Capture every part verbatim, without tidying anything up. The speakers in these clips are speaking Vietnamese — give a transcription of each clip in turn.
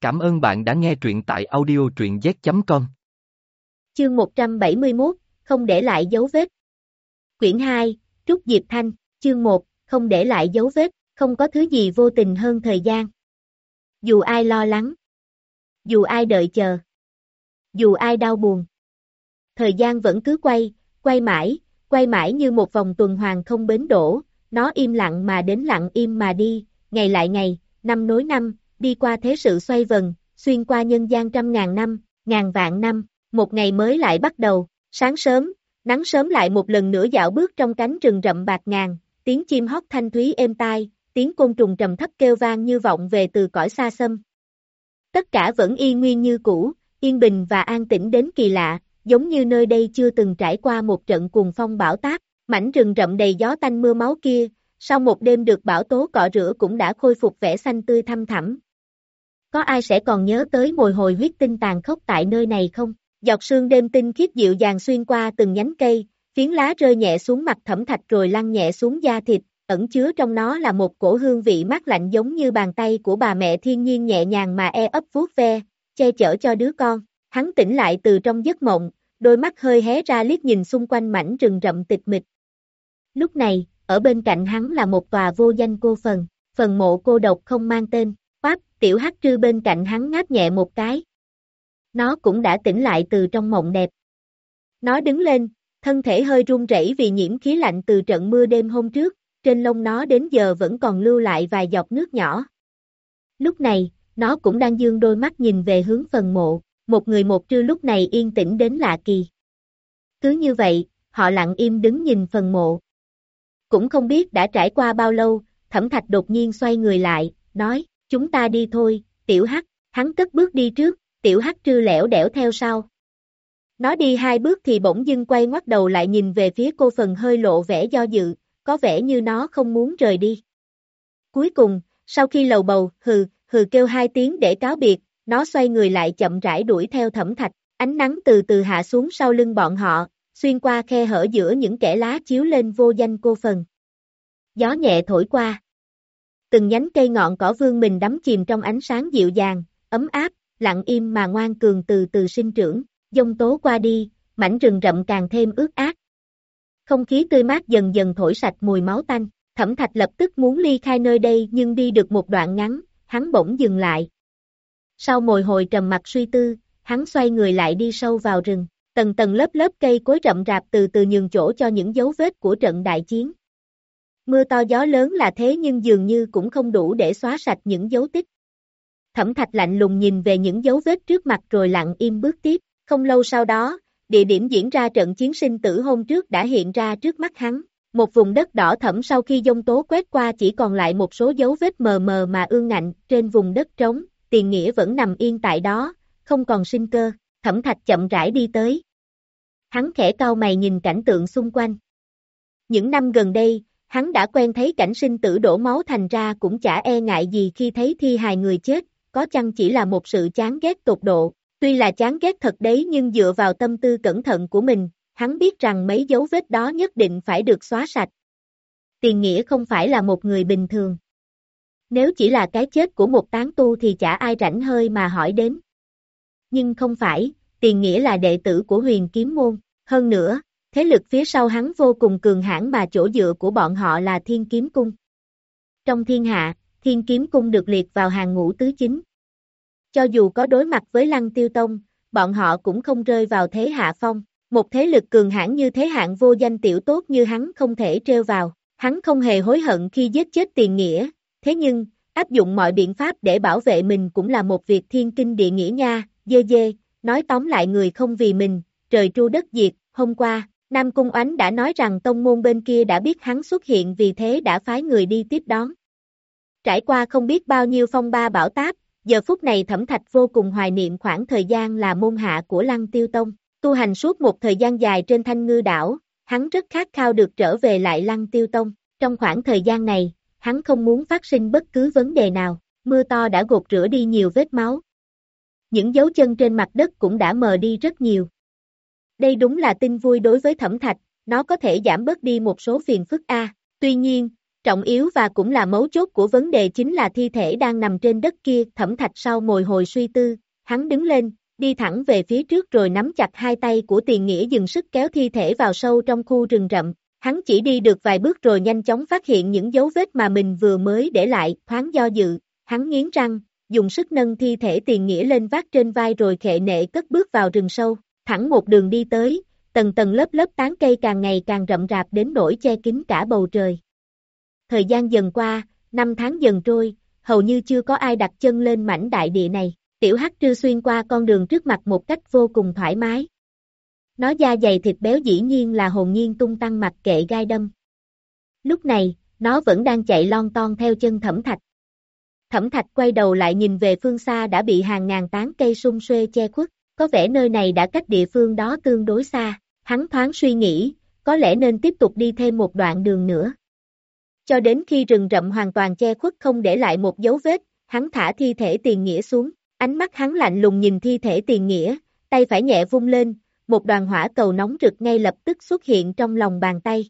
Cảm ơn bạn đã nghe truyện tại audio truyện z chấm com. Chương một trăm bảy mươi mốt, không để lại dấu vết. Quyển hai, Trúc Diệp Thanh, chương một, không để lại dấu vết, không có thứ gì vô tình hơn thời gian. Dù ai lo lắng, dù ai đợi chờ, dù ai đau buồn, thời gian vẫn cứ quay, quay mãi, quay mãi như một vòng tuần hoàn không bến đỗ, nó im lặng mà đến lặng im mà đi, ngày lại ngày, năm nối năm, đi qua thế sự xoay vần, xuyên qua nhân gian trăm ngàn năm, ngàn vạn năm, một ngày mới lại bắt đầu, sáng sớm, nắng sớm lại một lần nữa dạo bước trong cánh rừng rậm bạt ngàn, tiếng chim hót thanh thúy êm tai, tiếng côn trùng trầm thấp kêu vang như vọng về từ cõi xa xăm. Tất cả vẫn y nguyên như cũ, yên bình và an tĩnh đến kỳ lạ, giống như nơi đây chưa từng trải qua một trận cuồng phong bão táp, mảnh rừng rậm đầy gió tanh mưa máu kia, sau một đêm được bão tố cọ rửa cũng đã khôi phục vẻ xanh tươi thăm thẳm. Có ai sẽ còn nhớ tới mồi hồi huyết tinh tàn khốc tại nơi này không? Giọt sương đêm tinh khiết dịu dàng xuyên qua từng nhánh cây, phiến lá rơi nhẹ xuống mặt Thẩm Thạch rồi lăn nhẹ xuống da thịt, ẩn chứa trong nó là một cổ hương vị mát lạnh giống như bàn tay của bà mẹ thiên nhiên nhẹ nhàng mà e ấp vuốt ve, che chở cho đứa con. Hắn tỉnh lại từ trong giấc mộng, đôi mắt hơi hé ra liếc nhìn xung quanh mảnh rừng rậm tịch mịch. Lúc này, ở bên cạnh hắn là một tòa vô danh cô phần, phần mộ cô độc không mang tên. Quáp, tiểu hắc trư bên cạnh hắn ngáp nhẹ một cái. Nó cũng đã tỉnh lại từ trong mộng đẹp. Nó đứng lên, thân thể hơi run rẩy vì nhiễm khí lạnh từ trận mưa đêm hôm trước, trên lông nó đến giờ vẫn còn lưu lại vài giọt nước nhỏ. Lúc này, nó cũng đang dương đôi mắt nhìn về hướng phần mộ, một người một trư lúc này yên tĩnh đến lạ kỳ. Cứ như vậy, họ lặng im đứng nhìn phần mộ. Cũng không biết đã trải qua bao lâu, Thẩm Thạch đột nhiên xoay người lại, nói, chúng ta đi thôi, tiểu hắc, hắn cất bước đi trước, tiểu hắc trư lẻo đẻo theo sau. Nó đi hai bước thì bỗng dưng quay ngoắt đầu lại nhìn về phía cô phần hơi lộ vẻ do dự, có vẻ như nó không muốn rời đi. Cuối cùng, sau khi lầu bầu, hừ, hừ kêu hai tiếng để cáo biệt, nó xoay người lại chậm rãi đuổi theo Thẩm Thạch, ánh nắng từ từ hạ xuống sau lưng bọn họ, xuyên qua khe hở giữa những kẽ lá chiếu lên vô danh cô phần. Gió nhẹ thổi qua. Từng nhánh cây ngọn cỏ vương mình đắm chìm trong ánh sáng dịu dàng, ấm áp, lặng im mà ngoan cường từ từ sinh trưởng, giông tố qua đi, mảnh rừng rậm càng thêm ướt át. Không khí tươi mát dần dần thổi sạch mùi máu tanh, Thẩm Thạch lập tức muốn ly khai nơi đây nhưng đi được một đoạn ngắn, hắn bỗng dừng lại. Sau một hồi trầm mặc suy tư, hắn xoay người lại đi sâu vào rừng, tầng tầng lớp lớp cây cối rậm rạp từ từ nhường chỗ cho những dấu vết của trận đại chiến. Mưa to gió lớn là thế nhưng dường như cũng không đủ để xóa sạch những dấu tích. Thẩm Thạch lạnh lùng nhìn về những dấu vết trước mặt rồi lặng im bước tiếp, không lâu sau đó, địa điểm diễn ra trận chiến sinh tử hôm trước đã hiện ra trước mắt hắn, một vùng đất đỏ thẫm sau khi giông tố quét qua chỉ còn lại một số dấu vết mờ mờ mà ương ngạnh, trên vùng đất trống, Tiền Nghĩa vẫn nằm yên tại đó, không còn sinh cơ, Thẩm Thạch chậm rãi đi tới. Hắn khẽ cau mày nhìn cảnh tượng xung quanh. Những năm gần đây, hắn đã quen thấy cảnh sinh tử đổ máu thành ra cũng chả e ngại gì khi thấy thi hài người chết, có chăng chỉ là một sự chán ghét tột độ, tuy là chán ghét thật đấy nhưng dựa vào tâm tư cẩn thận của mình, hắn biết rằng mấy dấu vết đó nhất định phải được xóa sạch. Tiền Nghĩa không phải là một người bình thường. Nếu chỉ là cái chết của một tán tu thì chả ai rảnh hơi mà hỏi đến. Nhưng không phải, Tiền Nghĩa là đệ tử của Huyền Kiếm Môn, hơn nữa, thế lực phía sau hắn vô cùng cường hãn mà chỗ dựa của bọn họ là Thiên Kiếm Cung. Trong thiên hạ, Thiên Kiếm Cung được liệt vào hàng ngũ tứ chính. Cho dù có đối mặt với Lăng Tiêu Tông, bọn họ cũng không rơi vào thế hạ phong. Một thế lực cường hãn như thế hạng vô danh tiểu tốt như hắn không thể trêu vào. Hắn không hề hối hận khi giết chết Tiền Nghĩa, thế nhưng, áp dụng mọi biện pháp để bảo vệ mình cũng là một việc thiên kinh địa nghĩa nha, dê dê, nói tóm lại người không vì mình, trời tru đất diệt. Hôm qua, Nam Cung Oánh đã nói rằng tông môn bên kia đã biết hắn xuất hiện vì thế đã phái người đi tiếp đón. Trải qua không biết bao nhiêu phong ba bão táp, giờ phút này Thẩm Thạch vô cùng hoài niệm khoảng thời gian là môn hạ của Lăng Tiêu Tông, tu hành suốt một thời gian dài trên Thanh Ngư đảo, hắn rất khát khao được trở về lại Lăng Tiêu Tông, trong khoảng thời gian này, hắn không muốn phát sinh bất cứ vấn đề nào, mưa to đã gột rửa đi nhiều vết máu. Những dấu chân trên mặt đất cũng đã mờ đi rất nhiều. Đây đúng là tin vui đối với Thẩm Thạch, nó có thể giảm bớt đi một số phiền phức a. Tuy nhiên, Trọng yếu và cũng là mấu chốt của vấn đề chính là thi thể đang nằm trên đất kia. Thẩm Thạch sau một hồi suy tư, hắn đứng lên, đi thẳng về phía trước rồi nắm chặt hai tay của Tiền Nghĩa dừng sức kéo thi thể vào sâu trong khu rừng rậm. Hắn chỉ đi được vài bước rồi nhanh chóng phát hiện những dấu vết mà mình vừa mới để lại, thoáng do dự, hắn nghiến răng, dùng sức nâng thi thể Tiền Nghĩa lên vác trên vai rồi khệ nệ cất bước vào rừng sâu, thẳng một đường đi tới, tầng tầng lớp lớp tán cây càng ngày càng rậm rạp đến nỗi che kín cả bầu trời. Thời gian dần qua, năm tháng dần trôi, hầu như chưa có ai đặt chân lên mảnh đại địa này. Tiểu Hắc Trư xuyên qua con đường trước mặt một cách vô cùng thoải mái. Nó da dày thịt béo dĩ nhiên là hồn nhiên tung tăng mặc kệ gai đâm. Lúc này, nó vẫn đang chạy lon ton theo chân Thẩm Thạch. Thẩm Thạch quay đầu lại nhìn về phương xa đã bị hàng ngàn tán cây sum xuê che khuất, có vẻ nơi này đã cách địa phương đó tương đối xa. Hắn thoáng suy nghĩ, có lẽ nên tiếp tục đi thêm một đoạn đường nữa. Cho đến khi rừng rậm hoàn toàn che khuất không để lại một dấu vết, hắn thả thi thể Tiền Nghĩa xuống, ánh mắt hắn lạnh lùng nhìn thi thể Tiền Nghĩa, tay phải nhẹ vung lên, một đoàn hỏa cầu nóng rực ngay lập tức xuất hiện trong lòng bàn tay.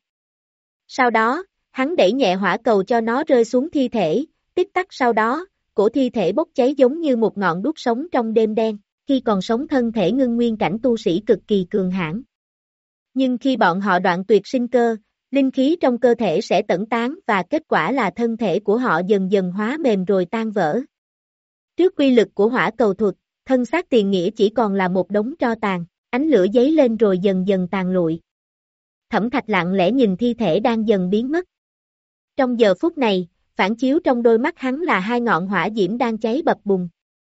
Sau đó, hắn đẩy nhẹ hỏa cầu cho nó rơi xuống thi thể, tích tắc sau đó, cổ thi thể bốc cháy giống như một ngọn đuốc sống trong đêm đen, khi còn sống thân thể ngưng nguyên cảnh tu sĩ cực kỳ cường hãn. Nhưng khi bọn họ đoạn tuyệt sinh cơ, linh khí trong cơ thể sẽ tẩn tán và kết quả là thân thể của họ dần dần hóa mềm rồi tan vỡ. Trước quy lực của hỏa cầu thuật, thân xác Tiền Nghĩa chỉ còn là một đống tro tàn, ánh lửa giấy lên rồi dần dần tàn lụi. Thẩm Thạch lặng lẽ nhìn thi thể đang dần biến mất. Trong giờ phút này, phản chiếu trong đôi mắt hắn là hai ngọn hỏa diễm đang cháy bập bùng.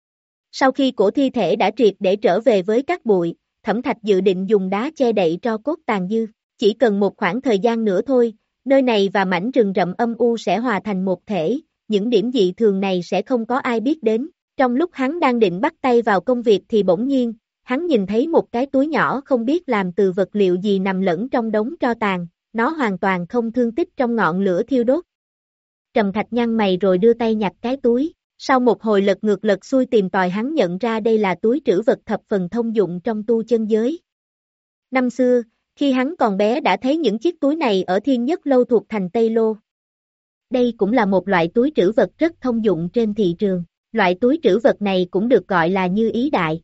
Sau khi cổ thi thể đã triệt để trở về với các bụi, Thẩm Thạch dự định dùng đá che đậy tro cốt tàn dư. Chỉ cần một khoảng thời gian nữa thôi, nơi này và mảnh rừng rậm âm u sẽ hòa thành một thể, những điểm dị thường này sẽ không có ai biết đến. Trong lúc hắn đang định bắt tay vào công việc thì bỗng nhiên, hắn nhìn thấy một cái túi nhỏ không biết làm từ vật liệu gì nằm lẫn trong đống tro tàn, nó hoàn toàn không thương tích trong ngọn lửa thiêu đốt. Trầm Thạch nhăn mày rồi đưa tay nhặt cái túi, sau một hồi lật ngược lật xuôi tìm tòi hắn nhận ra đây là túi trữ vật thập phần thông dụng trong tu chân giới. Năm xưa, khi hắn còn bé đã thấy những chiếc túi này ở Thiên Nhất Lâu thuộc thành Tây Lô. Đây cũng là một loại túi trữ vật rất thông dụng trên thị trường, loại túi trữ vật này cũng được gọi là Như Ý Đại.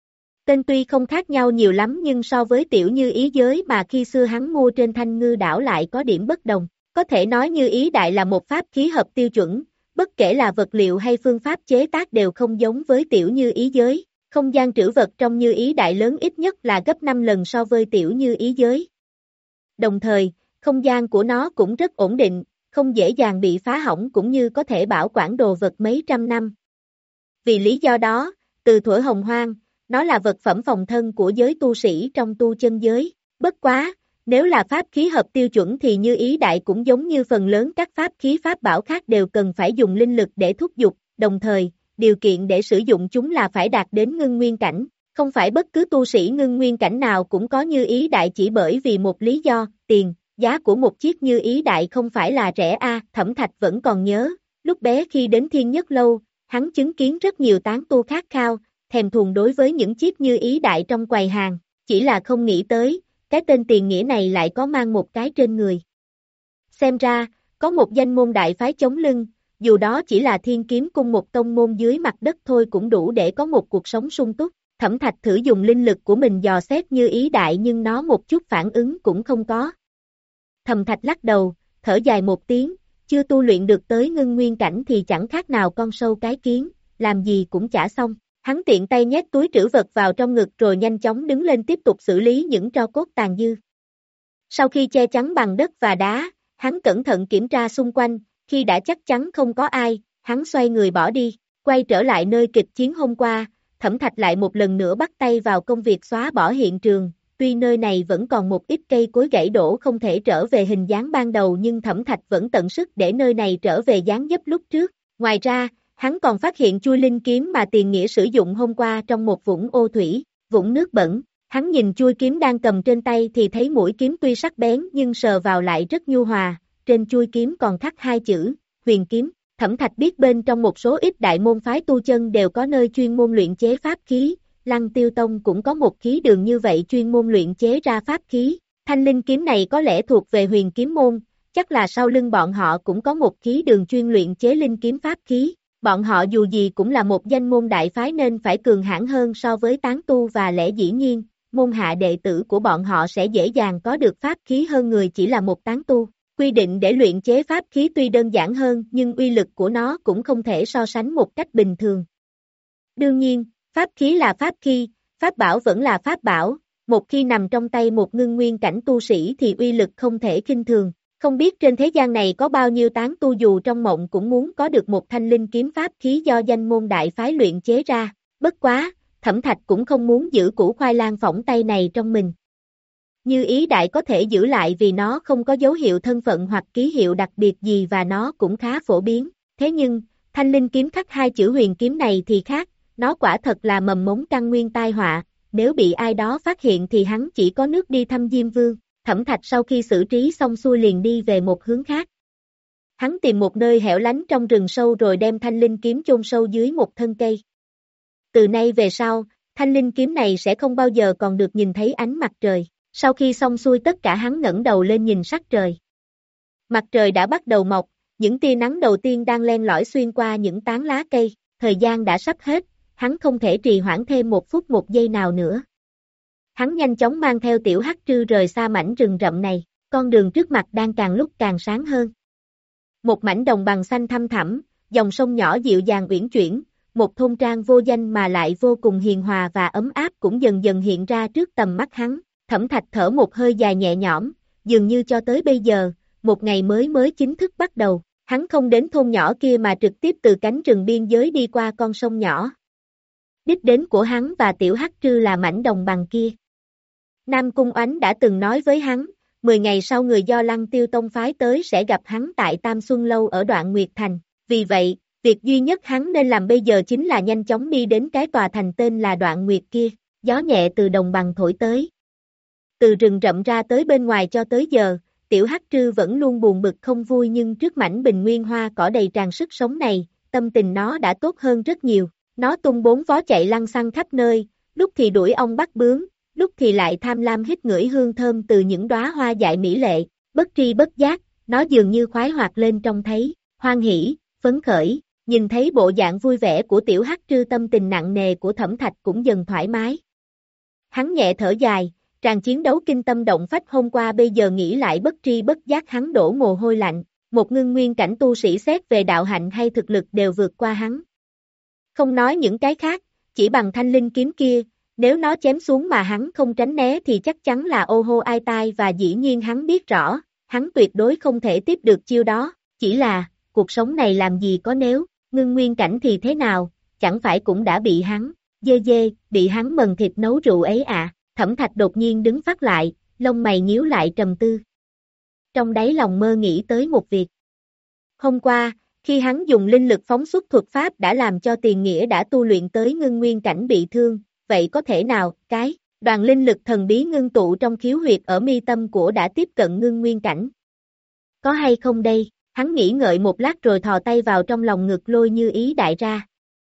Tên tuy không khác nhau nhiều lắm nhưng so với Tiểu Như Ý giới mà khi xưa hắn mua trên Thanh Ngư đảo lại có điểm bất đồng. Có thể nói Như Ý Đại là một pháp khí hợp tiêu chuẩn, bất kể là vật liệu hay phương pháp chế tác đều không giống với Tiểu Như Ý giới. Không gian trữ vật trong Như Ý Đại lớn ít nhất là gấp năm lần so với Tiểu Như Ý giới. Đồng thời, không gian của nó cũng rất ổn định, không dễ dàng bị phá hỏng cũng như có thể bảo quản đồ vật mấy trăm năm. Vì lý do đó, từ thuở hồng hoang, nó là vật phẩm phòng thân của giới tu sĩ trong tu chân giới. Bất quá, nếu là pháp khí hợp tiêu chuẩn thì Như Ý Đại cũng giống như phần lớn các pháp khí pháp bảo khác đều cần phải dùng linh lực để thúc giục, đồng thời, điều kiện để sử dụng chúng là phải đạt đến ngưng nguyên cảnh, không phải bất cứ tu sĩ ngưng nguyên cảnh nào cũng có Như Ý Đại chỉ bởi vì một lý do, tiền, giá của một chiếc Như Ý Đại không phải là rẻ a. À, Thẩm Thạch vẫn còn nhớ, lúc bé khi đến Thiên Nhất Lâu, hắn chứng kiến rất nhiều tán tu khát khao, thèm thuồng đối với những chiếc Như Ý Đại trong quầy hàng, chỉ là không nghĩ tới, cái tên Tiền Nghĩa này lại có mang một cái trên người. Xem ra, có một danh môn đại phái chống lưng, dù đó chỉ là Thiên Kiếm Cung một tông môn dưới mặt đất thôi cũng đủ để có một cuộc sống sung túc. Thẩm Thạch thử dùng linh lực của mình dò xét Như Ý Đại nhưng nó một chút phản ứng cũng không có. Thẩm Thạch lắc đầu, thở dài một tiếng, chưa tu luyện được tới ngưng nguyên cảnh thì chẳng khác nào con sâu cái kiến, làm gì cũng chả xong. Hắn tiện tay nhét túi trữ vật vào trong ngực rồi nhanh chóng đứng lên tiếp tục xử lý những tro cốt tàn dư. Sau khi che chắn bằng đất và đá, hắn cẩn thận kiểm tra xung quanh, khi đã chắc chắn không có ai, hắn xoay người bỏ đi, quay trở lại nơi kịch chiến hôm qua, Thẩm Thạch lại một lần nữa bắt tay vào công việc xóa bỏ hiện trường, tuy nơi này vẫn còn một ít cây cối gãy đổ không thể trở về hình dáng ban đầu nhưng Thẩm Thạch vẫn tận sức để nơi này trở về dáng dấp lúc trước, ngoài ra, hắn còn phát hiện chui linh kiếm mà Tiền Nghĩa sử dụng hôm qua trong một vũng ô thủy, vũng nước bẩn, hắn nhìn chui kiếm đang cầm trên tay thì thấy mũi kiếm tuy sắc bén nhưng sờ vào lại rất nhu hòa, trên chui kiếm còn khắc hai chữ, huyền kiếm. Thẩm Thạch biết bên trong một số ít đại môn phái tu chân đều có nơi chuyên môn luyện chế pháp khí, Lăng Tiêu Tông cũng có một khí đường như vậy chuyên môn luyện chế ra pháp khí, thanh linh kiếm này có lẽ thuộc về huyền kiếm môn, chắc là sau lưng bọn họ cũng có một khí đường chuyên luyện chế linh kiếm pháp khí. Bọn họ dù gì cũng là một danh môn đại phái nên phải cường hãn hơn so với tán tu và lẽ dĩ nhiên, môn hạ đệ tử của bọn họ sẽ dễ dàng có được pháp khí hơn người chỉ là một tán tu. Quy định để luyện chế pháp khí tuy đơn giản hơn nhưng uy lực của nó cũng không thể so sánh một cách bình thường. Đương nhiên, pháp khí là pháp khí, pháp bảo vẫn là pháp bảo, một khi nằm trong tay một ngưng nguyên cảnh tu sĩ thì uy lực không thể khinh thường. Không biết trên thế gian này có bao nhiêu tán tu dù trong mộng cũng muốn có được một thanh linh kiếm pháp khí do danh môn đại phái luyện chế ra, bất quá, Thẩm Thạch cũng không muốn giữ củ khoai lang phỏng tay này trong mình. Như ý đại có thể giữ lại vì nó không có dấu hiệu thân phận hoặc ký hiệu đặc biệt gì và nó cũng khá phổ biến, thế nhưng, thanh linh kiếm khắc hai chữ huyền kiếm này thì khác, nó quả thật là mầm mống căn nguyên tai họa, nếu bị ai đó phát hiện thì hắn chỉ có nước đi thăm Diêm Vương. Thẩm Thạch sau khi xử trí xong xuôi liền đi về một hướng khác. Hắn tìm một nơi hẻo lánh trong rừng sâu rồi đem thanh linh kiếm chôn sâu dưới một thân cây. Từ nay về sau, thanh linh kiếm này sẽ không bao giờ còn được nhìn thấy ánh mặt trời. Sau khi xong xuôi tất cả hắn ngẩng đầu lên nhìn sắc trời. Mặt trời đã bắt đầu mọc, những tia nắng đầu tiên đang len lỏi xuyên qua những tán lá cây, thời gian đã sắp hết, hắn không thể trì hoãn thêm một phút một giây nào nữa. Hắn nhanh chóng mang theo tiểu hắc trư rời xa mảnh rừng rậm này, con đường trước mặt đang càng lúc càng sáng hơn. Một mảnh đồng bằng xanh thăm thẳm, dòng sông nhỏ dịu dàng uyển chuyển, một thôn trang vô danh mà lại vô cùng hiền hòa và ấm áp cũng dần dần hiện ra trước tầm mắt hắn. Thẩm Thạch thở một hơi dài nhẹ nhõm, dường như cho tới bây giờ, một ngày mới mới chính thức bắt đầu, hắn không đến thôn nhỏ kia mà trực tiếp từ cánh rừng biên giới đi qua con sông nhỏ. Đích đến của hắn và tiểu hắc trư là mảnh đồng bằng kia. Nam Cung Oánh đã từng nói với hắn, mười ngày sau người do Lăng Tiêu Tông phái tới sẽ gặp hắn tại Tam Xuân Lâu ở Đoạn Nguyệt Thành, vì vậy, việc duy nhất hắn nên làm bây giờ chính là nhanh chóng đi đến cái tòa thành tên là Đoạn Nguyệt kia, gió nhẹ từ đồng bằng thổi tới. Từ rừng rậm ra tới bên ngoài cho tới giờ, tiểu hắc trư vẫn luôn buồn bực không vui nhưng trước mảnh bình nguyên hoa cỏ đầy tràn sức sống này, tâm tình nó đã tốt hơn rất nhiều, nó tung bốn vó chạy lăng xăng khắp nơi, lúc thì đuổi ong bắt bướm, lúc thì lại tham lam hít ngửi hương thơm từ những đóa hoa dại mỹ lệ, bất tri bất giác, nó dường như khoái hoạt lên trông thấy, hoan hỉ, phấn khởi, nhìn thấy bộ dạng vui vẻ của tiểu hắc trư tâm tình nặng nề của Thẩm Thạch cũng dần thoải mái. Hắn nhẹ thở dài, tràn chiến đấu kinh tâm động phách hôm qua bây giờ nghĩ lại bất tri bất giác hắn đổ mồ hôi lạnh, một ngưng nguyên cảnh tu sĩ xét về đạo hạnh hay thực lực đều vượt qua hắn. Không nói những cái khác, chỉ bằng thanh linh kiếm kia, nếu nó chém xuống mà hắn không tránh né thì chắc chắn là ô hô ai tai và dĩ nhiên hắn biết rõ, hắn tuyệt đối không thể tiếp được chiêu đó, chỉ là, cuộc sống này làm gì có nếu, ngưng nguyên cảnh thì thế nào, chẳng phải cũng đã bị hắn, dê dê, bị hắn mần thịt nấu rượu ấy à, Thẩm Thạch đột nhiên đứng phát lại, lông mày nhíu lại trầm tư. Trong đáy lòng mơ nghĩ tới một việc. Hôm qua, khi hắn dùng linh lực phóng xuất thuật pháp đã làm cho Tiền Nghĩa đã tu luyện tới ngưng nguyên cảnh bị thương, vậy có thể nào, cái, đoàn linh lực thần bí ngưng tụ trong khiếu huyệt ở mi tâm của đã tiếp cận ngưng nguyên cảnh. Có hay không đây, hắn nghĩ ngợi một lát rồi thò tay vào trong lòng ngực lôi Như Ý Đại ra.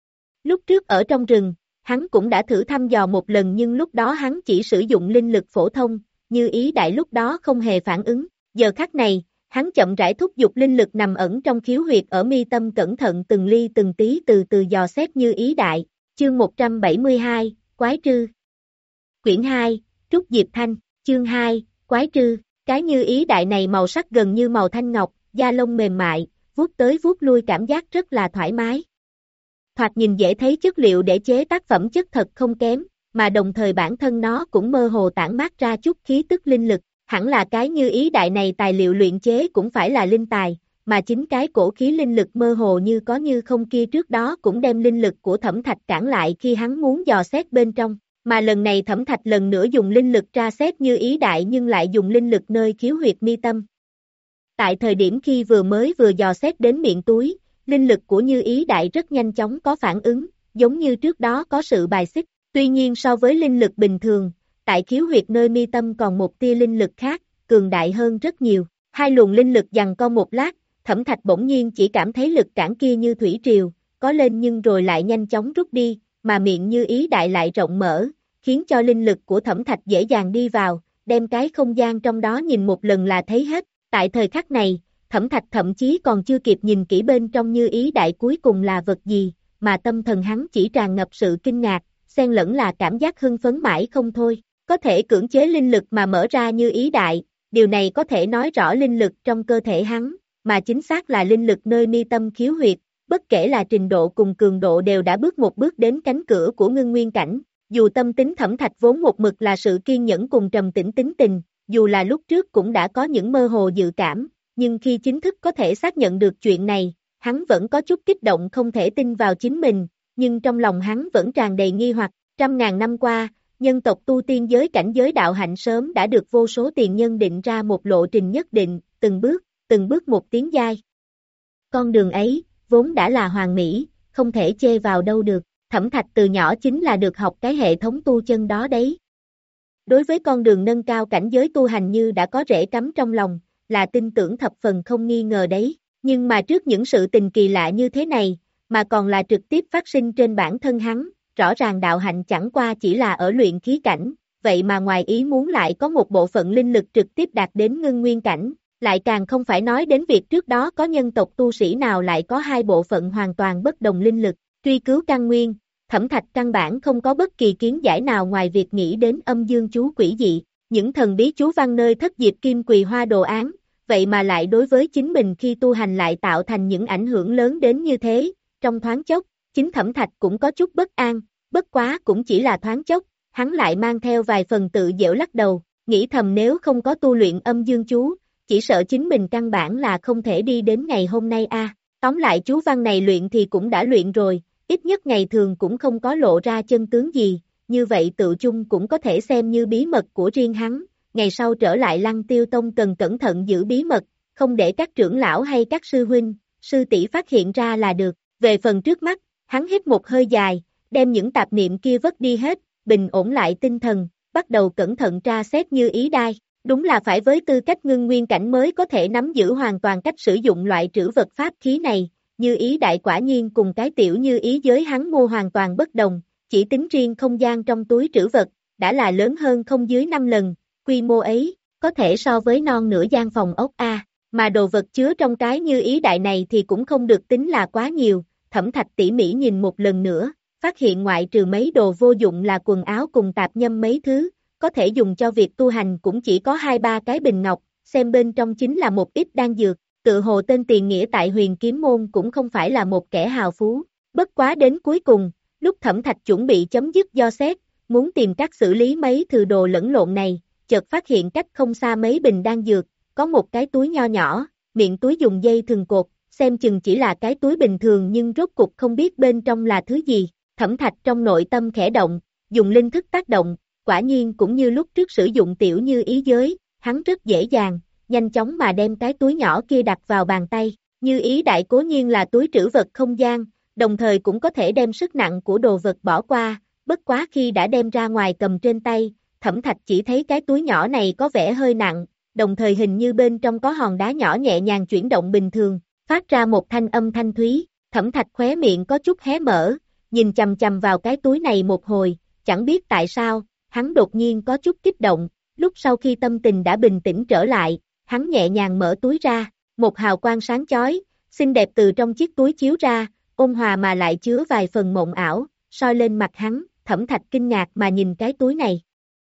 Lúc trước ở trong rừng, hắn cũng đã thử thăm dò một lần nhưng lúc đó hắn chỉ sử dụng linh lực phổ thông, Như Ý Đại lúc đó không hề phản ứng, giờ khắc này, hắn chậm rãi thúc giục linh lực nằm ẩn trong khiếu huyệt ở mi tâm cẩn thận từng ly từng tí từ từ dò xét Như Ý Đại, chương một trăm bảy mươi hai, Quái Trư. Quyển hai, Trúc Diệp Thanh, chương hai, Quái Trư, cái Như Ý Đại này màu sắc gần như màu thanh ngọc, da lông mềm mại, vuốt tới vuốt lui cảm giác rất là thoải mái. Thoạt nhìn dễ thấy chất liệu để chế tác phẩm chất thật không kém, mà đồng thời bản thân nó cũng mơ hồ tản mát ra chút khí tức linh lực, hẳn là cái Như Ý Đại này tài liệu luyện chế cũng phải là linh tài, mà chính cái cổ khí linh lực mơ hồ như có như không kia trước đó cũng đem linh lực của Thẩm Thạch cản lại khi hắn muốn dò xét bên trong, mà lần này Thẩm Thạch lần nữa dùng linh lực tra xét Như Ý Đại nhưng lại dùng linh lực nơi khiếu huyệt mi tâm. Tại thời điểm khi vừa mới vừa dò xét đến miệng túi, linh lực của Như Ý Đại rất nhanh chóng có phản ứng, giống như trước đó có sự bài xích, tuy nhiên so với linh lực bình thường, tại khiếu huyệt nơi mi tâm còn một tia linh lực khác, cường đại hơn rất nhiều, hai luồng linh lực giằng co một lát, Thẩm Thạch bỗng nhiên chỉ cảm thấy lực cản kia như thủy triều, có lên nhưng rồi lại nhanh chóng rút đi, mà miệng Như Ý Đại lại rộng mở, khiến cho linh lực của Thẩm Thạch dễ dàng đi vào, đem cái không gian trong đó nhìn một lần là thấy hết, Tại thời khắc này, Thẩm Thạch thậm chí còn chưa kịp nhìn kỹ bên trong như ý đại cuối cùng là vật gì, mà tâm thần hắn chỉ tràn ngập sự kinh ngạc, xen lẫn là cảm giác hưng phấn mãi không thôi. Có thể cưỡng chế linh lực mà mở ra như ý đại, điều này có thể nói rõ linh lực trong cơ thể hắn, mà chính xác là linh lực nơi mi tâm khiếu huyệt, bất kể là trình độ cùng cường độ đều đã bước một bước đến cánh cửa của ngưng nguyên cảnh. Dù tâm tính Thẩm Thạch vốn một mực là sự kiên nhẫn cùng trầm tĩnh tính tình, dù là lúc trước cũng đã có những mơ hồ dự cảm, nhưng khi chính thức có thể xác nhận được chuyện này, hắn vẫn có chút kích động không thể tin vào chính mình, nhưng trong lòng hắn vẫn tràn đầy nghi hoặc. Trăm ngàn năm qua, nhân tộc tu tiên giới cảnh giới đạo hạnh sớm đã được vô số tiền nhân định ra một lộ trình nhất định, từng bước, từng bước một tiến giai. Con đường ấy, vốn đã là hoàn mỹ, không thể chê vào đâu được. Thẩm Thạch từ nhỏ chính là được học cái hệ thống tu chân đó đấy. Đối với con đường nâng cao cảnh giới tu hành như đã có rễ cắm trong lòng, là tin tưởng thập phần không nghi ngờ đấy. Nhưng mà trước những sự tình kỳ lạ như thế này, mà còn là trực tiếp phát sinh trên bản thân hắn, rõ ràng đạo hạnh chẳng qua chỉ là ở luyện khí cảnh, vậy mà ngoài ý muốn lại có một bộ phận linh lực trực tiếp đạt đến ngưng nguyên cảnh, lại càng không phải nói đến việc trước đó có nhân tộc tu sĩ nào lại có hai bộ phận hoàn toàn bất đồng linh lực. Truy cứu căn nguyên, Thẩm Thạch căn bản không có bất kỳ kiến giải nào ngoài việc nghĩ đến âm dương chú quỷ dị, những thần bí chú văn nơi thất diệp kim quỳ hoa đồ án, vậy mà lại đối với chính mình khi tu hành lại tạo thành những ảnh hưởng lớn đến như thế. Trong thoáng chốc, chính Thẩm Thạch cũng có chút bất an, bất quá cũng chỉ là thoáng chốc, hắn lại mang theo vài phần tự giễu lắc đầu, nghĩ thầm nếu không có tu luyện âm dương chú, chỉ sợ chính mình căn bản là không thể đi đến ngày hôm nay a. À. Tóm lại chú văn này luyện thì cũng đã luyện rồi, ít nhất ngày thường cũng không có lộ ra chân tướng gì, như vậy tự chung cũng có thể xem như bí mật của riêng hắn, ngày sau trở lại Lăng Tiêu Tông cần cẩn thận giữ bí mật, không để các trưởng lão hay các sư huynh, sư tỷ phát hiện ra là được. Về phần trước mắt, hắn hít một hơi dài, đem những tạp niệm kia vứt đi hết, bình ổn lại tinh thần, bắt đầu cẩn thận tra xét như ý đai. Đúng là phải với tư cách ngưng nguyên cảnh mới có thể nắm giữ hoàn toàn cách sử dụng loại trữ vật pháp khí này, như ý đại quả nhiên cùng cái tiểu như ý giới hắn mua hoàn toàn bất đồng, chỉ tính riêng không gian trong túi trữ vật, đã là lớn hơn không dưới năm lần, quy mô ấy, có thể so với non nửa gian phòng ốc A, mà đồ vật chứa trong cái như ý đại này thì cũng không được tính là quá nhiều. Thẩm Thạch tỉ mỉ nhìn một lần nữa, phát hiện ngoại trừ mấy đồ vô dụng là quần áo cùng tạp nhâm mấy thứ, có thể dùng cho việc tu hành cũng chỉ có hai ba cái bình ngọc, xem bên trong chính là một ít đan dược, tự hồ tên tiền nghĩa tại Huyền Kiếm Môn cũng không phải là một kẻ hào phú. Bất quá đến cuối cùng, lúc Thẩm Thạch chuẩn bị chấm dứt do xét, muốn tìm cách xử lý mấy thứ đồ lẫn lộn này, chợt phát hiện cách không xa mấy bình đan dược, có một cái túi nho nhỏ, miệng túi dùng dây thừng cột, xem chừng chỉ là cái túi bình thường nhưng rốt cục không biết bên trong là thứ gì. Thẩm Thạch trong nội tâm khẽ động, dùng linh thức tác động, quả nhiên cũng như lúc trước sử dụng tiểu như ý giới, hắn rất dễ dàng, nhanh chóng mà đem cái túi nhỏ kia đặt vào bàn tay. Như ý đại cố nhiên là túi trữ vật không gian, đồng thời cũng có thể đem sức nặng của đồ vật bỏ qua, bất quá khi đã đem ra ngoài cầm trên tay, Thẩm Thạch chỉ thấy cái túi nhỏ này có vẻ hơi nặng, đồng thời hình như bên trong có hòn đá nhỏ nhẹ nhàng chuyển động bình thường, phát ra một thanh âm thanh thúy. Thẩm Thạch khóe miệng có chút hé mở, nhìn chằm chằm vào cái túi này một hồi, chẳng biết tại sao, hắn đột nhiên có chút kích động, lúc sau khi tâm tình đã bình tĩnh trở lại, hắn nhẹ nhàng mở túi ra, một hào quang sáng chói, xinh đẹp từ trong chiếc túi chiếu ra, ôn hòa mà lại chứa vài phần mộng ảo, soi lên mặt hắn. Thẩm Thạch kinh ngạc mà nhìn cái túi này.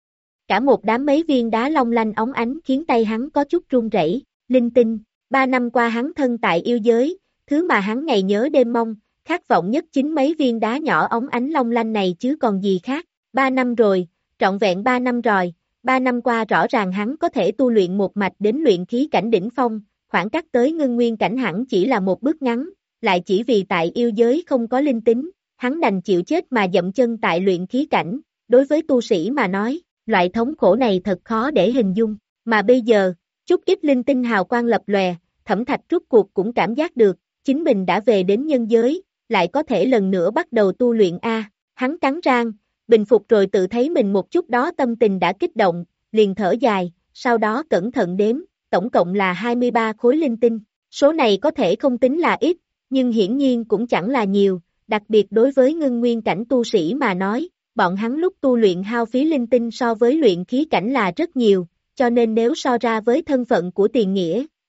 Cả một đám mấy viên đá long lanh óng ánh khiến tay hắn có chút run rẩy. Linh tinh, ba năm qua hắn thân tại yêu giới, thứ mà hắn ngày nhớ đêm mong, khát vọng nhất chính mấy viên đá nhỏ óng ánh long lanh này chứ còn gì khác. Ba năm rồi, trọn vẹn ba năm rồi, ba năm qua rõ ràng hắn có thể tu luyện một mạch đến luyện khí cảnh đỉnh phong, khoảng cách tới ngưng nguyên cảnh hẳn chỉ là một bước ngắn, lại chỉ vì tại yêu giới không có linh tính, hắn đành chịu chết mà dậm chân tại luyện khí cảnh. Đối với tu sĩ mà nói, loại thống khổ này thật khó để hình dung, mà bây giờ, chút ít linh tinh hào quang lập lòe, Thẩm Thạch rút cuộc cũng cảm giác được, chính mình đã về đến nhân giới, lại có thể lần nữa bắt đầu tu luyện a. Hắn cắn răng, bình phục rồi tự thấy mình một chút đó tâm tình đã kích động, liền thở dài, sau đó cẩn thận đếm, tổng cộng là hai mươi ba khối linh tinh. Số này có thể không tính là ít, nhưng hiển nhiên cũng chẳng là nhiều, đặc biệt đối với ngưng nguyên cảnh tu sĩ mà nói, bọn hắn lúc tu luyện hao phí linh tinh so với luyện khí cảnh là rất nhiều, cho nên nếu so ra với thân phận của tiền nghĩa,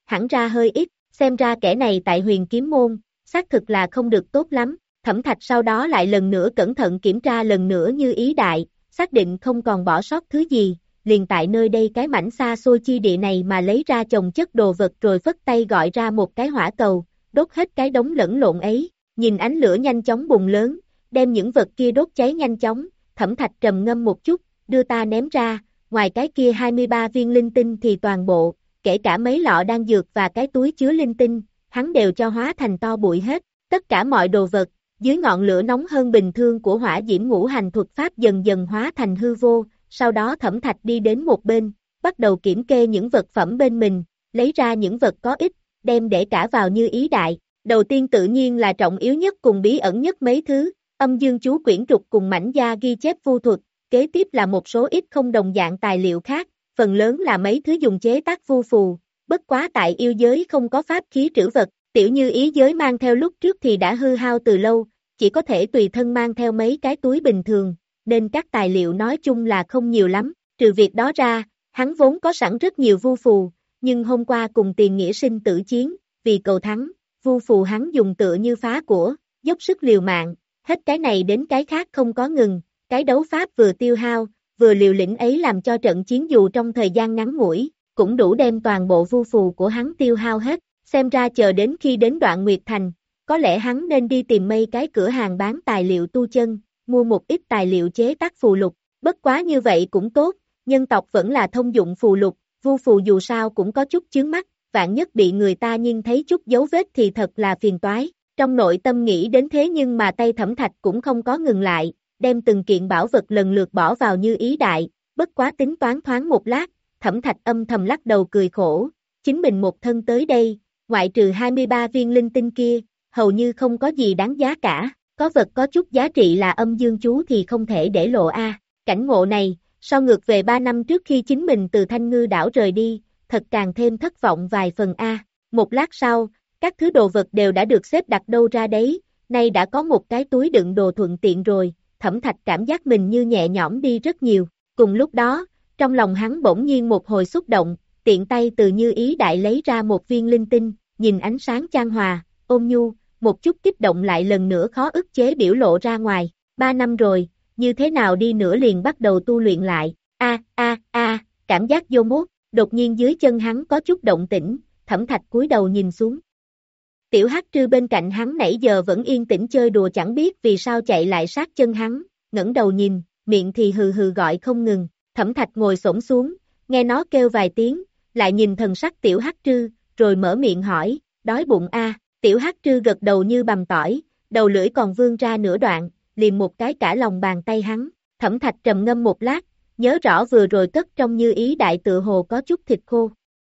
hẳn ra hơi ít, xem ra kẻ này tại Huyền Kiếm Môn, xác thực là không được tốt lắm. Thẩm Thạch sau đó lại lần nữa cẩn thận kiểm tra lần nữa Như Ý Đại, xác định không còn bỏ sót thứ gì, liền tại nơi đây cái mảnh xa xôi chi địa này mà lấy ra chồng chất đồ vật rồi phất tay gọi ra một cái hỏa cầu, đốt hết cái đống lẫn lộn ấy, nhìn ánh lửa nhanh chóng bùng lớn, đem những vật kia đốt cháy nhanh chóng, Thẩm Thạch trầm ngâm một chút, đưa ta ném ra, ngoài cái kia hai mươi ba viên linh tinh thì toàn bộ, kể cả mấy lọ đan dược và cái túi chứa linh tinh, hắn đều cho hóa thành to bụi hết, tất cả mọi đồ vật, dưới ngọn lửa nóng hơn bình thường của hỏa diễm ngũ hành thuật pháp dần dần hóa thành hư vô, sau đó Thẩm Thạch đi đến một bên, bắt đầu kiểm kê những vật phẩm bên mình, lấy ra những vật có ích, đem để cả vào Như Ý Đại. Đầu tiên tự nhiên là trọng yếu nhất cùng bí ẩn nhất mấy thứ, âm dương chú quyển trục cùng mảnh da ghi chép vu thuật, kế tiếp là một số ít không đồng dạng tài liệu khác, phần lớn là mấy thứ dùng chế tác vu phù, bất quá tại yêu giới không có pháp khí trữ vật, tiểu Như Ý giới mang theo lúc trước thì đã hư hao từ lâu, chỉ có thể tùy thân mang theo mấy cái túi bình thường, nên các tài liệu nói chung là không nhiều lắm, trừ việc đó ra, hắn vốn có sẵn rất nhiều vu phù, nhưng hôm qua cùng Tiền Nghĩa sinh tử chiến, vì cầu thắng, vu phù hắn dùng tựa như phá của, dốc sức liều mạng, hết cái này đến cái khác không có ngừng, cái đấu pháp vừa tiêu hao, vừa liều lĩnh ấy làm cho trận chiến dù trong thời gian ngắn ngủi, cũng đủ đem toàn bộ vu phù của hắn tiêu hao hết, xem ra chờ đến khi đến Đoạn Nguyệt Thành, có lẽ hắn nên đi tìm mấy cái cửa hàng bán tài liệu tu chân, mua một ít tài liệu chế tác phù lục, bất quá như vậy cũng tốt, nhân tộc vẫn là thông dụng phù lục, vu phù dù sao cũng có chút chướng mắt, vạn nhất bị người ta nhìn thấy chút dấu vết thì thật là phiền toái. Trong nội tâm nghĩ đến thế nhưng mà tay Thẩm Thạch cũng không có ngừng lại, đem từng kiện bảo vật lần lượt bỏ vào Như Ý Đại, bất quá tính toán thoáng một lát, Thẩm Thạch âm thầm lắc đầu cười khổ, chính mình một thân tới đây, ngoại trừ hai mươi ba viên linh tinh kia, hầu như không có gì đáng giá cả, có vật có chút giá trị là âm dương chú thì không thể để lộ a. Cảnh ngộ này, so ngược về ba năm trước khi chính mình từ Thanh Ngư đảo rời đi, thật càng thêm thất vọng vài phần a. Một lát sau, các thứ đồ vật đều đã được xếp đặt đâu ra đấy, nay đã có một cái túi đựng đồ thuận tiện rồi, Thẩm Thạch cảm giác mình như nhẹ nhõm đi rất nhiều. Cùng lúc đó, trong lòng hắn bỗng nhiên một hồi xúc động, tiện tay từ Như Ý Đại lấy ra một viên linh tinh, nhìn ánh sáng chan hòa, ôn nhu, một chút kích động lại lần nữa khó ức chế biểu lộ ra ngoài. Ba năm rồi, như thế nào đi nữa liền bắt đầu tu luyện lại. A a a, cảm giác vô mốt, đột nhiên dưới chân hắn có chút động tĩnh, Thẩm Thạch cúi đầu nhìn xuống. Tiểu Hắc Trư bên cạnh hắn nãy giờ vẫn yên tĩnh chơi đùa chẳng biết vì sao chạy lại sát chân hắn, ngẩng đầu nhìn, miệng thì hừ hừ gọi không ngừng. Thẩm Thạch ngồi xổm xuống, nghe nó kêu vài tiếng, lại nhìn thần sắc Tiểu Hắc Trư, rồi mở miệng hỏi, đói bụng a? À? Tiểu Hắc Trư gật đầu như bằm tỏi, đầu lưỡi còn vươn ra nửa đoạn, liềm một cái cả lòng bàn tay hắn. Thẩm Thạch trầm ngâm một lát, nhớ rõ vừa rồi cất trong Như Ý Đại tựa hồ có chút thịt khô.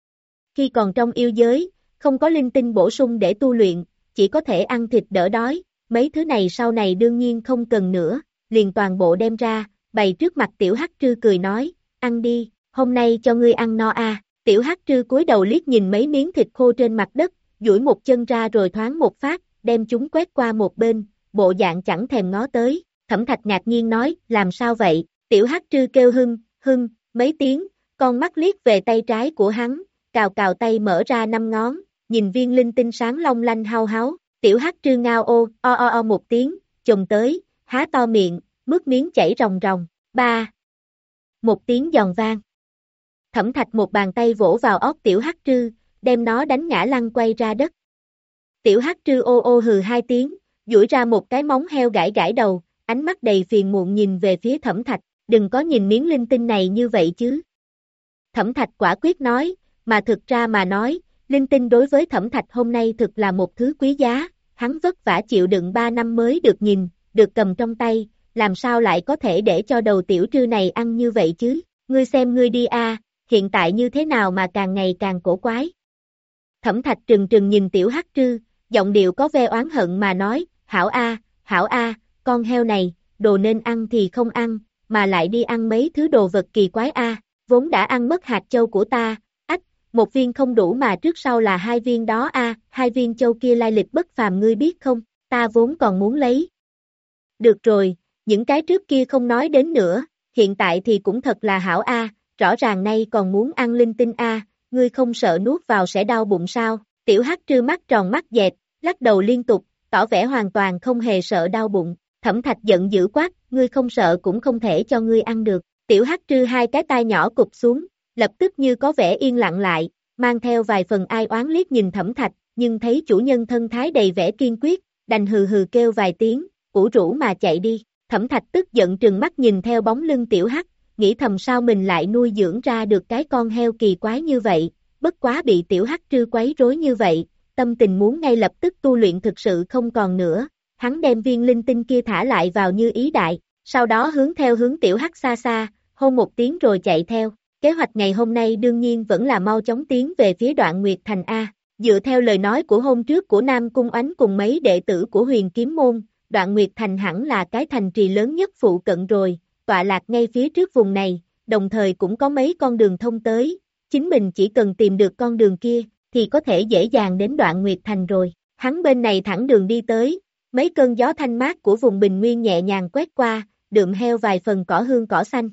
Khi còn trong yêu giới, không có linh tinh bổ sung để tu luyện, chỉ có thể ăn thịt đỡ đói, mấy thứ này sau này đương nhiên không cần nữa, liền toàn bộ đem ra, bày trước mặt Tiểu Hắc Trư cười nói, ăn đi, hôm nay cho ngươi ăn no a. À. Tiểu Hắc Trư cúi đầu liếc nhìn mấy miếng thịt khô trên mặt đất, duỗi một chân ra rồi thoáng một phát, đem chúng quét qua một bên, bộ dạng chẳng thèm ngó tới. Thẩm Thạch ngạc nhiên nói, làm sao vậy? Tiểu Hắc Trư kêu hưng, hưng, mấy tiếng, con mắt liếc về tay trái của hắn, cào cào tay mở ra năm ngón, nhìn viên linh tinh sáng long lanh hao háo. Tiểu Hắc Trư ngao ô, o o o một tiếng, chồm tới, há to miệng, mướt miếng chảy ròng ròng. Ba. Một tiếng giòn vang. Thẩm Thạch một bàn tay vỗ vào óc Tiểu Hắc Trư, đem nó đánh ngã lăn quay ra đất. Tiểu Hắc Trư ô ô hừ hai tiếng, duỗi ra một cái móng heo gãi gãi đầu, ánh mắt đầy phiền muộn nhìn về phía Thẩm Thạch, đừng có nhìn miếng linh tinh này như vậy chứ. Thẩm Thạch quả quyết nói, mà thực ra mà nói, linh tinh đối với Thẩm Thạch hôm nay thực là một thứ quý giá, hắn vất vả chịu đựng ba năm mới được nhìn, được cầm trong tay, làm sao lại có thể để cho đầu Tiểu Trư này ăn như vậy chứ, ngươi xem ngươi đi a, hiện tại như thế nào mà càng ngày càng cổ quái. Thẩm Thạch trừng trừng nhìn Tiểu Hắc Trư, giọng điệu có vẻ oán hận mà nói, hảo a, hảo a, con heo này, đồ nên ăn thì không ăn, mà lại đi ăn mấy thứ đồ vật kỳ quái a, vốn đã ăn mất hạt châu của ta, ách, một viên không đủ mà trước sau là hai viên đó a, hai viên châu kia lai lịch bất phàm ngươi biết không, ta vốn còn muốn lấy. Được rồi, những cái trước kia không nói đến nữa, hiện tại thì cũng thật là hảo a, rõ ràng nay còn muốn ăn linh tinh a, ngươi không sợ nuốt vào sẽ đau bụng sao? Tiểu hắc trư mắt tròn mắt dẹt, lắc đầu liên tục, tỏ vẻ hoàn toàn không hề sợ đau bụng. Thẩm Thạch giận dữ quát, ngươi không sợ cũng không thể cho ngươi ăn được. Tiểu hắc trư hai cái tai nhỏ cụp xuống, lập tức như có vẻ yên lặng lại, mang theo vài phần ai oán liếc nhìn Thẩm Thạch, nhưng thấy chủ nhân thân thái đầy vẻ kiên quyết, đành hừ hừ kêu vài tiếng, ủ rũ mà chạy đi. Thẩm Thạch tức giận trừng mắt nhìn theo bóng lưng tiểu hắc, nghĩ thầm sao mình lại nuôi dưỡng ra được cái con heo kỳ quái như vậy, bất quá bị tiểu hắc trư quấy rối như vậy, tâm tình muốn ngay lập tức tu luyện thực sự không còn nữa, hắn đem viên linh tinh kia thả lại vào như ý đại, sau đó hướng theo hướng tiểu hắc xa xa, hôn một tiếng rồi chạy theo. Kế hoạch ngày hôm nay đương nhiên vẫn là mau chóng tiến về phía Đoạn Nguyệt Thành A. Dựa theo lời nói của hôm trước của Nam Cung Oánh cùng mấy đệ tử của Huyền Kiếm Môn, Đoạn Nguyệt Thành hẳn là cái thành trì lớn nhất phụ cận rồi, tọa lạc ngay phía trước vùng này, đồng thời cũng có mấy con đường thông tới, chính mình chỉ cần tìm được con đường kia, thì có thể dễ dàng đến Đoạn Nguyệt Thành rồi. Hắn bên này thẳng đường đi tới, mấy cơn gió thanh mát của vùng bình nguyên nhẹ nhàng quét qua, đượm heo vài phần cỏ hương cỏ xanh.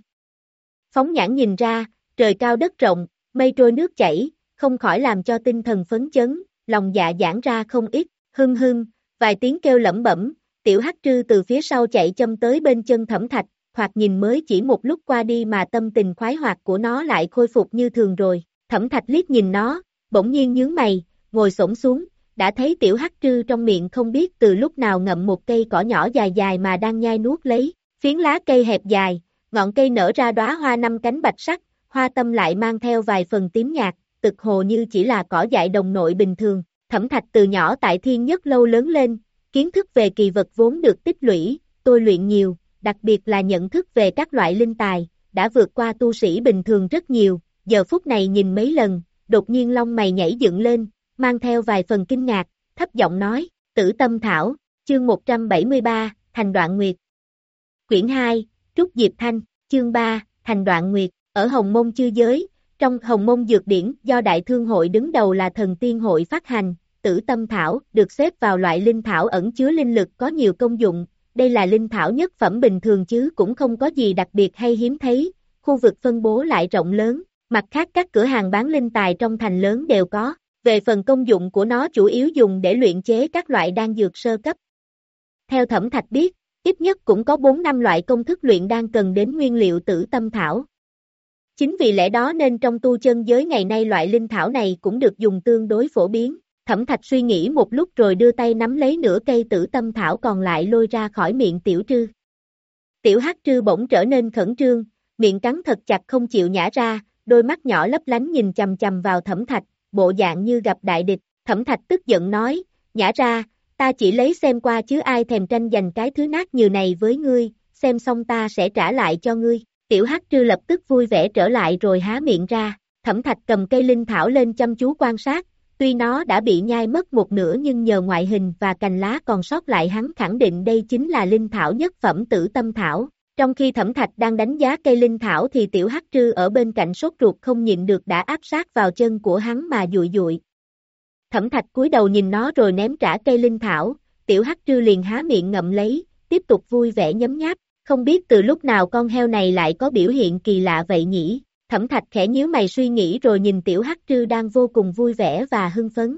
Phóng nhãn nhìn ra, trời cao đất rộng, mây trôi nước chảy, không khỏi làm cho tinh thần phấn chấn, lòng dạ giãn ra không ít, hưng hưng, vài tiếng kêu lẩm bẩm, tiểu hắc trư từ phía sau chạy châm tới bên chân Thẩm Thạch, thoạt nhìn mới chỉ một lúc qua đi mà tâm tình khoái hoạt của nó lại khôi phục như thường rồi. Thẩm Thạch liếc nhìn nó, bỗng nhiên nhướng mày, ngồi xổm xuống, đã thấy tiểu hắc trư trong miệng không biết từ lúc nào ngậm một cây cỏ nhỏ dài dài mà đang nhai nuốt lấy, phiến lá cây hẹp dài, ngọn cây nở ra đóa hoa năm cánh bạch sắc, hoa tâm lại mang theo vài phần tím nhạt, tực hồ như chỉ là cỏ dại đồng nội bình thường. Thẩm Thạch từ nhỏ tại Thiên Nhất Lâu lớn lên, kiến thức về kỳ vật vốn được tích lũy, tôi luyện nhiều, đặc biệt là nhận thức về các loại linh tài, đã vượt qua tu sĩ bình thường rất nhiều, giờ phút này nhìn mấy lần, đột nhiên lông mày nhảy dựng lên, mang theo vài phần kinh ngạc, thấp giọng nói, Tử Tâm Thảo, chương một trăm bảy mươi ba, Thành Đoạn Nguyệt. Quyển hai, Trúc Diệp Thanh, chương ba, Thành Đoạn Nguyệt, ở Hồng Mông Chư Giới, trong Hồng Mông Dược Điển do Đại Thương Hội đứng đầu là Thần Tiên Hội phát hành, Tử Tâm Thảo được xếp vào loại linh thảo ẩn chứa linh lực có nhiều công dụng, đây là linh thảo nhất phẩm bình thường chứ cũng không có gì đặc biệt hay hiếm thấy, khu vực phân bố lại rộng lớn, mặt khác các cửa hàng bán linh tài trong thành lớn đều có, về phần công dụng của nó chủ yếu dùng để luyện chế các loại đan dược sơ cấp. Theo Thẩm Thạch biết, ít nhất cũng có bốn năm loại công thức luyện đan cần đến nguyên liệu Tử Tâm Thảo. Chính vì lẽ đó nên trong tu chân giới ngày nay loại linh thảo này cũng được dùng tương đối phổ biến. Thẩm Thạch suy nghĩ một lúc rồi đưa tay nắm lấy nửa cây Tử Tâm Thảo còn lại lôi ra khỏi miệng tiểu trư. Tiểu hắc trư bỗng trở nên khẩn trương, miệng cắn thật chặt không chịu nhả ra, đôi mắt nhỏ lấp lánh nhìn chằm chằm vào Thẩm Thạch, bộ dạng như gặp đại địch. Thẩm Thạch tức giận nói, nhả ra, ta chỉ lấy xem qua chứ ai thèm tranh giành cái thứ nát như này với ngươi, xem xong ta sẽ trả lại cho ngươi. Tiểu hắc trư lập tức vui vẻ trở lại rồi há miệng ra, Thẩm Thạch cầm cây linh thảo lên chăm chú quan sát, tuy nó đã bị nhai mất một nửa nhưng nhờ ngoại hình và cành lá còn sót lại hắn khẳng định đây chính là linh thảo nhất phẩm Tử Tâm Thảo. Trong khi Thẩm Thạch đang đánh giá cây linh thảo thì tiểu hắc trư ở bên cạnh sốt ruột không nhịn được đã áp sát vào chân của hắn mà dụi dụi. Thẩm Thạch cúi đầu nhìn nó rồi ném trả cây linh thảo, tiểu hắc trư liền há miệng ngậm lấy, tiếp tục vui vẻ nhấm nháp, không biết từ lúc nào con heo này lại có biểu hiện kỳ lạ vậy nhỉ. Thẩm Thạch khẽ nhíu mày suy nghĩ rồi nhìn tiểu hắc trư đang vô cùng vui vẻ và hưng phấn.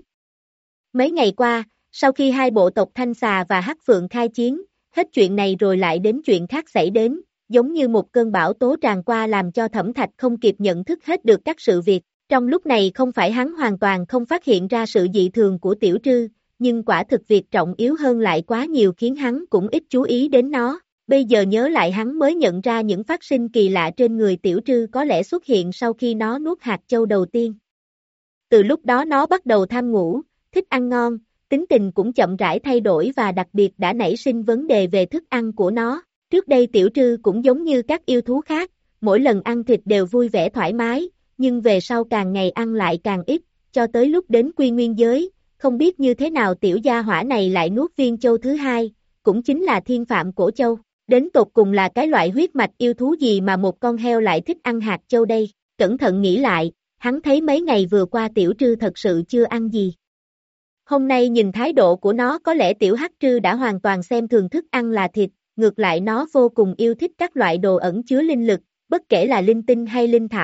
Mấy ngày qua, sau khi hai bộ tộc Thanh Xà và Hắc Phượng khai chiến, hết chuyện này rồi lại đến chuyện khác xảy đến, giống như một cơn bão tố tràn qua làm cho Thẩm Thạch không kịp nhận thức hết được các sự việc. Trong lúc này không phải hắn hoàn toàn không phát hiện ra sự dị thường của tiểu trư, nhưng quả thực việc trọng yếu hơn lại quá nhiều khiến hắn cũng ít chú ý đến nó. Bây giờ nhớ lại hắn mới nhận ra những phát sinh kỳ lạ trên người tiểu trư có lẽ xuất hiện sau khi nó nuốt hạt châu đầu tiên. Từ lúc đó nó bắt đầu tham ngủ, thích ăn ngon, tính tình cũng chậm rãi thay đổi và đặc biệt đã nảy sinh vấn đề về thức ăn của nó. Trước đây tiểu trư cũng giống như các yêu thú khác, mỗi lần ăn thịt đều vui vẻ thoải mái, nhưng về sau càng ngày ăn lại càng ít, cho tới lúc đến Quy Nguyên Giới, không biết như thế nào tiểu gia hỏa này lại nuốt viên châu thứ hai, cũng chính là Thiên Phạm Cổ Châu. Đến tột cùng là cái loại huyết mạch yêu thú gì mà một con heo lại thích ăn hạt châu đây? Cẩn thận nghĩ lại, hắn thấy mấy ngày vừa qua tiểu trư thật sự chưa ăn gì. Hôm nay nhìn thái độ của nó có lẽ tiểu hắc trư đã hoàn toàn xem thường thức ăn là thịt, ngược lại nó vô cùng yêu thích các loại đồ ẩn chứa linh lực, bất kể là linh tinh hay linh thảo.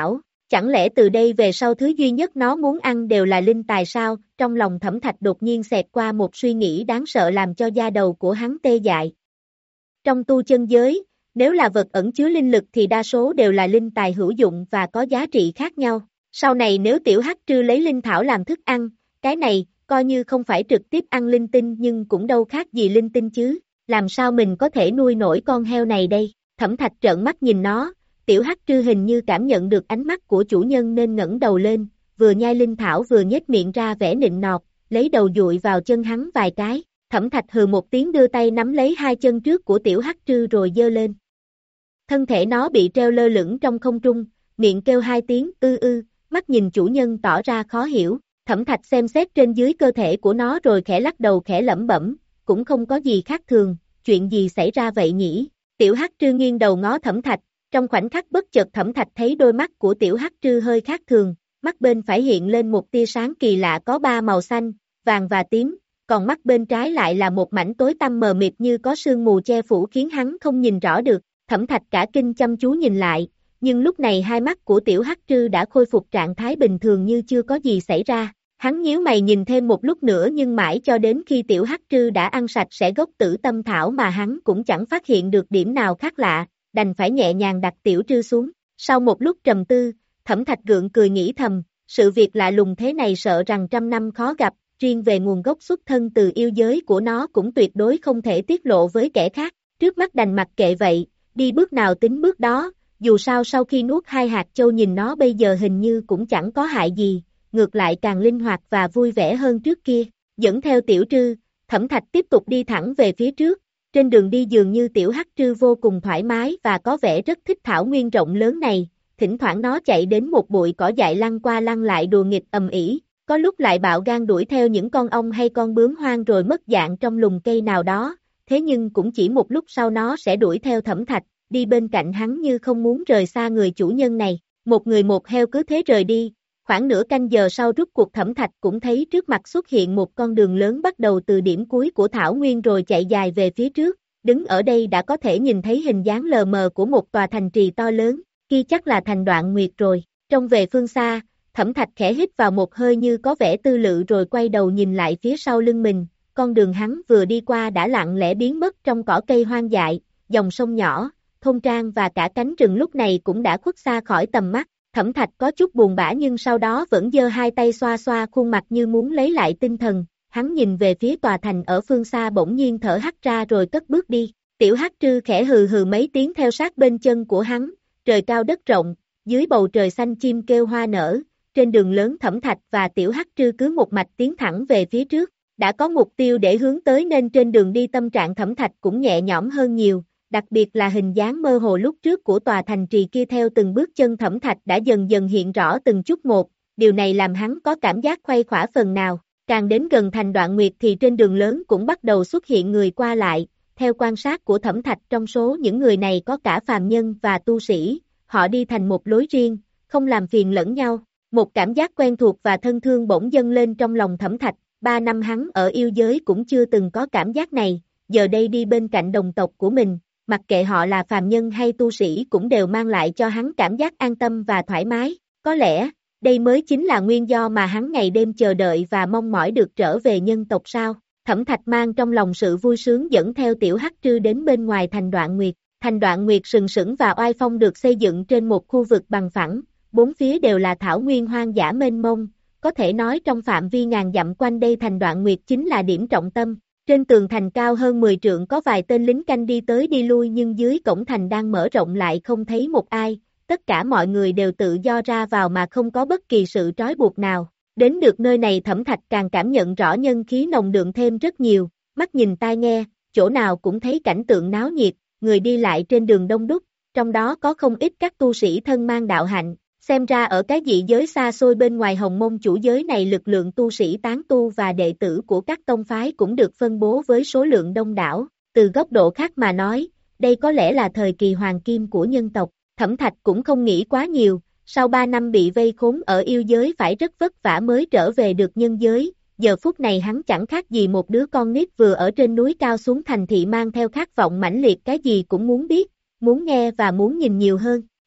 Chẳng lẽ từ đây về sau thứ duy nhất nó muốn ăn đều là linh tài sao? Trong lòng Thẩm Thạch đột nhiên xẹt qua một suy nghĩ đáng sợ làm cho da đầu của hắn tê dại. Trong tu chân giới, nếu là vật ẩn chứa linh lực thì đa số đều là linh tài hữu dụng và có giá trị khác nhau. Sau này nếu tiểu hắc trư lấy linh thảo làm thức ăn, cái này, coi như không phải trực tiếp ăn linh tinh nhưng cũng đâu khác gì linh tinh chứ, làm sao mình có thể nuôi nổi con heo này đây? Thẩm Thạch trợn mắt nhìn nó, tiểu hắc trư hình như cảm nhận được ánh mắt của chủ nhân nên ngẩng đầu lên, vừa nhai linh thảo vừa nhếch miệng ra vẻ nịnh nọt, lấy đầu dụi vào chân hắn vài cái. Thẩm Thạch hừ một tiếng đưa tay nắm lấy hai chân trước của tiểu hắc trư rồi giơ lên. Thân thể nó bị treo lơ lửng trong không trung, miệng kêu hai tiếng ư ư, mắt nhìn chủ nhân tỏ ra khó hiểu. Thẩm Thạch xem xét trên dưới cơ thể của nó rồi khẽ lắc đầu khẽ lẩm bẩm, cũng không có gì khác thường, chuyện gì xảy ra vậy nhỉ? Tiểu hắc trư nghiêng đầu ngó Thẩm Thạch, trong khoảnh khắc bất chợt Thẩm Thạch thấy đôi mắt của tiểu hắc trư hơi khác thường, mắt bên phải hiện lên một tia sáng kỳ lạ có ba màu xanh, vàng và tím, còn mắt bên trái lại là một mảnh tối tăm mờ mịt như có sương mù che phủ khiến hắn không nhìn rõ được. Thẩm Thạch cả kinh chăm chú nhìn lại, nhưng lúc này hai mắt của tiểu hắc trư đã khôi phục trạng thái bình thường như chưa có gì xảy ra. Hắn nhíu mày nhìn thêm một lúc nữa nhưng mãi cho đến khi tiểu hắc trư đã ăn sạch sẽ gốc tử tâm thảo mà hắn cũng chẳng phát hiện được điểm nào khác lạ, đành phải nhẹ nhàng đặt tiểu trư xuống. Sau một lúc trầm tư, Thẩm Thạch gượng cười nghĩ thầm, sự việc lạ lùng thế này sợ rằng trăm năm khó gặp, riêng về nguồn gốc xuất thân từ yêu giới của nó cũng tuyệt đối không thể tiết lộ với kẻ khác, trước mắt đành mặc kệ vậy, đi bước nào tính bước đó, dù sao sau khi nuốt hai hạt châu nhìn nó bây giờ hình như cũng chẳng có hại gì, ngược lại càng linh hoạt và vui vẻ hơn trước kia. Dẫn theo tiểu trư, Thẩm Thạch tiếp tục đi thẳng về phía trước, trên đường đi dường như tiểu hắc trư vô cùng thoải mái và có vẻ rất thích thảo nguyên rộng lớn này, thỉnh thoảng nó chạy đến một bụi cỏ dại lăn qua lăn lại đùa nghịch ầm ĩ, có lúc lại bạo gan đuổi theo những con ong hay con bướm hoang rồi mất dạng trong lùm cây nào đó, thế nhưng cũng chỉ một lúc sau nó sẽ đuổi theo Thẩm Thạch, đi bên cạnh hắn như không muốn rời xa người chủ nhân này. Một người một heo cứ thế rời đi, khoảng nửa canh giờ sau rút cuộc Thẩm Thạch cũng thấy trước mặt xuất hiện một con đường lớn bắt đầu từ điểm cuối của thảo nguyên rồi chạy dài về phía trước, đứng ở đây đã có thể nhìn thấy hình dáng lờ mờ của một tòa thành trì to lớn, kia chắc là thành Đoạn Nguyệt rồi. Trông về phương xa, Thẩm Thạch khẽ hít vào một hơi như có vẻ tư lự rồi quay đầu nhìn lại phía sau lưng mình, con đường hắn vừa đi qua đã lặng lẽ biến mất trong cỏ cây hoang dại, dòng sông nhỏ, thôn trang và cả cánh rừng lúc này cũng đã khuất xa khỏi tầm mắt. Thẩm Thạch có chút buồn bã nhưng sau đó vẫn giơ hai tay xoa xoa khuôn mặt như muốn lấy lại tinh thần, hắn nhìn về phía tòa thành ở phương xa bỗng nhiên thở hắt ra rồi cất bước đi. Tiểu hắc trư khẽ hừ hừ mấy tiếng theo sát bên chân của hắn, trời cao đất rộng, dưới bầu trời xanh chim kêu hoa nở, trên đường lớn Thẩm Thạch và tiểu hắc trư cứ một mạch tiến thẳng về phía trước, đã có mục tiêu để hướng tới nên trên đường đi tâm trạng Thẩm Thạch cũng nhẹ nhõm hơn nhiều. Đặc biệt là hình dáng mơ hồ lúc trước của tòa thành trì kia theo từng bước chân Thẩm Thạch đã dần dần hiện rõ từng chút một, điều này làm hắn có cảm giác khuây khỏa phần nào. Càng đến gần thành Đoạn Nguyệt thì trên đường lớn cũng bắt đầu xuất hiện người qua lại, theo quan sát của Thẩm Thạch trong số những người này có cả phàm nhân và tu sĩ, họ đi thành một lối riêng, không làm phiền lẫn nhau. Một cảm giác quen thuộc và thân thương bỗng dâng lên trong lòng Thẩm Thạch, ba năm hắn ở yêu giới cũng chưa từng có cảm giác này, giờ đây đi bên cạnh đồng tộc của mình, mặc kệ họ là phàm nhân hay tu sĩ cũng đều mang lại cho hắn cảm giác an tâm và thoải mái. Có lẽ, đây mới chính là nguyên do mà hắn ngày đêm chờ đợi và mong mỏi được trở về nhân tộc sao. Thẩm Thạch mang trong lòng sự vui sướng dẫn theo tiểu hắc trư đến bên ngoài thành Đoạn Nguyệt. Thành Đoạn Nguyệt sừng sững và oai phong được xây dựng trên một khu vực bằng phẳng, bốn phía đều là thảo nguyên hoang dã mênh mông, có thể nói trong phạm vi ngàn dặm quanh đây thành Đoạn Nguyệt chính là điểm trọng tâm. Trên tường thành cao hơn mười trượng có vài tên lính canh đi tới đi lui nhưng dưới cổng thành đang mở rộng lại không thấy một ai, tất cả mọi người đều tự do ra vào mà không có bất kỳ sự trói buộc nào. Đến được nơi này Thẩm Thạch càng cảm nhận rõ nhân khí nồng đượm thêm rất nhiều, mắt nhìn tai nghe, chỗ nào cũng thấy cảnh tượng náo nhiệt, người đi lại trên đường đông đúc, trong đó có không ít các tu sĩ thân mang đạo hạnh. Xem ra ở cái dị giới xa xôi bên ngoài Hồng Mông chủ giới này lực lượng tu sĩ tán tu và đệ tử của các tông phái cũng được phân bố với số lượng đông đảo. Từ góc độ khác mà nói, đây có lẽ là thời kỳ hoàng kim của nhân tộc. Thẩm Thạch cũng không nghĩ quá nhiều, sau ba năm bị vây khốn ở yêu giới phải rất vất vả mới trở về được nhân giới. Giờ phút này hắn chẳng khác gì một đứa con nít vừa ở trên núi cao xuống thành thị mang theo khát vọng mãnh liệt cái gì cũng muốn biết, muốn nghe và muốn nhìn nhiều hơn.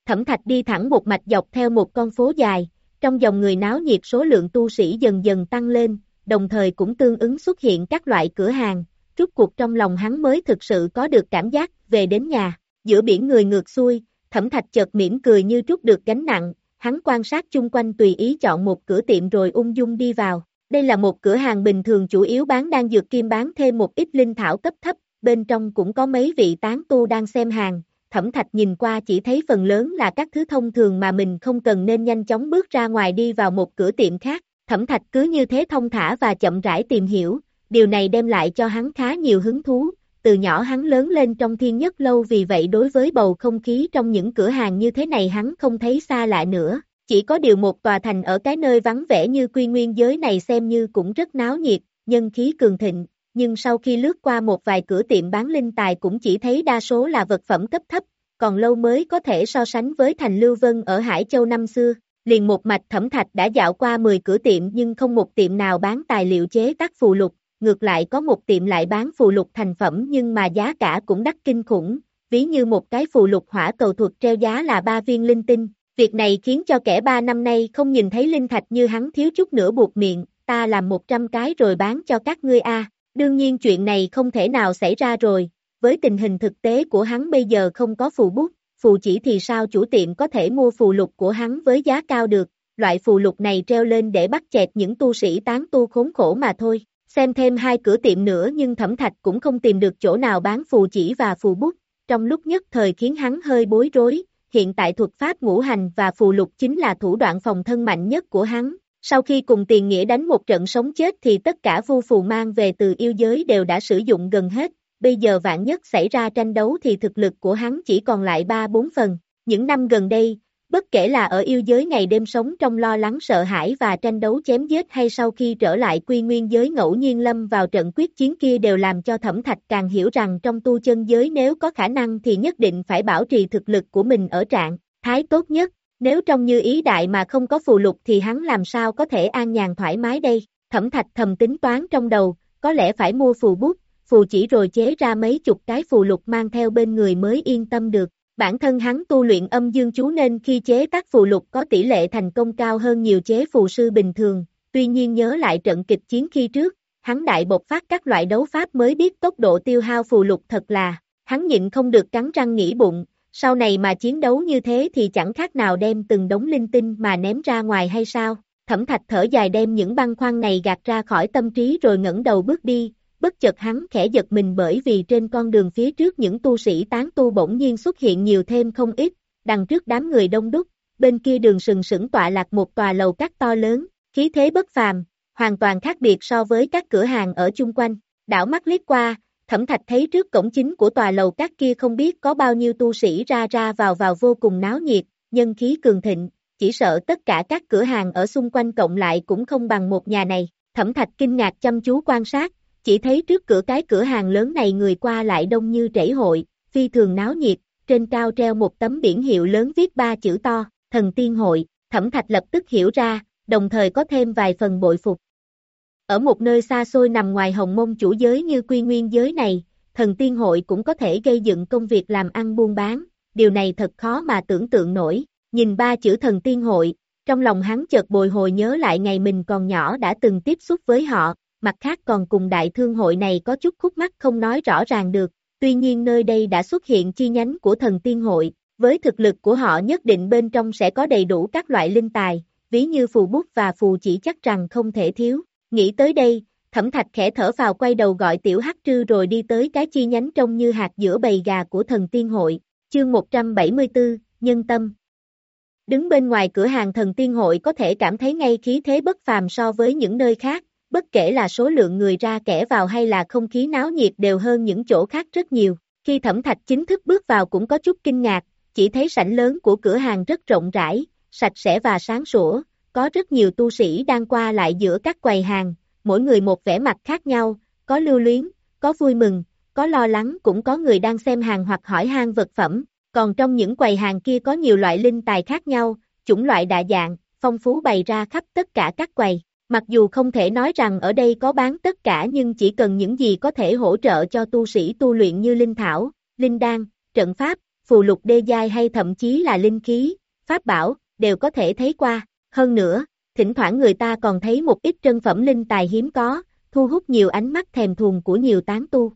Thẩm Thạch đi thẳng một mạch dọc theo một con phố dài, trong dòng người náo nhiệt số lượng tu sĩ dần dần tăng lên, đồng thời cũng tương ứng xuất hiện các loại cửa hàng, rút cuộc trong lòng hắn mới thực sự có được cảm giác về đến nhà. Giữa biển người ngược xuôi, Thẩm Thạch chợt mỉm cười như trút được gánh nặng, hắn quan sát chung quanh tùy ý chọn một cửa tiệm rồi ung dung đi vào. Đây là một cửa hàng bình thường chủ yếu bán đan dược kim, bán thêm một ít linh thảo cấp thấp, bên trong cũng có mấy vị tán tu đang xem hàng. Thẩm Thạch nhìn qua chỉ thấy phần lớn là các thứ thông thường mà mình không cần, nên nhanh chóng bước ra ngoài đi vào một cửa tiệm khác. Thẩm Thạch cứ như thế thông thả và chậm rãi tìm hiểu, điều này đem lại cho hắn khá nhiều hứng thú. Từ nhỏ hắn lớn lên trong Thiên Nhất Lâu, vì vậy đối với bầu không khí trong những cửa hàng như thế này hắn không thấy xa lạ nữa. Chỉ có điều một tòa thành ở cái nơi vắng vẻ như Quy Nguyên giới này xem như cũng rất náo nhiệt, nhân khí cường thịnh, nhưng sau khi lướt qua một vài cửa tiệm bán linh tài cũng chỉ thấy đa số là vật phẩm cấp thấp, còn lâu mới có thể so sánh với thành Lưu Vân ở Hải Châu năm xưa. Liền một mạch Thẩm Thạch đã dạo qua mười cửa tiệm nhưng không một tiệm nào bán tài liệu chế tác phù lục, ngược lại có một tiệm lại bán phù lục thành phẩm nhưng mà giá cả cũng đắt kinh khủng, ví như một cái phù lục hỏa cầu thuật treo giá là ba viên linh tinh. Việc này khiến cho kẻ ba năm nay không nhìn thấy linh thạch như hắn thiếu chút nữa buột miệng, ta làm một trăm cái rồi bán cho các ngươi a. Đương nhiên chuyện này không thể nào xảy ra rồi, với tình hình thực tế của hắn bây giờ không có phù bút, phù chỉ thì sao chủ tiệm có thể mua phù lục của hắn với giá cao được, loại phù lục này treo lên để bắt chẹt những tu sĩ tán tu khốn khổ mà thôi. Xem thêm hai cửa tiệm nữa nhưng Thẩm Thạch cũng không tìm được chỗ nào bán phù chỉ và phù bút, trong lúc nhất thời khiến hắn hơi bối rối. Hiện tại thuật pháp ngũ hành và phù lục chính là thủ đoạn phòng thân mạnh nhất của hắn. Sau khi cùng Tiền Nghĩa đánh một trận sống chết thì tất cả vu phù mang về từ yêu giới đều đã sử dụng gần hết. Bây giờ vạn nhất xảy ra tranh đấu thì thực lực của hắn chỉ còn lại ba bốn phần. Những năm gần đây, bất kể là ở yêu giới ngày đêm sống trong lo lắng sợ hãi và tranh đấu chém giết, hay sau khi trở lại Quy Nguyên giới ngẫu nhiên lâm vào trận quyết chiến kia, đều làm cho Thẩm Thạch càng hiểu rằng trong tu chân giới nếu có khả năng thì nhất định phải bảo trì thực lực của mình ở trạng thái tốt nhất. Nếu trong như ý đại mà không có phù lục thì hắn làm sao có thể an nhàn thoải mái đây. Thẩm Thạch thầm tính toán trong đầu, có lẽ phải mua phù bút, phù chỉ rồi chế ra mấy chục cái phù lục mang theo bên người mới yên tâm được. Bản thân hắn tu luyện âm dương chú nên khi chế tác phù lục có tỷ lệ thành công cao hơn nhiều chế phù sư bình thường. Tuy nhiên nhớ lại trận kịch chiến khi trước, hắn đại bộc phát các loại đấu pháp mới biết tốc độ tiêu hao phù lục thật là, hắn nhịn không được cắn răng nghĩ bụng, sau này mà chiến đấu như thế thì chẳng khác nào đem từng đống linh tinh mà ném ra ngoài hay sao. Thẩm Thạch thở dài đem những băn khoăn này gạt ra khỏi tâm trí rồi ngẩng đầu bước đi. Bất chợt hắn khẽ giật mình bởi vì trên con đường phía trước những tu sĩ tán tu bỗng nhiên xuất hiện nhiều thêm không ít, đằng trước đám người đông đúc, bên kia đường sừng sững tọa lạc một tòa lầu các to lớn, khí thế bất phàm, hoàn toàn khác biệt so với các cửa hàng ở chung quanh. Đảo mắt liếc qua, Thẩm Thạch thấy trước cổng chính của tòa lầu các kia không biết có bao nhiêu tu sĩ ra ra vào vào vô cùng náo nhiệt, nhân khí cường thịnh, chỉ sợ tất cả các cửa hàng ở xung quanh cộng lại cũng không bằng một nhà này. Thẩm Thạch kinh ngạc chăm chú quan sát, chỉ thấy trước cửa cái cửa hàng lớn này người qua lại đông như trẩy hội, phi thường náo nhiệt, trên cao treo một tấm biển hiệu lớn viết ba chữ to, Thần Tiên Hội. Thẩm Thạch lập tức hiểu ra, đồng thời có thêm vài phần bội phục. Ở một nơi xa xôi nằm ngoài hồng mông chủ giới như Quy Nguyên giới này, Thần Tiên Hội cũng có thể gây dựng công việc làm ăn buôn bán, điều này thật khó mà tưởng tượng nổi. Nhìn ba chữ Thần Tiên Hội, trong lòng hắn chợt bồi hồi nhớ lại ngày mình còn nhỏ đã từng tiếp xúc với họ. Mặt khác còn cùng đại thương hội này có chút khúc mắc không nói rõ ràng được, tuy nhiên nơi đây đã xuất hiện chi nhánh của Thần Tiên hội, với thực lực của họ nhất định bên trong sẽ có đầy đủ các loại linh tài, ví như phù bút và phù chỉ chắc rằng không thể thiếu. Nghĩ tới đây, Thẩm Thạch khẽ thở vào quay đầu gọi Tiểu Hắc Trư rồi đi tới cái chi nhánh trông như hạt giữa bầy gà của Thần Tiên hội. Chương một trăm bảy mươi tư, Nhân Tâm. Đứng bên ngoài cửa hàng Thần Tiên hội có thể cảm thấy ngay khí thế bất phàm so với những nơi khác. Bất kể là số lượng người ra kẻ vào hay là không khí náo nhiệt đều hơn những chỗ khác rất nhiều. Khi Thẩm Thạch chính thức bước vào cũng có chút kinh ngạc, chỉ thấy sảnh lớn của cửa hàng rất rộng rãi, sạch sẽ và sáng sủa, có rất nhiều tu sĩ đang qua lại giữa các quầy hàng, mỗi người một vẻ mặt khác nhau, có lưu luyến, có vui mừng, có lo lắng, cũng có người đang xem hàng hoặc hỏi han vật phẩm. Còn trong những quầy hàng kia có nhiều loại linh tài khác nhau, chủng loại đa dạng, phong phú bày ra khắp tất cả các quầy. Mặc dù không thể nói rằng ở đây có bán tất cả nhưng chỉ cần những gì có thể hỗ trợ cho tu sĩ tu luyện như linh thảo, linh đan, trận pháp, phù lục đê giai hay thậm chí là linh khí, pháp bảo, đều có thể thấy qua. Hơn nữa, thỉnh thoảng người ta còn thấy một ít trân phẩm linh tài hiếm có, thu hút nhiều ánh mắt thèm thuồng của nhiều tán tu.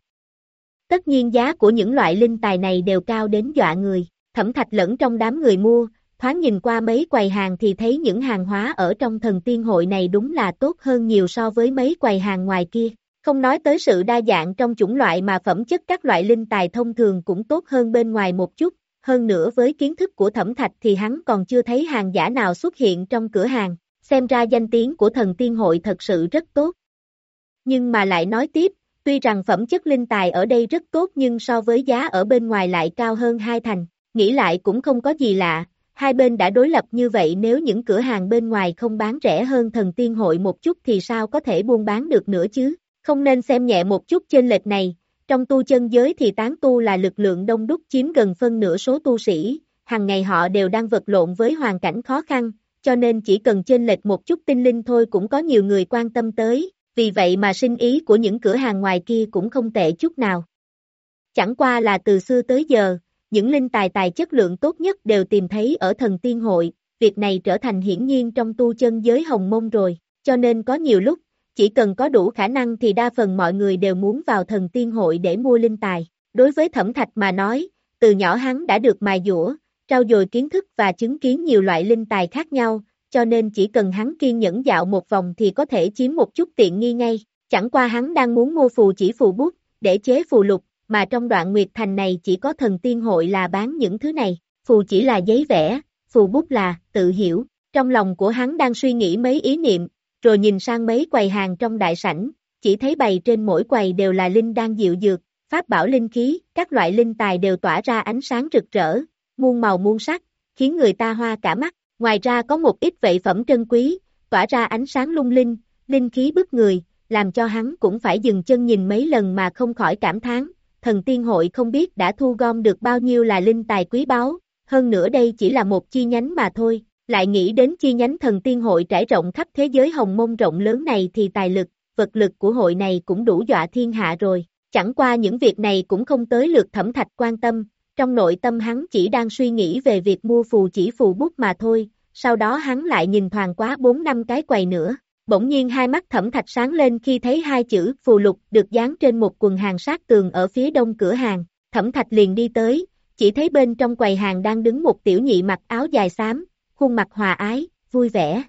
Tất nhiên giá của những loại linh tài này đều cao đến dọa người. Thẩm Thạch lẫn trong đám người mua, thoáng nhìn qua mấy quầy hàng thì thấy những hàng hóa ở trong thần tiên hội này đúng là tốt hơn nhiều so với mấy quầy hàng ngoài kia. Không nói tới sự đa dạng trong chủng loại mà phẩm chất các loại linh tài thông thường cũng tốt hơn bên ngoài một chút. Hơn nữa với kiến thức của Thẩm Thạch thì hắn còn chưa thấy hàng giả nào xuất hiện trong cửa hàng. Xem ra danh tiếng của thần tiên hội thật sự rất tốt. Nhưng mà lại nói tiếp, tuy rằng phẩm chất linh tài ở đây rất tốt nhưng so với giá ở bên ngoài lại cao hơn hai thành. Nghĩ lại cũng không có gì lạ, hai bên đã đối lập như vậy, nếu những cửa hàng bên ngoài không bán rẻ hơn thần tiên hội một chút thì sao có thể buôn bán được nữa chứ, không nên xem nhẹ một chút chênh lệch này. Trong tu chân giới thì tán tu là lực lượng đông đúc chiếm gần phân nửa số tu sĩ, hàng ngày họ đều đang vật lộn với hoàn cảnh khó khăn, cho nên chỉ cần chênh lệch một chút tinh linh thôi cũng có nhiều người quan tâm tới, vì vậy mà sinh ý của những cửa hàng ngoài kia cũng không tệ chút nào. Chẳng qua là từ xưa tới giờ, những linh tài tài chất lượng tốt nhất đều tìm thấy ở thần tiên hội, việc này trở thành hiển nhiên trong tu chân giới hồng mông rồi, cho nên có nhiều lúc, chỉ cần có đủ khả năng thì đa phần mọi người đều muốn vào thần tiên hội để mua linh tài. Đối với Thẩm Thạch mà nói, từ nhỏ hắn đã được mài dũa, trau dồi kiến thức và chứng kiến nhiều loại linh tài khác nhau, cho nên chỉ cần hắn kiên nhẫn dạo một vòng thì có thể chiếm một chút tiện nghi ngay. Chẳng qua hắn đang muốn mua phù chỉ phù bút, để chế phù lục, mà trong Đoạn Nguyệt Thành này chỉ có thần tiên hội là bán những thứ này. Phù chỉ là giấy vẽ, phù bút là tự hiểu. Trong lòng của hắn đang suy nghĩ mấy ý niệm, rồi nhìn sang mấy quầy hàng trong đại sảnh, chỉ thấy bày trên mỗi quầy đều là linh đan diệu dược, pháp bảo linh khí, các loại linh tài đều tỏa ra ánh sáng rực rỡ, muôn màu muôn sắc, khiến người ta hoa cả mắt. Ngoài ra có một ít vậy phẩm trân quý, tỏa ra ánh sáng lung linh, linh khí bức người, làm cho hắn cũng phải dừng chân nhìn mấy lần mà không khỏi cảm thán. Thần tiên hội không biết đã thu gom được bao nhiêu là linh tài quý báu, hơn nữa đây chỉ là một chi nhánh mà thôi, lại nghĩ đến chi nhánh thần tiên hội trải rộng khắp thế giới hồng mông rộng lớn này thì tài lực, vật lực của hội này cũng đủ dọa thiên hạ rồi. Chẳng qua những việc này cũng không tới lượt Thẩm Thạch quan tâm, trong nội tâm hắn chỉ đang suy nghĩ về việc mua phù chỉ phù bút mà thôi, sau đó hắn lại nhìn thoáng quá bốn năm cái quầy nữa. Bỗng nhiên hai mắt Thẩm Thạch sáng lên khi thấy hai chữ phù lục được dán trên một quần hàng sát tường ở phía đông cửa hàng. Thẩm Thạch liền đi tới, chỉ thấy bên trong quầy hàng đang đứng một tiểu nhị mặc áo dài xám, khuôn mặt hòa ái, vui vẻ.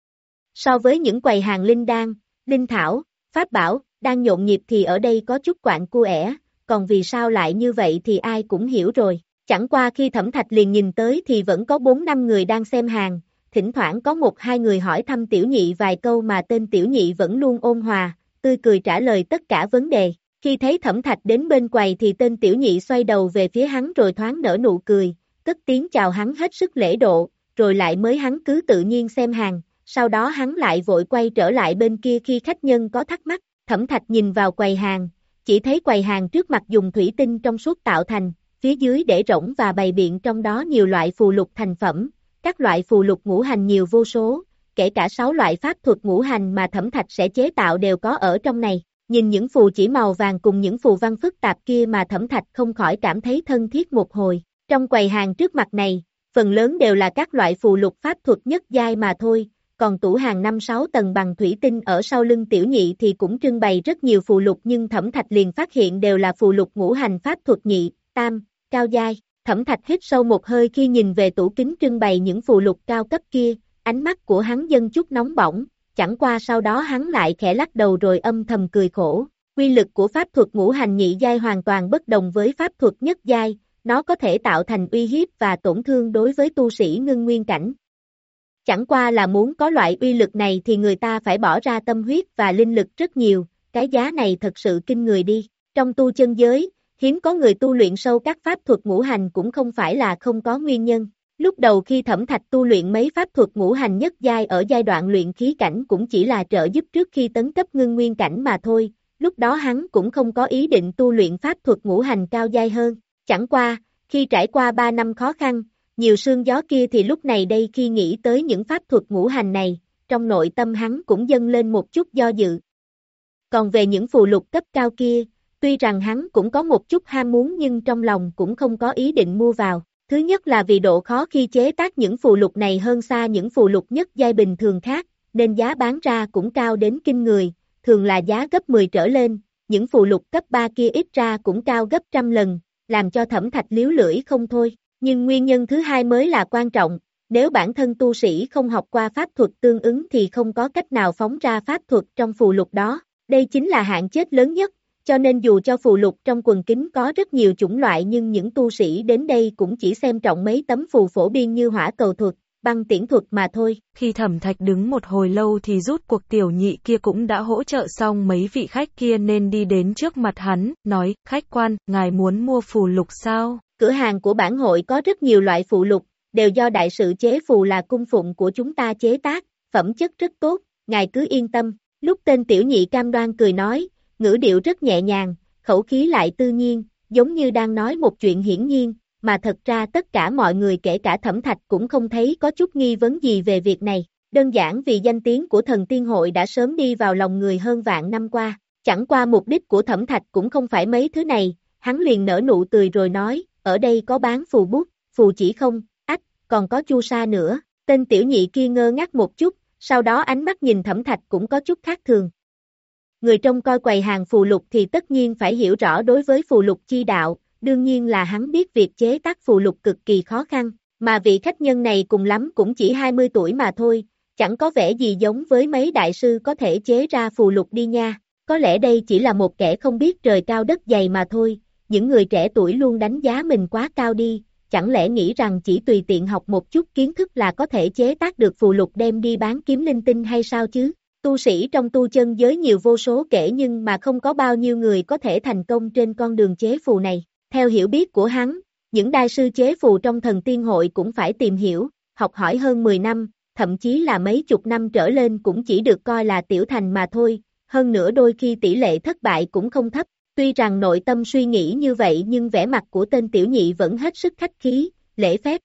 So với những quầy hàng linh đan, linh thảo, pháp bảo, đang nhộn nhịp thì ở đây có chút quạng cua ẻ, còn vì sao lại như vậy thì ai cũng hiểu rồi. Chẳng qua khi Thẩm Thạch liền nhìn tới thì vẫn có bốn năm người đang xem hàng, thỉnh thoảng có một hai người hỏi thăm tiểu nhị vài câu mà tên tiểu nhị vẫn luôn ôn hòa, tươi cười trả lời tất cả vấn đề. Khi thấy Thẩm Thạch đến bên quầy thì tên tiểu nhị xoay đầu về phía hắn rồi thoáng nở nụ cười, cất tiếng chào hắn hết sức lễ độ, rồi lại mới hắn cứ tự nhiên xem hàng, sau đó hắn lại vội quay trở lại bên kia khi khách nhân có thắc mắc. Thẩm Thạch nhìn vào quầy hàng, chỉ thấy quầy hàng trước mặt dùng thủy tinh trong suốt tạo thành, phía dưới để rỗng và bày biện trong đó nhiều loại phù lục thành phẩm, các loại phù lục ngũ hành nhiều vô số, kể cả sáu loại pháp thuật ngũ hành mà Thẩm Thạch sẽ chế tạo đều có ở trong này. Nhìn những phù chỉ màu vàng cùng những phù văn phức tạp kia mà Thẩm Thạch không khỏi cảm thấy thân thiết một hồi. Trong quầy hàng trước mặt này, phần lớn đều là các loại phù lục pháp thuật nhất giai mà thôi, còn tủ hàng năm sáu tầng bằng thủy tinh ở sau lưng tiểu nhị thì cũng trưng bày rất nhiều phù lục, nhưng Thẩm Thạch liền phát hiện đều là phù lục ngũ hành pháp thuật nhị, tam, cao giai. Thẩm Thạch hít sâu một hơi khi nhìn về tủ kính trưng bày những phù lục cao cấp kia, ánh mắt của hắn dâng chút nóng bỏng, chẳng qua sau đó hắn lại khẽ lắc đầu rồi âm thầm cười khổ. Quy lực của pháp thuật ngũ hành nhị giai hoàn toàn bất đồng với pháp thuật nhất giai, nó có thể tạo thành uy hiếp và tổn thương đối với tu sĩ ngưng nguyên cảnh. Chẳng qua là muốn có loại uy lực này thì người ta phải bỏ ra tâm huyết và linh lực rất nhiều, cái giá này thật sự kinh người đi. Trong tu chân giới, hiếm có người tu luyện sâu các pháp thuật ngũ hành cũng không phải là không có nguyên nhân. Lúc đầu khi Thẩm Thạch tu luyện mấy pháp thuật ngũ hành nhất giai ở giai đoạn luyện khí cảnh cũng chỉ là trợ giúp trước khi tấn cấp ngưng nguyên cảnh mà thôi, lúc đó hắn cũng không có ý định tu luyện pháp thuật ngũ hành cao giai hơn. Chẳng qua, khi trải qua ba năm khó khăn, nhiều sương gió kia thì lúc này đây khi nghĩ tới những pháp thuật ngũ hành này, trong nội tâm hắn cũng dâng lên một chút do dự. Còn về những phù lục cấp cao kia, Tuy rằng hắn cũng có một chút ham muốn nhưng trong lòng cũng không có ý định mua vào. Thứ nhất là vì độ khó khi chế tác những phù lục này hơn xa những phù lục nhất giai bình thường khác, nên giá bán ra cũng cao đến kinh người, thường là giá gấp mười trở lên, những phù lục cấp ba kia ít ra cũng cao gấp trăm lần, làm cho Thẩm Thạch liếu lưỡi không thôi. Nhưng nguyên nhân thứ hai mới là quan trọng, nếu bản thân tu sĩ không học qua pháp thuật tương ứng thì không có cách nào phóng ra pháp thuật trong phù lục đó. Đây chính là hạn chết lớn nhất, cho nên dù cho phù lục trong quần kính có rất nhiều chủng loại nhưng những tu sĩ đến đây cũng chỉ xem trọng mấy tấm phù phổ biên như hỏa cầu thuật, băng tiễn thuật mà thôi. Khi Thẩm Thạch đứng một hồi lâu thì rút cuộc tiểu nhị kia cũng đã hỗ trợ xong mấy vị khách kia nên đi đến trước mặt hắn, nói, khách quan, ngài muốn mua phù lục sao? Cửa hàng của bản hội có rất nhiều loại phù lục, đều do đại sự chế phù là cung phụng của chúng ta chế tác, phẩm chất rất tốt, ngài cứ yên tâm. Lúc tên tiểu nhị cam đoan cười nói, ngữ điệu rất nhẹ nhàng, khẩu khí lại tự nhiên, giống như đang nói một chuyện hiển nhiên, mà thật ra tất cả mọi người kể cả Thẩm Thạch cũng không thấy có chút nghi vấn gì về việc này, đơn giản vì danh tiếng của thần tiên hội đã sớm đi vào lòng người hơn vạn năm qua, chẳng qua mục đích của Thẩm Thạch cũng không phải mấy thứ này, hắn liền nở nụ cười rồi nói, ở đây có bán phù bút, phù chỉ không, ách, còn có chu sa nữa, tên tiểu nhị kia ngơ ngác một chút, sau đó ánh mắt nhìn Thẩm Thạch cũng có chút khác thường. Người trông coi quầy hàng phù lục thì tất nhiên phải hiểu rõ đối với phù lục chi đạo, đương nhiên là hắn biết việc chế tác phù lục cực kỳ khó khăn, mà vị khách nhân này cùng lắm cũng chỉ hai mươi tuổi mà thôi, chẳng có vẻ gì giống với mấy đại sư có thể chế ra phù lục đi nha, có lẽ đây chỉ là một kẻ không biết trời cao đất dày mà thôi, những người trẻ tuổi luôn đánh giá mình quá cao đi, chẳng lẽ nghĩ rằng chỉ tùy tiện học một chút kiến thức là có thể chế tác được phù lục đem đi bán kiếm linh tinh hay sao chứ? Tu sĩ trong tu chân giới nhiều vô số kể nhưng mà không có bao nhiêu người có thể thành công trên con đường chế phù này. Theo hiểu biết của hắn, những đại sư chế phù trong thần tiên hội cũng phải tìm hiểu, học hỏi hơn mười năm, thậm chí là mấy chục năm trở lên cũng chỉ được coi là tiểu thành mà thôi, hơn nữa đôi khi tỷ lệ thất bại cũng không thấp. Tuy rằng nội tâm suy nghĩ như vậy nhưng vẻ mặt của tên tiểu nhị vẫn hết sức khách khí, lễ phép.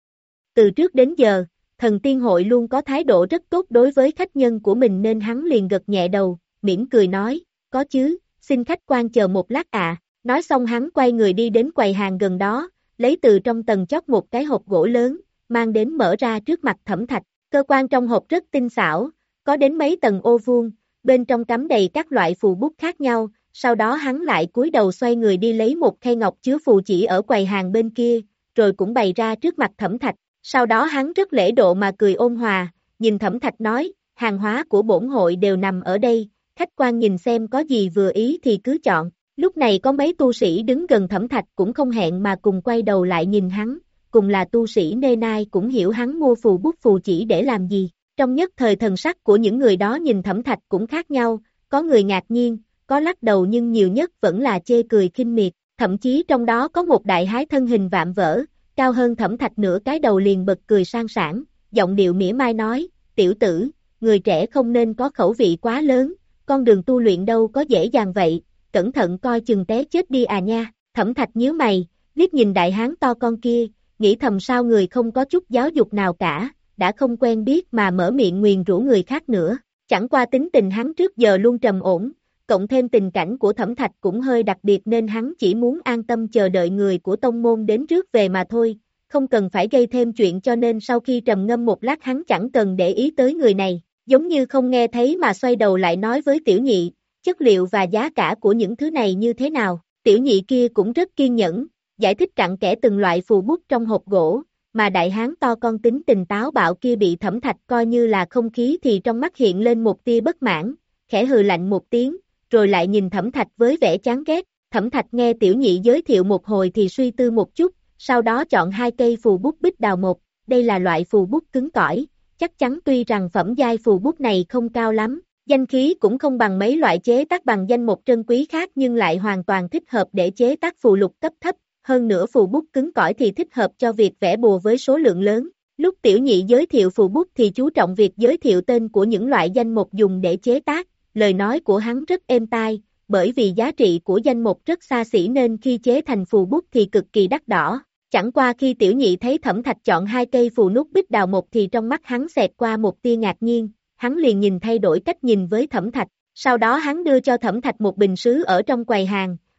Từ trước đến giờ, thần tiên hội luôn có thái độ rất tốt đối với khách nhân của mình nên hắn liền gật nhẹ đầu, mỉm cười nói, có chứ, xin khách quan chờ một lát ạ. Nói xong hắn quay người đi đến quầy hàng gần đó, lấy từ trong tầng chót một cái hộp gỗ lớn, mang đến mở ra trước mặt Thẩm Thạch. Cơ quan trong hộp rất tinh xảo, có đến mấy tầng ô vuông, bên trong cắm đầy các loại phù bút khác nhau. Sau đó hắn lại cúi đầu xoay người đi lấy một khay ngọc chứa phù chỉ ở quầy hàng bên kia, rồi cũng bày ra trước mặt Thẩm Thạch. Sau đó hắn rất lễ độ mà cười ôn hòa, nhìn Thẩm Thạch nói, hàng hóa của bổn hội đều nằm ở đây, khách quan nhìn xem có gì vừa ý thì cứ chọn. Lúc này có mấy tu sĩ đứng gần Thẩm Thạch cũng không hẹn mà cùng quay đầu lại nhìn hắn, cùng là tu sĩ nê nai cũng hiểu hắn mua phù bút phù chỉ để làm gì. Trong nhất thời thần sắc của những người đó nhìn Thẩm Thạch cũng khác nhau, có người ngạc nhiên, có lắc đầu nhưng nhiều nhất vẫn là chê cười khinh miệt, thậm chí trong đó có một đại hái thân hình vạm vỡ, cao hơn Thẩm Thạch nửa cái đầu liền bật cười sang sảng, giọng điệu mỉa mai nói, tiểu tử, người trẻ không nên có khẩu vị quá lớn, con đường tu luyện đâu có dễ dàng vậy, cẩn thận coi chừng té chết đi à nha. Thẩm Thạch nhíu mày, liếc nhìn đại hán to con kia, nghĩ thầm sao người không có chút giáo dục nào cả, đã không quen biết mà mở miệng nguyền rủa người khác nữa, chẳng qua tính tình hắn trước giờ luôn trầm ổn, cộng thêm tình cảnh của Thẩm Thạch cũng hơi đặc biệt nên hắn chỉ muốn an tâm chờ đợi người của tông môn đến rước về mà thôi, không cần phải gây thêm chuyện cho nên sau khi trầm ngâm một lát hắn chẳng cần để ý tới người này, giống như không nghe thấy mà xoay đầu lại nói với tiểu nhị, chất liệu và giá cả của những thứ này như thế nào. Tiểu nhị kia cũng rất kiên nhẫn, giải thích cặn kẽ từng loại phù bút trong hộp gỗ, mà đại hán to con tính tình táo bạo kia bị Thẩm Thạch coi như là không khí thì trong mắt hiện lên một tia bất mãn, khẽ hừ lạnh một tiếng, rồi lại nhìn Thẩm Thạch với vẻ chán ghét. Thẩm Thạch nghe tiểu nhị giới thiệu một hồi thì suy tư một chút, sau đó chọn hai cây phù bút bích đào một, đây là loại phù bút cứng cỏi, chắc chắn tuy rằng phẩm giai phù bút này không cao lắm, danh khí cũng không bằng mấy loại chế tác bằng danh một trân quý khác nhưng lại hoàn toàn thích hợp để chế tác phù lục cấp thấp, hơn nữa phù bút cứng cỏi thì thích hợp cho việc vẽ bùa với số lượng lớn. Lúc tiểu nhị giới thiệu phù bút thì chú trọng việc giới thiệu tên của những loại danh mục dùng để chế tác, lời nói của hắn rất êm tai, bởi vì giá trị của danh mục rất xa xỉ nên khi chế thành phù bút thì cực kỳ đắt đỏ. Chẳng qua khi tiểu nhị thấy Thẩm Thạch chọn hai cây phù nút bích đào một thì trong mắt hắn xẹt qua một tia ngạc nhiên, hắn liền nhìn thay đổi cách nhìn với Thẩm Thạch, sau đó hắn đưa cho Thẩm Thạch một bình sứ ở trong quầy hàng,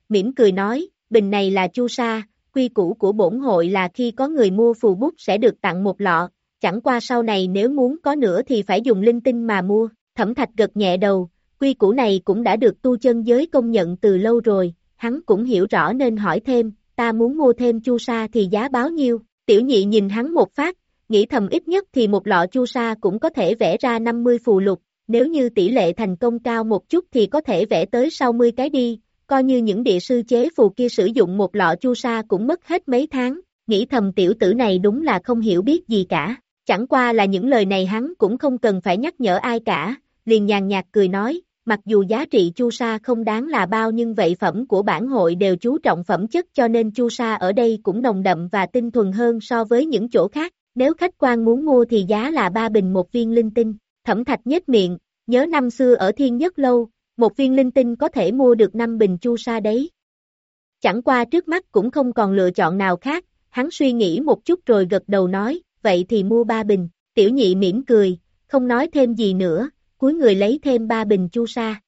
mỉm cười nói, bình này là chu sa, quy củ của bổn hội là khi có người mua phù bút sẽ được tặng một lọ, chẳng qua sau này nếu muốn có nữa thì phải dùng linh tinh mà mua. Thẩm Thạch gật nhẹ đầu, quy củ này cũng đã được tu chân giới công nhận từ lâu rồi, hắn cũng hiểu rõ nên hỏi thêm, ta muốn mua thêm chu sa thì giá bao nhiêu? Tiểu nhị nhìn hắn một phát, nghĩ thầm ít nhất thì một lọ chu sa cũng có thể vẽ ra năm mươi phù lục, nếu như tỷ lệ thành công cao một chút thì có thể vẽ tới sáu mươi cái đi, coi như những địa sư chế phù kia sử dụng một lọ chu sa cũng mất hết mấy tháng, nghĩ thầm tiểu tử này đúng là không hiểu biết gì cả, chẳng qua là những lời này hắn cũng không cần phải nhắc nhở ai cả, liền nhàn nhạt cười nói, mặc dù giá trị chu sa không đáng là bao nhưng vậy phẩm của bản hội đều chú trọng phẩm chất cho nên chu sa ở đây cũng nồng đậm và tinh thuần hơn so với những chỗ khác, nếu khách quan muốn mua thì giá là ba bình một viên linh tinh. Thẩm Thạch nhếch miệng, nhớ năm xưa ở Thiên Nhất Lâu, một viên linh tinh có thể mua được năm bình chu sa đấy. Chẳng qua trước mắt cũng không còn lựa chọn nào khác, hắn suy nghĩ một chút rồi gật đầu nói, vậy thì mua ba bình. Tiểu nhị mỉm cười, không nói thêm gì nữa, cúi người lấy thêm ba bình chu sa.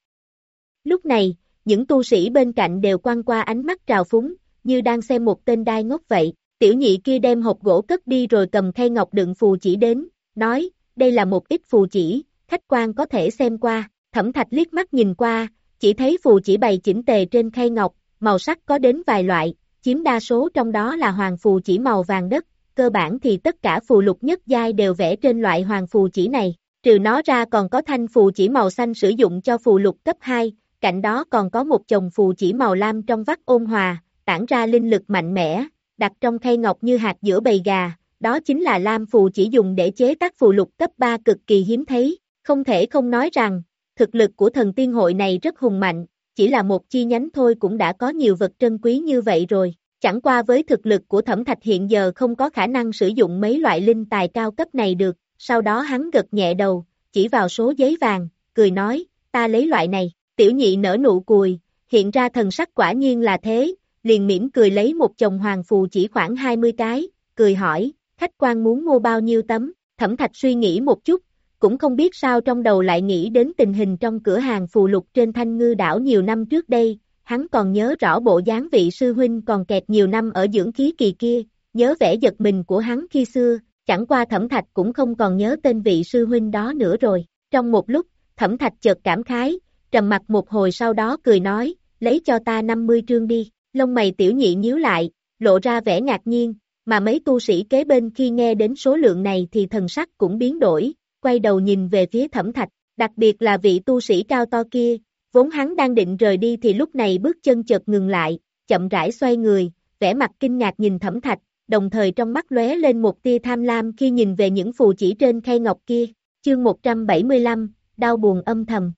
Lúc này, những tu sĩ bên cạnh đều quăng qua ánh mắt trào phúng, như đang xem một tên đai ngốc vậy. Tiểu nhị kia đem hộp gỗ cất đi rồi cầm khay ngọc đựng phù chỉ đến, nói, đây là một ít phù chỉ, khách quan có thể xem qua. Thẩm Thạch liếc mắt nhìn qua, chỉ thấy phù chỉ bày chỉnh tề trên khay ngọc, màu sắc có đến vài loại, chiếm đa số trong đó là hoàng phù chỉ màu vàng đất, cơ bản thì tất cả phù lục nhất giai đều vẽ trên loại hoàng phù chỉ này, trừ nó ra còn có thanh phù chỉ màu xanh sử dụng cho phù lục cấp hai, cạnh đó còn có một chồng phù chỉ màu lam trong vắt ôn hòa, tản ra linh lực mạnh mẽ, đặt trong khay ngọc như hạt giữa bầy gà, đó chính là lam phù chỉ dùng để chế tác phù lục cấp ba cực kỳ hiếm thấy, không thể không nói rằng, thực lực của thần tiên hội này rất hùng mạnh, chỉ là một chi nhánh thôi cũng đã có nhiều vật trân quý như vậy rồi, chẳng qua với thực lực của Thẩm Thạch hiện giờ không có khả năng sử dụng mấy loại linh tài cao cấp này được, sau đó hắn gật nhẹ đầu, chỉ vào số giấy vàng, cười nói, ta lấy loại này, tiểu nhị nở nụ cười, hiện ra thần sắc quả nhiên là thế, liền mỉm cười lấy một chồng hoàng phù chỉ khoảng hai mươi cái, cười hỏi, khách quan muốn mua bao nhiêu tấm, Thẩm Thạch suy nghĩ một chút, cũng không biết sao trong đầu lại nghĩ đến tình hình trong cửa hàng phù lục trên Thanh Ngư đảo nhiều năm trước đây, hắn còn nhớ rõ bộ dáng vị sư huynh còn kẹt nhiều năm ở dưỡng khí kỳ kia, nhớ vẻ giật mình của hắn khi xưa, chẳng qua Thẩm Thạch cũng không còn nhớ tên vị sư huynh đó nữa rồi, trong một lúc, Thẩm Thạch chợt cảm khái, trầm mặt một hồi sau đó cười nói, lấy cho ta năm mươi trương đi, lông mày tiểu nhị nhíu lại, lộ ra vẻ ngạc nhiên, mà mấy tu sĩ kế bên khi nghe đến số lượng này thì thần sắc cũng biến đổi, quay đầu nhìn về phía Thẩm Thạch, đặc biệt là vị tu sĩ cao to kia, vốn hắn đang định rời đi thì lúc này bước chân chợt ngừng lại, chậm rãi xoay người, vẻ mặt kinh ngạc nhìn Thẩm Thạch, đồng thời trong mắt lóe lên một tia tham lam khi nhìn về những phù chỉ trên khay ngọc kia, chương một trăm bảy mươi lăm, đau buồn âm thầm.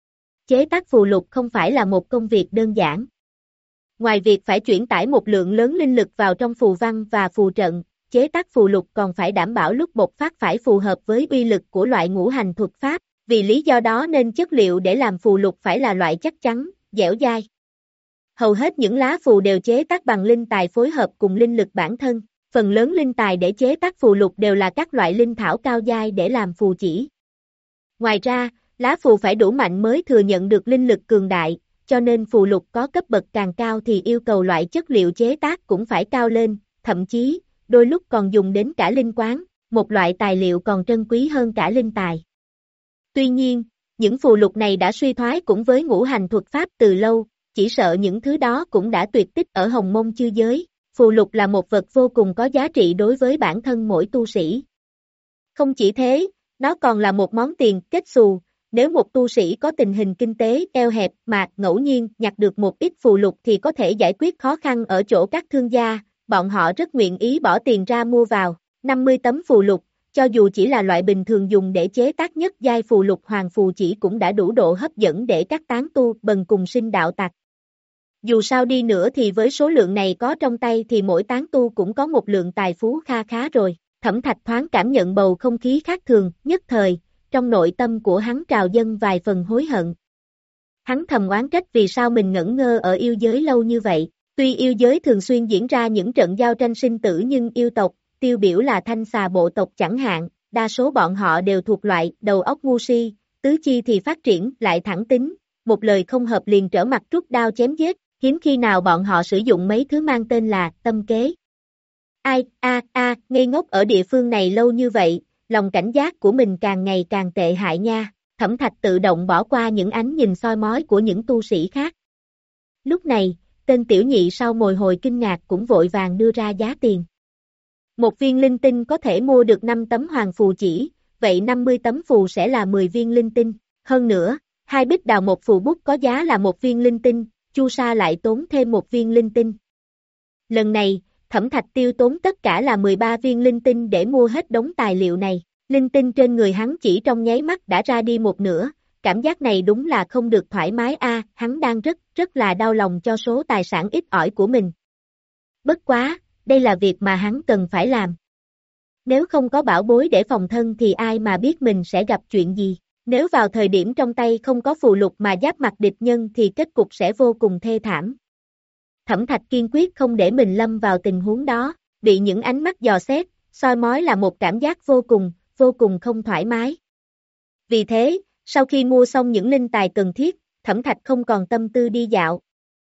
Chế tác phù lục không phải là một công việc đơn giản. Ngoài việc phải chuyển tải một lượng lớn linh lực vào trong phù văn và phù trận, chế tác phù lục còn phải đảm bảo lúc bộc phát phải phù hợp với uy lực của loại ngũ hành thuật pháp, vì lý do đó nên chất liệu để làm phù lục phải là loại chắc chắn, dẻo dai. Hầu hết những lá phù đều chế tác bằng linh tài phối hợp cùng linh lực bản thân, phần lớn linh tài để chế tác phù lục đều là các loại linh thảo cao giai để làm phù chỉ. Ngoài ra, lá phù phải đủ mạnh mới thừa nhận được linh lực cường đại, cho nên phù lục có cấp bậc càng cao thì yêu cầu loại chất liệu chế tác cũng phải cao lên, thậm chí, đôi lúc còn dùng đến cả linh quáng, một loại tài liệu còn trân quý hơn cả linh tài. Tuy nhiên, những phù lục này đã suy thoái cũng với ngũ hành thuật pháp từ lâu, chỉ sợ những thứ đó cũng đã tuyệt tích ở Hồng Mông chư giới. Phù lục là một vật vô cùng có giá trị đối với bản thân mỗi tu sĩ. Không chỉ thế, nó còn là một món tiền kết xù, nếu một tu sĩ có tình hình kinh tế eo hẹp mà ngẫu nhiên nhặt được một ít phù lục thì có thể giải quyết khó khăn ở chỗ các thương gia, bọn họ rất nguyện ý bỏ tiền ra mua vào. năm mươi tấm phù lục, cho dù chỉ là loại bình thường dùng để chế tác nhất giai phù lục hoàng phù chỉ cũng đã đủ độ hấp dẫn để các tán tu bần cùng sinh đạo tặc. Dù sao đi nữa thì với số lượng này có trong tay thì mỗi tán tu cũng có một lượng tài phú kha khá rồi. Thẩm Thạch thoáng cảm nhận bầu không khí khác thường, nhất thời, trong nội tâm của hắn trào dâng vài phần hối hận. Hắn thầm oán trách vì sao mình ngẩn ngơ ở yêu giới lâu như vậy. Tuy yêu giới thường xuyên diễn ra những trận giao tranh sinh tử nhưng yêu tộc, tiêu biểu là thanh xà bộ tộc chẳng hạn, đa số bọn họ đều thuộc loại đầu óc ngu si, tứ chi thì phát triển lại thẳng tính, một lời không hợp liền trở mặt rút đao chém giết, hiếm khi nào bọn họ sử dụng mấy thứ mang tên là tâm kế. Ai, a, a, ngây ngốc ở địa phương này lâu như vậy, lòng cảnh giác của mình càng ngày càng tệ hại nha. Thẩm Thạch tự động bỏ qua những ánh nhìn soi mói của những tu sĩ khác. Lúc này, tên tiểu nhị sau một hồi kinh ngạc cũng vội vàng đưa ra giá tiền. Một viên linh tinh có thể mua được năm tấm hoàng phù chỉ, vậy năm mươi tấm phù sẽ là mười viên linh tinh. Hơn nữa, hai bích đào một phù bút có giá là một viên linh tinh, Chu Sa lại tốn thêm một viên linh tinh. Lần này, Thẩm Thạch tiêu tốn tất cả là mười ba viên linh tinh để mua hết đống tài liệu này. Linh tinh trên người hắn chỉ trong nháy mắt đã ra đi một nửa, cảm giác này đúng là không được thoải mái a, hắn đang rất, rất là đau lòng cho số tài sản ít ỏi của mình. Bất quá, đây là việc mà hắn cần phải làm. Nếu không có bảo bối để phòng thân thì ai mà biết mình sẽ gặp chuyện gì. Nếu vào thời điểm trong tay không có phù lục mà giáp mặt địch nhân thì kết cục sẽ vô cùng thê thảm. Thẩm Thạch kiên quyết không để mình lâm vào tình huống đó, bị những ánh mắt dò xét, soi mói là một cảm giác vô cùng, vô cùng không thoải mái. Vì thế, sau khi mua xong những linh tài cần thiết, Thẩm Thạch không còn tâm tư đi dạo.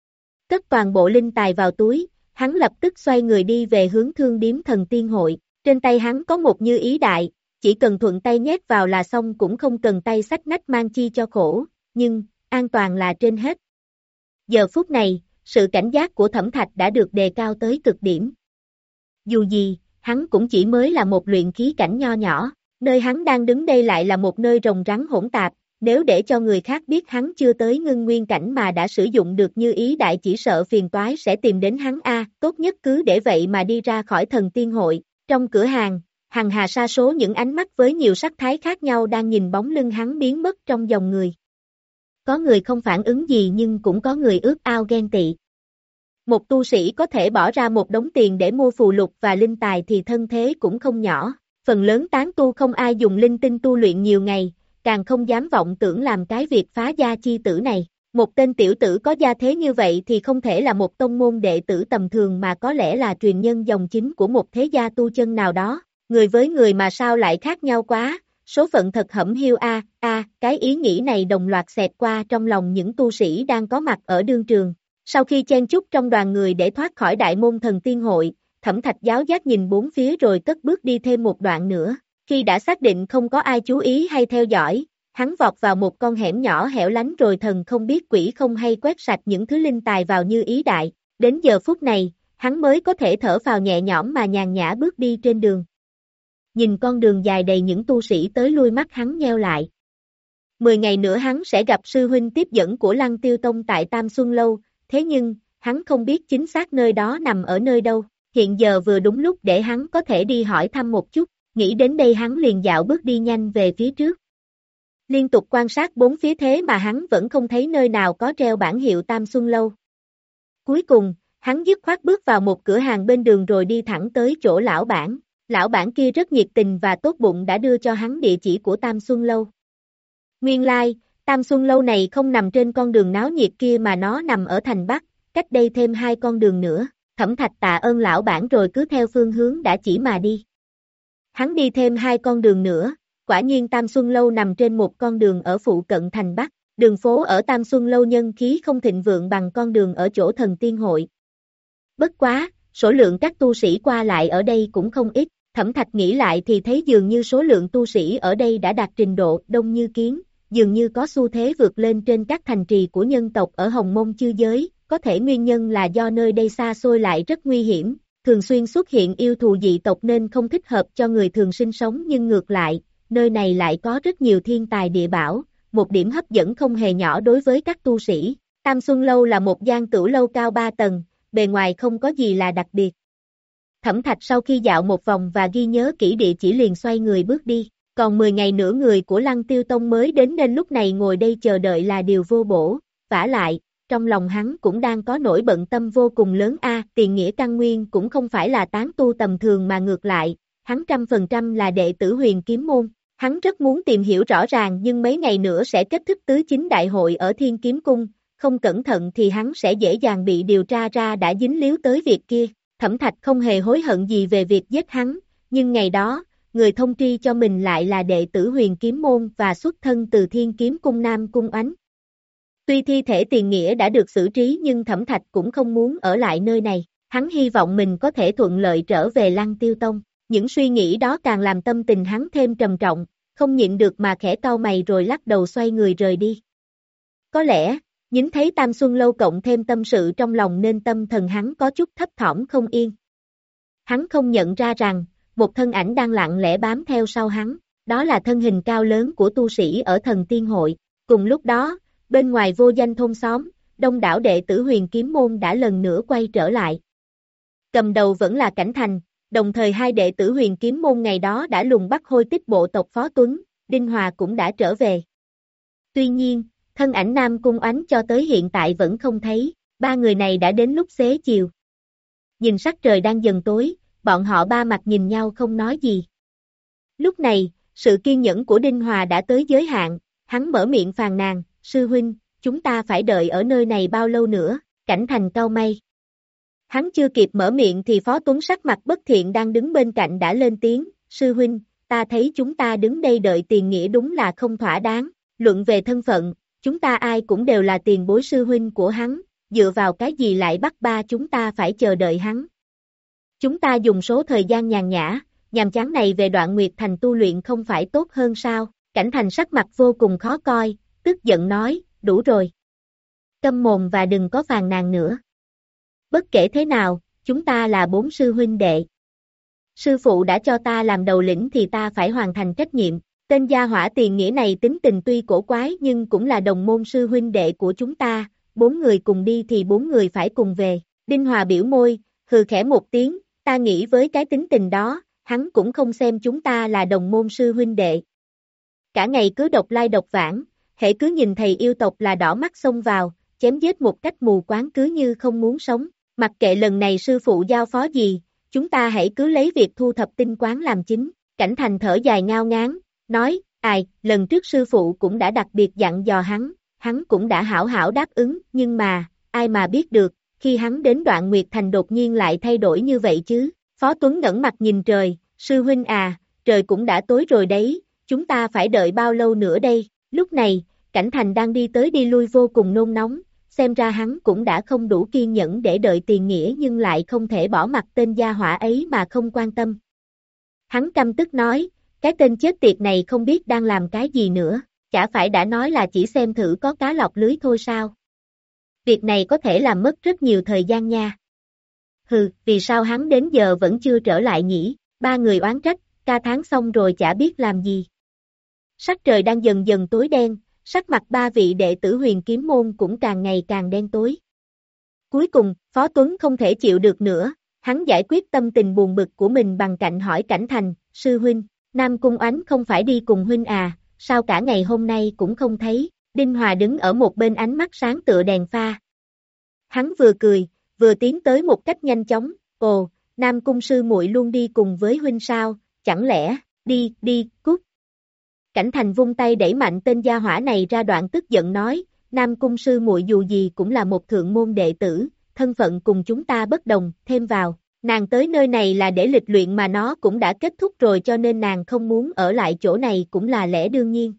Cất toàn bộ linh tài vào túi, hắn lập tức xoay người đi về hướng Thương Điếm Thần Tiên Hội. Trên tay hắn có một như ý đại, chỉ cần thuận tay nhét vào là xong cũng không cần tay xách nách mang chi cho khổ, nhưng, an toàn là trên hết. Giờ phút này, sự cảnh giác của Thẩm Thạch đã được đề cao tới cực điểm. Dù gì, hắn cũng chỉ mới là một luyện khí cảnh nho nhỏ, nơi hắn đang đứng đây lại là một nơi rồng rắn hỗn tạp, nếu để cho người khác biết hắn chưa tới ngưng nguyên cảnh mà đã sử dụng được như ý đại chỉ sợ phiền toái sẽ tìm đến hắn a, tốt nhất cứ để vậy mà đi ra khỏi Thần Tiên Hội. Trong cửa hàng, hằng hà sa số những ánh mắt với nhiều sắc thái khác nhau đang nhìn bóng lưng hắn biến mất trong dòng người. Có người không phản ứng gì nhưng cũng có người ước ao ghen tị. Một tu sĩ có thể bỏ ra một đống tiền để mua phù lục và linh tài thì thân thế cũng không nhỏ, phần lớn tán tu không ai dùng linh tinh tu luyện nhiều ngày, càng không dám vọng tưởng làm cái việc phá gia chi tử này. Một tên tiểu tử có gia thế như vậy thì không thể là một tông môn đệ tử tầm thường mà có lẽ là truyền nhân dòng chính của một thế gia tu chân nào đó. Người với người mà sao lại khác nhau quá, số phận thật hẩm hiu a, a, cái ý nghĩ này đồng loạt xẹt qua trong lòng những tu sĩ đang có mặt ở đương trường. Sau khi chen chúc trong đoàn người để thoát khỏi đại môn Thần Tiên Hội, Thẩm Thạch giáo giác nhìn bốn phía rồi cất bước đi thêm một đoạn nữa. Khi đã xác định không có ai chú ý hay theo dõi, hắn vọt vào một con hẻm nhỏ hẻo lánh rồi thần không biết quỷ không hay quét sạch những thứ linh tài vào như ý đại. Đến giờ phút này, hắn mới có thể thở phào nhẹ nhõm mà nhàn nhã bước đi trên đường. Nhìn con đường dài đầy những tu sĩ tới lui, mắt hắn nheo lại. Mười ngày nữa hắn sẽ gặp sư huynh tiếp dẫn của Lăng Tiêu Tông tại Tam Xuân Lâu, thế nhưng, hắn không biết chính xác nơi đó nằm ở nơi đâu. Hiện giờ vừa đúng lúc để hắn có thể đi hỏi thăm một chút, nghĩ đến đây hắn liền dạo bước đi nhanh về phía trước. Liên tục quan sát bốn phía thế mà hắn vẫn không thấy nơi nào có treo bảng hiệu Tam Xuân Lâu. Cuối cùng, hắn dứt khoát bước vào một cửa hàng bên đường rồi đi thẳng tới chỗ lão bản. Lão bản kia rất nhiệt tình và tốt bụng đã đưa cho hắn địa chỉ của Tam Xuân Lâu. Nguyên lai, like, Tam Xuân Lâu này không nằm trên con đường náo nhiệt kia mà nó nằm ở thành Bắc, cách đây thêm hai con đường nữa. Thẩm Thạch tạ ơn lão bản rồi cứ theo phương hướng đã chỉ mà đi. Hắn đi thêm hai con đường nữa, quả nhiên Tam Xuân Lâu nằm trên một con đường ở phụ cận thành Bắc. Đường phố ở Tam Xuân Lâu nhân khí không thịnh vượng bằng con đường ở chỗ Thần Tiên Hội. Bất quá, số lượng các tu sĩ qua lại ở đây cũng không ít. Thẩm Thạch nghĩ lại thì thấy dường như số lượng tu sĩ ở đây đã đạt trình độ đông như kiến, dường như có xu thế vượt lên trên các thành trì của nhân tộc ở Hồng Mông Chư Giới, có thể nguyên nhân là do nơi đây xa xôi lại rất nguy hiểm, thường xuyên xuất hiện yêu thù dị tộc nên không thích hợp cho người thường sinh sống, nhưng ngược lại, nơi này lại có rất nhiều thiên tài địa bảo, một điểm hấp dẫn không hề nhỏ đối với các tu sĩ. Tam Xuân Lâu là một gian tửu lâu cao ba tầng, bề ngoài không có gì là đặc biệt. Thẩm Thạch sau khi dạo một vòng và ghi nhớ kỹ địa chỉ liền xoay người bước đi, còn mười ngày nữa người của Lăng Tiêu Tông mới đến nên lúc này ngồi đây chờ đợi là điều vô bổ, vả lại, trong lòng hắn cũng đang có nỗi bận tâm vô cùng lớn a, Tiền Nghĩa Căn Nguyên cũng không phải là tán tu tầm thường mà ngược lại, hắn trăm phần trăm là đệ tử Huyền Kiếm Môn, hắn rất muốn tìm hiểu rõ ràng nhưng mấy ngày nữa sẽ kết thúc tứ chính đại hội ở Thiên Kiếm Cung, không cẩn thận thì hắn sẽ dễ dàng bị điều tra ra đã dính líu tới việc kia. Thẩm Thạch không hề hối hận gì về việc giết hắn, nhưng ngày đó, người thông tri cho mình lại là đệ tử Huyền Kiếm Môn và xuất thân từ Thiên Kiếm Cung Nam Cung Oánh. Tuy thi thể Tiền Nghĩa đã được xử trí nhưng Thẩm Thạch cũng không muốn ở lại nơi này, hắn hy vọng mình có thể thuận lợi trở về Lăng Tiêu Tông. Những suy nghĩ đó càng làm tâm tình hắn thêm trầm trọng, không nhịn được mà khẽ cau mày rồi lắc đầu xoay người rời đi. Có lẽ, nhìn thấy Tam Xuân Lâu cộng thêm tâm sự trong lòng nên tâm thần hắn có chút thấp thỏm không yên. Hắn không nhận ra rằng, một thân ảnh đang lặng lẽ bám theo sau hắn, đó là thân hình cao lớn của tu sĩ ở Thần Tiên Hội. Cùng lúc đó, bên ngoài vô danh thôn xóm, đông đảo đệ tử Huyền Kiếm Môn đã lần nữa quay trở lại. Cầm đầu vẫn là Cảnh Thành, đồng thời hai đệ tử Huyền Kiếm Môn ngày đó đã lùng bắt hôi tích bộ tộc Phó Tuấn, Đinh Hòa cũng đã trở về. Tuy nhiên, thân ảnh Nam Cung Oánh cho tới hiện tại vẫn không thấy, ba người này đã đến lúc xế chiều. Nhìn sắc trời đang dần tối, bọn họ ba mặt nhìn nhau không nói gì. Lúc này, sự kiên nhẫn của Đinh Hòa đã tới giới hạn, hắn mở miệng phàn nàn, sư huynh, chúng ta phải đợi ở nơi này bao lâu nữa, Cảnh Thành cau mày. Hắn chưa kịp mở miệng thì Phó Tuấn sắc mặt bất thiện đang đứng bên cạnh đã lên tiếng, sư huynh, ta thấy chúng ta đứng đây đợi Tiền Nghĩa đúng là không thỏa đáng, luận về thân phận, chúng ta ai cũng đều là tiền bối sư huynh của hắn, dựa vào cái gì lại bắt ba chúng ta phải chờ đợi hắn. Chúng ta dùng số thời gian nhàn nhã, nhàm chán này về Đoạn Nguyệt Thành tu luyện không phải tốt hơn sao, Cảnh Thành sắc mặt vô cùng khó coi, tức giận nói, đủ rồi. Câm mồm và đừng có phàn nàn nữa. Bất kể thế nào, chúng ta là bốn sư huynh đệ. Sư phụ đã cho ta làm đầu lĩnh thì ta phải hoàn thành trách nhiệm. Tên gia hỏa Tiền Nghĩa này tính tình tuy cổ quái nhưng cũng là đồng môn sư huynh đệ của chúng ta, bốn người cùng đi thì bốn người phải cùng về. Đinh Hòa biểu môi, hừ khẽ một tiếng, ta nghĩ với cái tính tình đó, hắn cũng không xem chúng ta là đồng môn sư huynh đệ. Cả ngày cứ độc lai độc vãng, hễ cứ nhìn thầy yêu tộc là đỏ mắt xông vào, chém giết một cách mù quáng cứ như không muốn sống. Mặc kệ lần này sư phụ giao phó gì, chúng ta hãy cứ lấy việc thu thập tinh quán làm chính. Cảnh Thành thở dài ngao ngán, nói, ai, lần trước sư phụ cũng đã đặc biệt dặn dò hắn, hắn cũng đã hảo hảo đáp ứng, nhưng mà, ai mà biết được, khi hắn đến Đoạn Nguyệt Thành đột nhiên lại thay đổi như vậy chứ. Phó Tuấn ngẩng mặt nhìn trời, sư huynh à, trời cũng đã tối rồi đấy, chúng ta phải đợi bao lâu nữa đây. Lúc này, Cảnh Thành đang đi tới đi lui vô cùng nôn nóng, xem ra hắn cũng đã không đủ kiên nhẫn để đợi Tiền Nghĩa nhưng lại không thể bỏ mặc tên gia hỏa ấy mà không quan tâm. Hắn căm tức nói, cái tên chết tiệt này không biết đang làm cái gì nữa, chả phải đã nói là chỉ xem thử có cá lọt lưới thôi sao. Việc này có thể làm mất rất nhiều thời gian nha. Hừ, vì sao hắn đến giờ vẫn chưa trở lại nhỉ, ba người oán trách, ca tháng xong rồi chả biết làm gì. Sắc trời đang dần dần tối đen, sắc mặt ba vị đệ tử Huyền Kiếm Môn cũng càng ngày càng đen tối. Cuối cùng, Phó Tuấn không thể chịu được nữa, hắn giải quyết tâm tình buồn bực của mình bằng cạnh hỏi Cảnh Thành, sư huynh, Nam Cung Oánh không phải đi cùng huynh à, sao cả ngày hôm nay cũng không thấy. Đinh Hòa đứng ở một bên ánh mắt sáng tựa đèn pha. Hắn vừa cười, vừa tiến tới một cách nhanh chóng, ồ, Nam Cung sư muội luôn đi cùng với huynh sao, chẳng lẽ, đi, đi, cút. Cảnh Thành vung tay đẩy mạnh tên gia hỏa này ra, đoạn tức giận nói, Nam Cung sư muội dù gì cũng là một thượng môn đệ tử, thân phận cùng chúng ta bất đồng, thêm vào, nàng tới nơi này là để lịch luyện mà nó cũng đã kết thúc rồi cho nên nàng không muốn ở lại chỗ này cũng là lẽ đương nhiên.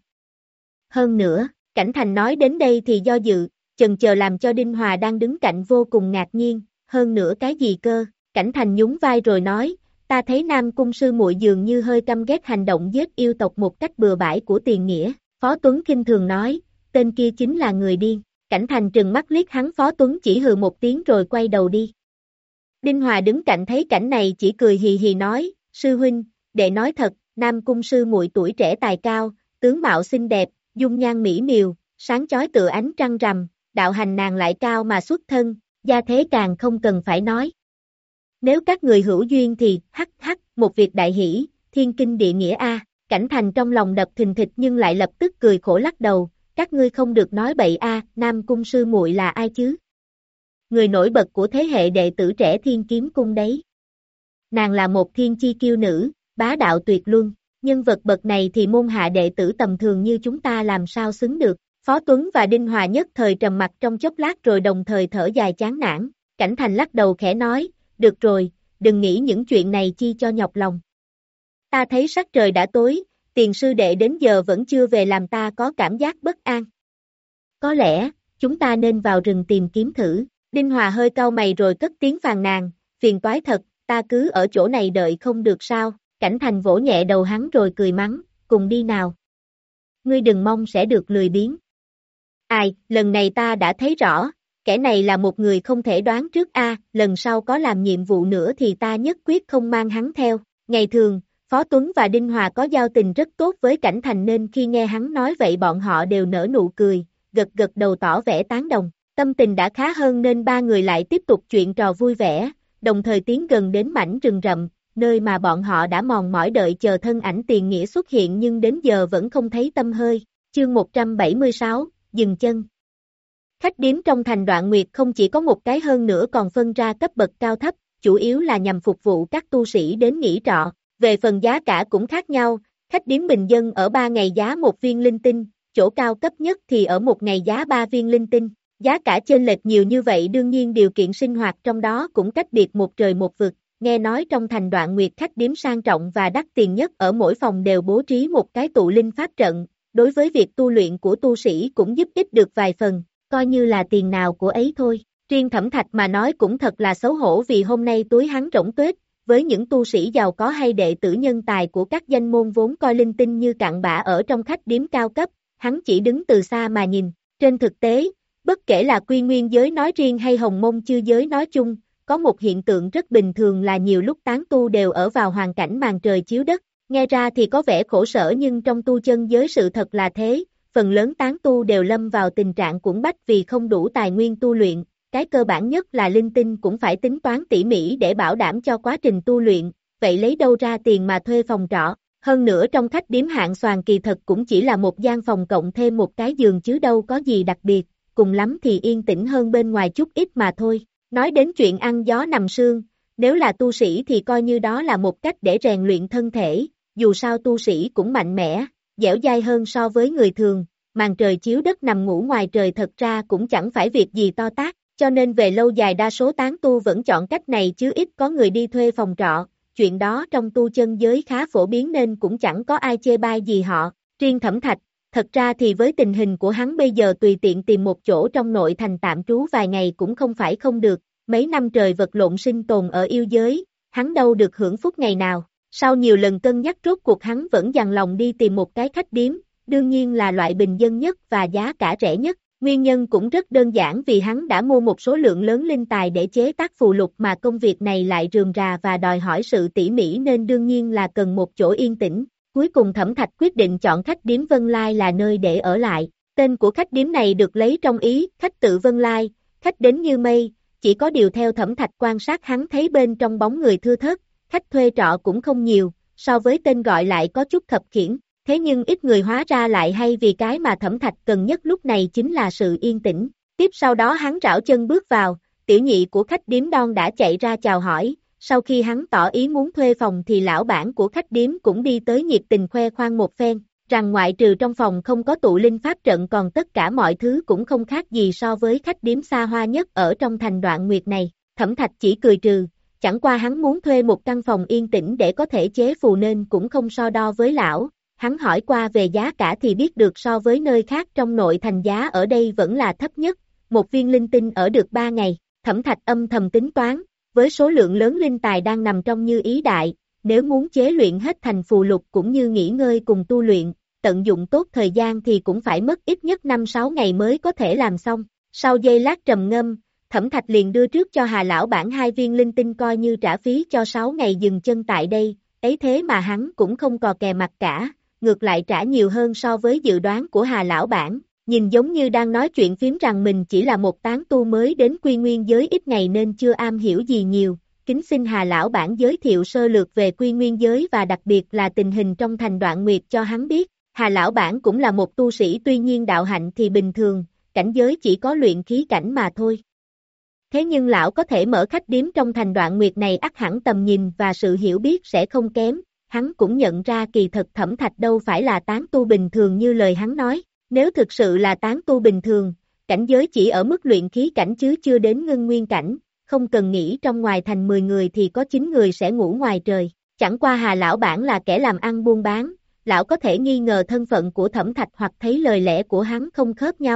Hơn nữa, Cảnh Thành nói đến đây thì do dự, chần chờ làm cho Đinh Hòa đang đứng cạnh vô cùng ngạc nhiên, hơn nữa cái gì cơ, Cảnh Thành nhún vai rồi nói, ta thấy Nam Cung sư muội dường như hơi căm ghét hành động giết yêu tộc một cách bừa bãi của Tiền Nghĩa. Phó Tuấn khinh thường nói, tên kia chính là người điên. Cảnh Thành trừng mắt liếc hắn, Phó Tuấn chỉ hừ một tiếng rồi quay đầu đi. Đinh Hòa đứng cạnh thấy cảnh này chỉ cười hì hì nói, sư huynh, đệ nói thật, Nam Cung sư muội tuổi trẻ tài cao, tướng mạo xinh đẹp, dung nhan mỹ miều, sáng chói tựa ánh trăng rằm, đạo hành nàng lại cao mà xuất thân, gia thế càng không cần phải nói. Nếu các người hữu duyên thì, hắc hắc, một việc đại hỷ, thiên kinh địa nghĩa a. Cảnh Thành trong lòng đập thình thịch nhưng lại lập tức cười khổ lắc đầu, các ngươi không được nói bậy a, Nam Cung sư muội là ai chứ? Người nổi bật của thế hệ đệ tử trẻ Thiên Kiếm Cung đấy. Nàng là một thiên chi kiêu nữ, bá đạo tuyệt luân, nhân vật bậc này thì môn hạ đệ tử tầm thường như chúng ta làm sao xứng được. Phó Tuấn và Đinh Hòa nhất thời trầm mặt trong chốc lát rồi đồng thời thở dài chán nản. Cảnh Thành lắc đầu khẽ nói, được rồi, đừng nghĩ những chuyện này chi cho nhọc lòng. Ta thấy sắc trời đã tối, Tiền sư đệ đến giờ vẫn chưa về làm ta có cảm giác bất an. Có lẽ, chúng ta nên vào rừng tìm kiếm thử. Đinh Hòa hơi cau mày rồi cất tiếng phàn nàn, phiền toái thật, ta cứ ở chỗ này đợi không được sao? Cảnh Thành vỗ nhẹ đầu hắn rồi cười mắng, cùng đi nào. Ngươi đừng mong sẽ được lười biếng. Ai, lần này ta đã thấy rõ, kẻ này là một người không thể đoán trước a, lần sau có làm nhiệm vụ nữa thì ta nhất quyết không mang hắn theo. Ngày thường, Phó Tuấn và Đinh Hòa có giao tình rất tốt với Cảnh Thành nên khi nghe hắn nói vậy bọn họ đều nở nụ cười, gật gật đầu tỏ vẻ tán đồng. Tâm tình đã khá hơn nên ba người lại tiếp tục chuyện trò vui vẻ, đồng thời tiến gần đến mảnh rừng rậm, nơi mà bọn họ đã mòn mỏi đợi chờ thân ảnh Tiền Nghĩa xuất hiện nhưng đến giờ vẫn không thấy tăm hơi. Chương một trăm bảy mươi sáu, dừng chân. Khách điếm trong thành Đoạn Nguyệt không chỉ có một cái hơn nữa còn phân ra cấp bậc cao thấp, chủ yếu là nhằm phục vụ các tu sĩ đến nghỉ trọ. Về phần giá cả cũng khác nhau, khách điếm bình dân ở ba ngày giá một viên linh tinh, chỗ cao cấp nhất thì ở một ngày giá ba viên linh tinh. Giá cả chênh lệch nhiều như vậy đương nhiên điều kiện sinh hoạt trong đó cũng cách biệt một trời một vực. Nghe nói trong thành Đoạn Nguyệt khách điếm sang trọng và đắt tiền nhất ở mỗi phòng đều bố trí một cái tụ linh pháp trận, đối với việc tu luyện của tu sĩ cũng giúp ích được vài phần, coi như là tiền nào của ấy thôi. Riêng Thẩm Thạch mà nói cũng thật là xấu hổ vì hôm nay túi hắn rỗng tuếch, với những tu sĩ giàu có hay đệ tử nhân tài của các danh môn vốn coi linh tinh như cặn bã ở trong khách điếm cao cấp, hắn chỉ đứng từ xa mà nhìn. Trên thực tế, bất kể là Quy Nguyên giới nói riêng hay Hồng Mông Chư giới nói chung, có một hiện tượng rất bình thường là nhiều lúc tán tu đều ở vào hoàn cảnh màn trời chiếu đất. Nghe ra thì có vẻ khổ sở nhưng trong tu chân giới sự thật là thế, phần lớn tán tu đều lâm vào tình trạng cuỗng bách vì không đủ tài nguyên tu luyện. Cái cơ bản nhất là linh tinh cũng phải tính toán tỉ mỉ để bảo đảm cho quá trình tu luyện, vậy lấy đâu ra tiền mà thuê phòng trọ. Hơn nữa trong khách điếm hạng xoàn kỳ thật cũng chỉ là một gian phòng cộng thêm một cái giường chứ đâu có gì đặc biệt, cùng lắm thì yên tĩnh hơn bên ngoài chút ít mà thôi. Nói đến chuyện ăn gió nằm sương, nếu là tu sĩ thì coi như đó là một cách để rèn luyện thân thể, dù sao tu sĩ cũng mạnh mẽ, dẻo dai hơn so với người thường, màn trời chiếu đất nằm ngủ ngoài trời thật ra cũng chẳng phải việc gì to tát, cho nên về lâu dài đa số tán tu vẫn chọn cách này chứ ít có người đi thuê phòng trọ, chuyện đó trong tu chân giới khá phổ biến nên cũng chẳng có ai chê bai gì họ. Riêng Thẩm Thạch, thật ra thì với tình hình của hắn bây giờ tùy tiện tìm một chỗ trong nội thành tạm trú vài ngày cũng không phải không được, mấy năm trời vật lộn sinh tồn ở yêu giới, hắn đâu được hưởng phúc ngày nào. Sau nhiều lần cân nhắc rốt cuộc hắn vẫn dằn lòng đi tìm một cái khách điếm, đương nhiên là loại bình dân nhất và giá cả rẻ nhất. Nguyên nhân cũng rất đơn giản vì hắn đã mua một số lượng lớn linh tài để chế tác phù lục mà công việc này lại rườm rà và đòi hỏi sự tỉ mỉ nên đương nhiên là cần một chỗ yên tĩnh. Cuối cùng Thẩm Thạch quyết định chọn khách điếm Vân Lai là nơi để ở lại. Tên của khách điếm này được lấy trong ý khách tự Vân Lai, khách đến như mây, chỉ có điều theo Thẩm Thạch quan sát hắn thấy bên trong bóng người thưa thớt, khách thuê trọ cũng không nhiều, so với tên gọi lại có chút khập khiễng. Thế nhưng ít người hóa ra lại hay vì cái mà Thẩm Thạch cần nhất lúc này chính là sự yên tĩnh. Tiếp sau đó hắn rảo chân bước vào, tiểu nhị của khách điếm Đon đã chạy ra chào hỏi, sau khi hắn tỏ ý muốn thuê phòng thì lão bản của khách điếm cũng đi tới nhiệt tình khoe khoang một phen, rằng ngoại trừ trong phòng không có tụ linh pháp trận còn tất cả mọi thứ cũng không khác gì so với khách điếm xa hoa nhất ở trong thành Đoạn Nguyệt này. Thẩm Thạch chỉ cười trừ, chẳng qua hắn muốn thuê một căn phòng yên tĩnh để có thể chế phù nên cũng không so đo với lão. Hắn hỏi qua về giá cả thì biết được so với nơi khác trong nội thành giá ở đây vẫn là thấp nhất, một viên linh tinh ở được ba ngày. Thẩm Thạch âm thầm tính toán, với số lượng lớn linh tài đang nằm trong Như Ý Đại, nếu muốn chế luyện hết thành phù lục cũng như nghỉ ngơi cùng tu luyện, tận dụng tốt thời gian thì cũng phải mất ít nhất năm sáu ngày mới có thể làm xong. Sau giây lát trầm ngâm, Thẩm Thạch liền đưa trước cho Hà lão bản hai viên linh tinh coi như trả phí cho sáu ngày dừng chân tại đây, ấy thế mà hắn cũng không cò kè mặt cả. Ngược lại trả nhiều hơn so với dự đoán của Hà lão bản, nhìn giống như đang nói chuyện phím rằng mình chỉ là một tán tu mới đến Quy Nguyên giới ít ngày nên chưa am hiểu gì nhiều, kính xin Hà lão bản giới thiệu sơ lược về Quy Nguyên giới và đặc biệt là tình hình trong thành Đoạn Nguyệt cho hắn biết. Hà lão bản cũng là một tu sĩ tuy nhiên đạo hạnh thì bình thường, cảnh giới chỉ có luyện khí cảnh mà thôi. Thế nhưng lão có thể mở khách điếm trong thành Đoạn Nguyệt này ắt hẳn tầm nhìn và sự hiểu biết sẽ không kém. Hắn cũng nhận ra kỳ thật Thẩm Thạch đâu phải là tán tu bình thường như lời hắn nói, nếu thực sự là tán tu bình thường, cảnh giới chỉ ở mức luyện khí cảnh chứ chưa đến ngưng nguyên cảnh, không cần nghĩ trong ngoài thành mười người thì có chín người sẽ ngủ ngoài trời, chẳng qua Hà lão bản là kẻ làm ăn buôn bán, lão có thể nghi ngờ thân phận của Thẩm Thạch hoặc thấy lời lẽ của hắn không khớp nhau,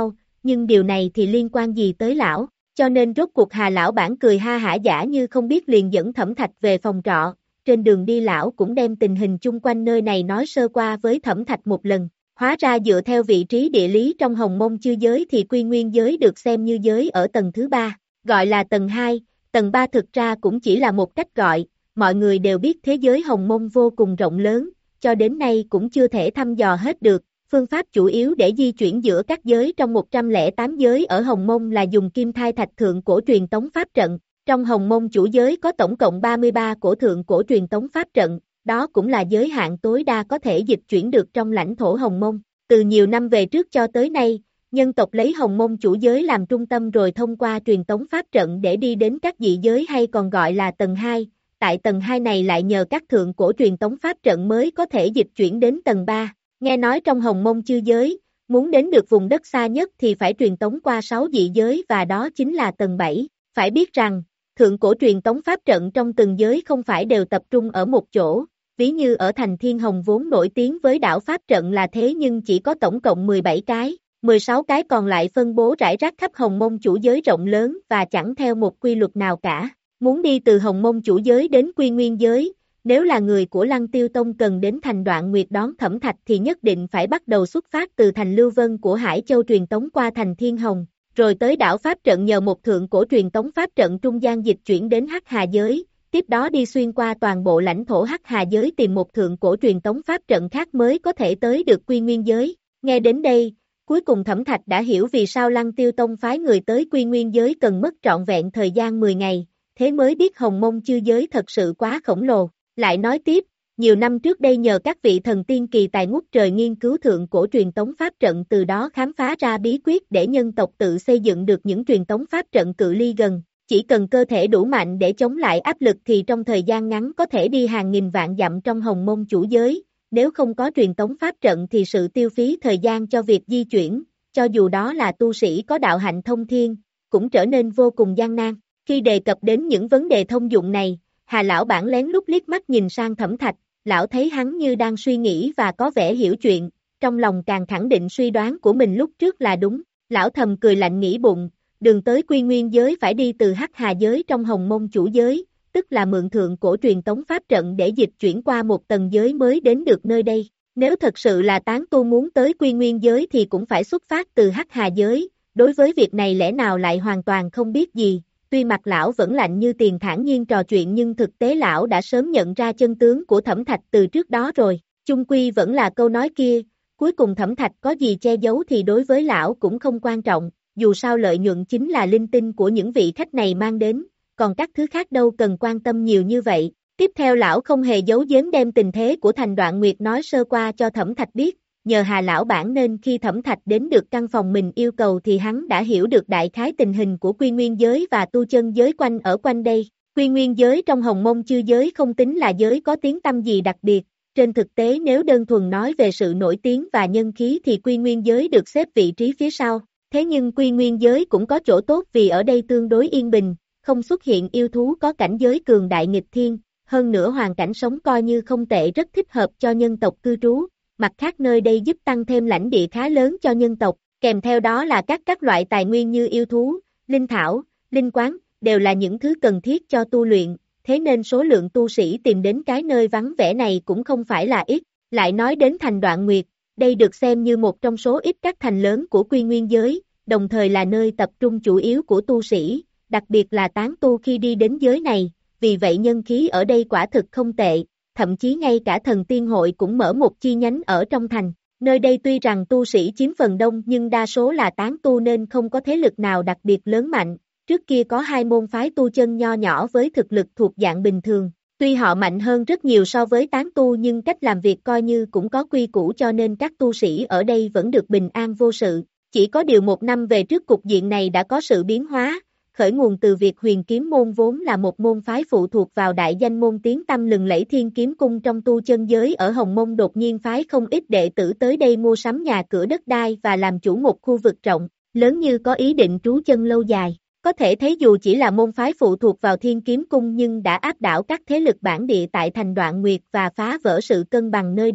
nhưng điều này thì liên quan gì tới lão, cho nên rốt cuộc Hà lão bản cười ha hả giả như không biết liền dẫn Thẩm Thạch về phòng trọ, trên đường đi lão cũng đem tình hình chung quanh nơi này nói sơ qua với Thẩm Thạch một lần. Hóa ra dựa theo vị trí địa lý trong Hồng Mông chư giới thì Quy Nguyên giới được xem như giới ở tầng thứ ba, gọi là tầng hai, tầng ba thực ra cũng chỉ là một cách gọi, mọi người đều biết thế giới Hồng Mông vô cùng rộng lớn, cho đến nay cũng chưa thể thăm dò hết được, phương pháp chủ yếu để di chuyển giữa các giới trong một trăm lẻ tám giới ở Hồng Mông là dùng Kim Thai Thạch Thượng Cổ Truyền Tống Pháp Trận, trong Hồng Mông chủ giới có tổng cộng ba mươi ba cổ thượng cổ truyền tống pháp trận, đó cũng là giới hạn tối đa có thể dịch chuyển được trong lãnh thổ Hồng Mông. Từ nhiều năm về trước cho tới nay, nhân tộc lấy Hồng Mông chủ giới làm trung tâm rồi thông qua truyền tống pháp trận để đi đến các dị giới hay còn gọi là tầng hai. Tại tầng hai này lại nhờ các thượng cổ truyền tống pháp trận mới có thể dịch chuyển đến tầng ba. Nghe nói trong Hồng Mông chư giới, muốn đến được vùng đất xa nhất thì phải truyền tống qua sáu dị giới và đó chính là tầng bảy. Phải biết rằng, thượng cổ truyền tống pháp trận trong từng giới không phải đều tập trung ở một chỗ, ví như ở thành Thiên Hồng vốn nổi tiếng với đảo pháp trận là thế nhưng chỉ có tổng cộng mười bảy cái, mười sáu cái còn lại phân bố rải rác khắp Hồng Mông chủ giới rộng lớn và chẳng theo một quy luật nào cả. Muốn đi từ Hồng Mông chủ giới đến Quy Nguyên giới, nếu là người của Lăng Tiêu Tông cần đến thành Đoạn Nguyệt đón Thẩm Thạch thì nhất định phải bắt đầu xuất phát từ thành Lưu Vân của Hải Châu truyền tống qua thành Thiên Hồng, rồi tới đảo pháp trận nhờ một thượng cổ truyền tống pháp trận trung gian dịch chuyển đến Hắc Hà giới, tiếp đó đi xuyên qua toàn bộ lãnh thổ Hắc Hà giới tìm một thượng cổ truyền tống pháp trận khác mới có thể tới được Quy Nguyên giới. Nghe đến đây, cuối cùng Thẩm Thạch đã hiểu vì sao Lăng Tiêu Tông phái người tới Quy Nguyên giới cần mất trọn vẹn thời gian mười ngày, thế mới biết Hồng Mông chư giới thật sự quá khổng lồ. Lại nói tiếp, nhiều năm trước đây nhờ các vị thần tiên kỳ tài ngút trời nghiên cứu thượng cổ truyền tống pháp trận từ đó khám phá ra bí quyết để nhân tộc tự xây dựng được những truyền tống pháp trận cự ly gần. Chỉ cần cơ thể đủ mạnh để chống lại áp lực thì trong thời gian ngắn có thể đi hàng nghìn vạn dặm trong Hồng Mông chủ giới, nếu không có truyền tống pháp trận thì sự tiêu phí thời gian cho việc di chuyển, cho dù đó là tu sĩ có đạo hạnh thông thiên, cũng trở nên vô cùng gian nan. Khi đề cập đến những vấn đề thông dụng này, Hà lão bản lén lút liếc mắt nhìn sang Thẩm Thạch, lão thấy hắn như đang suy nghĩ và có vẻ hiểu chuyện, trong lòng càng khẳng định suy đoán của mình lúc trước là đúng, lão thầm cười lạnh nghĩ bụng. Đường tới Quy Nguyên giới phải đi từ Hắc Hà giới trong Hồng Mông chủ giới, tức là mượn thượng cổ truyền tống pháp trận để dịch chuyển qua một tầng giới mới đến được nơi đây. Nếu thật sự là tán tu muốn tới Quy Nguyên giới thì cũng phải xuất phát từ Hắc Hà giới, đối với việc này lẽ nào lại hoàn toàn không biết gì. Tuy mặt lão vẫn lạnh như tiền thản nhiên trò chuyện nhưng thực tế lão đã sớm nhận ra chân tướng của Thẩm Thạch từ trước đó rồi. Chung quy vẫn là câu nói kia, cuối cùng Thẩm Thạch có gì che giấu thì đối với lão cũng không quan trọng. Dù sao lợi nhuận chính là linh tinh của những vị khách này mang đến, còn các thứ khác đâu cần quan tâm nhiều như vậy. Tiếp theo lão không hề giấu giếm đem tình thế của thành Đoạn Nguyệt nói sơ qua cho Thẩm Thạch biết, nhờ Hà lão bản nên khi Thẩm Thạch đến được căn phòng mình yêu cầu thì hắn đã hiểu được đại khái tình hình của Quy Nguyên giới và tu chân giới quanh ở quanh đây. Quy Nguyên giới trong Hồng Mông chư giới không tính là giới có tiếng tăm gì đặc biệt, trên thực tế nếu đơn thuần nói về sự nổi tiếng và nhân khí thì Quy Nguyên giới được xếp vị trí phía sau. Thế nhưng Quy Nguyên giới cũng có chỗ tốt vì ở đây tương đối yên bình, không xuất hiện yêu thú có cảnh giới cường đại nghịch thiên, hơn nữa hoàn cảnh sống coi như không tệ rất thích hợp cho nhân tộc cư trú, mặt khác nơi đây giúp tăng thêm lãnh địa khá lớn cho nhân tộc, kèm theo đó là các các loại tài nguyên như yêu thú, linh thảo, linh quáng, đều là những thứ cần thiết cho tu luyện, thế nên số lượng tu sĩ tìm đến cái nơi vắng vẻ này cũng không phải là ít. Lại nói đến thành Đoạn Nguyệt, đây được xem như một trong số ít các thành lớn của Quy Nguyên giới, đồng thời là nơi tập trung chủ yếu của tu sĩ, đặc biệt là tán tu khi đi đến giới này, vì vậy nhân khí ở đây quả thực không tệ, thậm chí ngay cả thần tiên hội cũng mở một chi nhánh ở trong thành. Nơi đây tuy rằng tu sĩ chiếm phần đông nhưng đa số là tán tu nên không có thế lực nào đặc biệt lớn mạnh, trước kia có hai môn phái tu chân nho nhỏ với thực lực thuộc dạng bình thường. Tuy họ mạnh hơn rất nhiều so với tán tu nhưng cách làm việc coi như cũng có quy củ cho nên các tu sĩ ở đây vẫn được bình an vô sự. Chỉ có điều một năm về trước cục diện này đã có sự biến hóa, khởi nguồn từ việc Huyền Kiếm môn vốn là một môn phái phụ thuộc vào đại danh môn tiếng tăm lừng lẫy Thiên Kiếm cung trong tu chân giới ở Hồng Mông đột nhiên phái không ít đệ tử tới đây mua sắm nhà cửa đất đai và làm chủ một khu vực rộng, lớn như có ý định trú chân lâu dài. Có thể thấy dù chỉ là môn phái phụ thuộc vào Thiên Kiếm cung nhưng đã áp đảo các thế lực bản địa tại thành Đoạn Nguyệt và phá vỡ sự cân bằng nơi đây.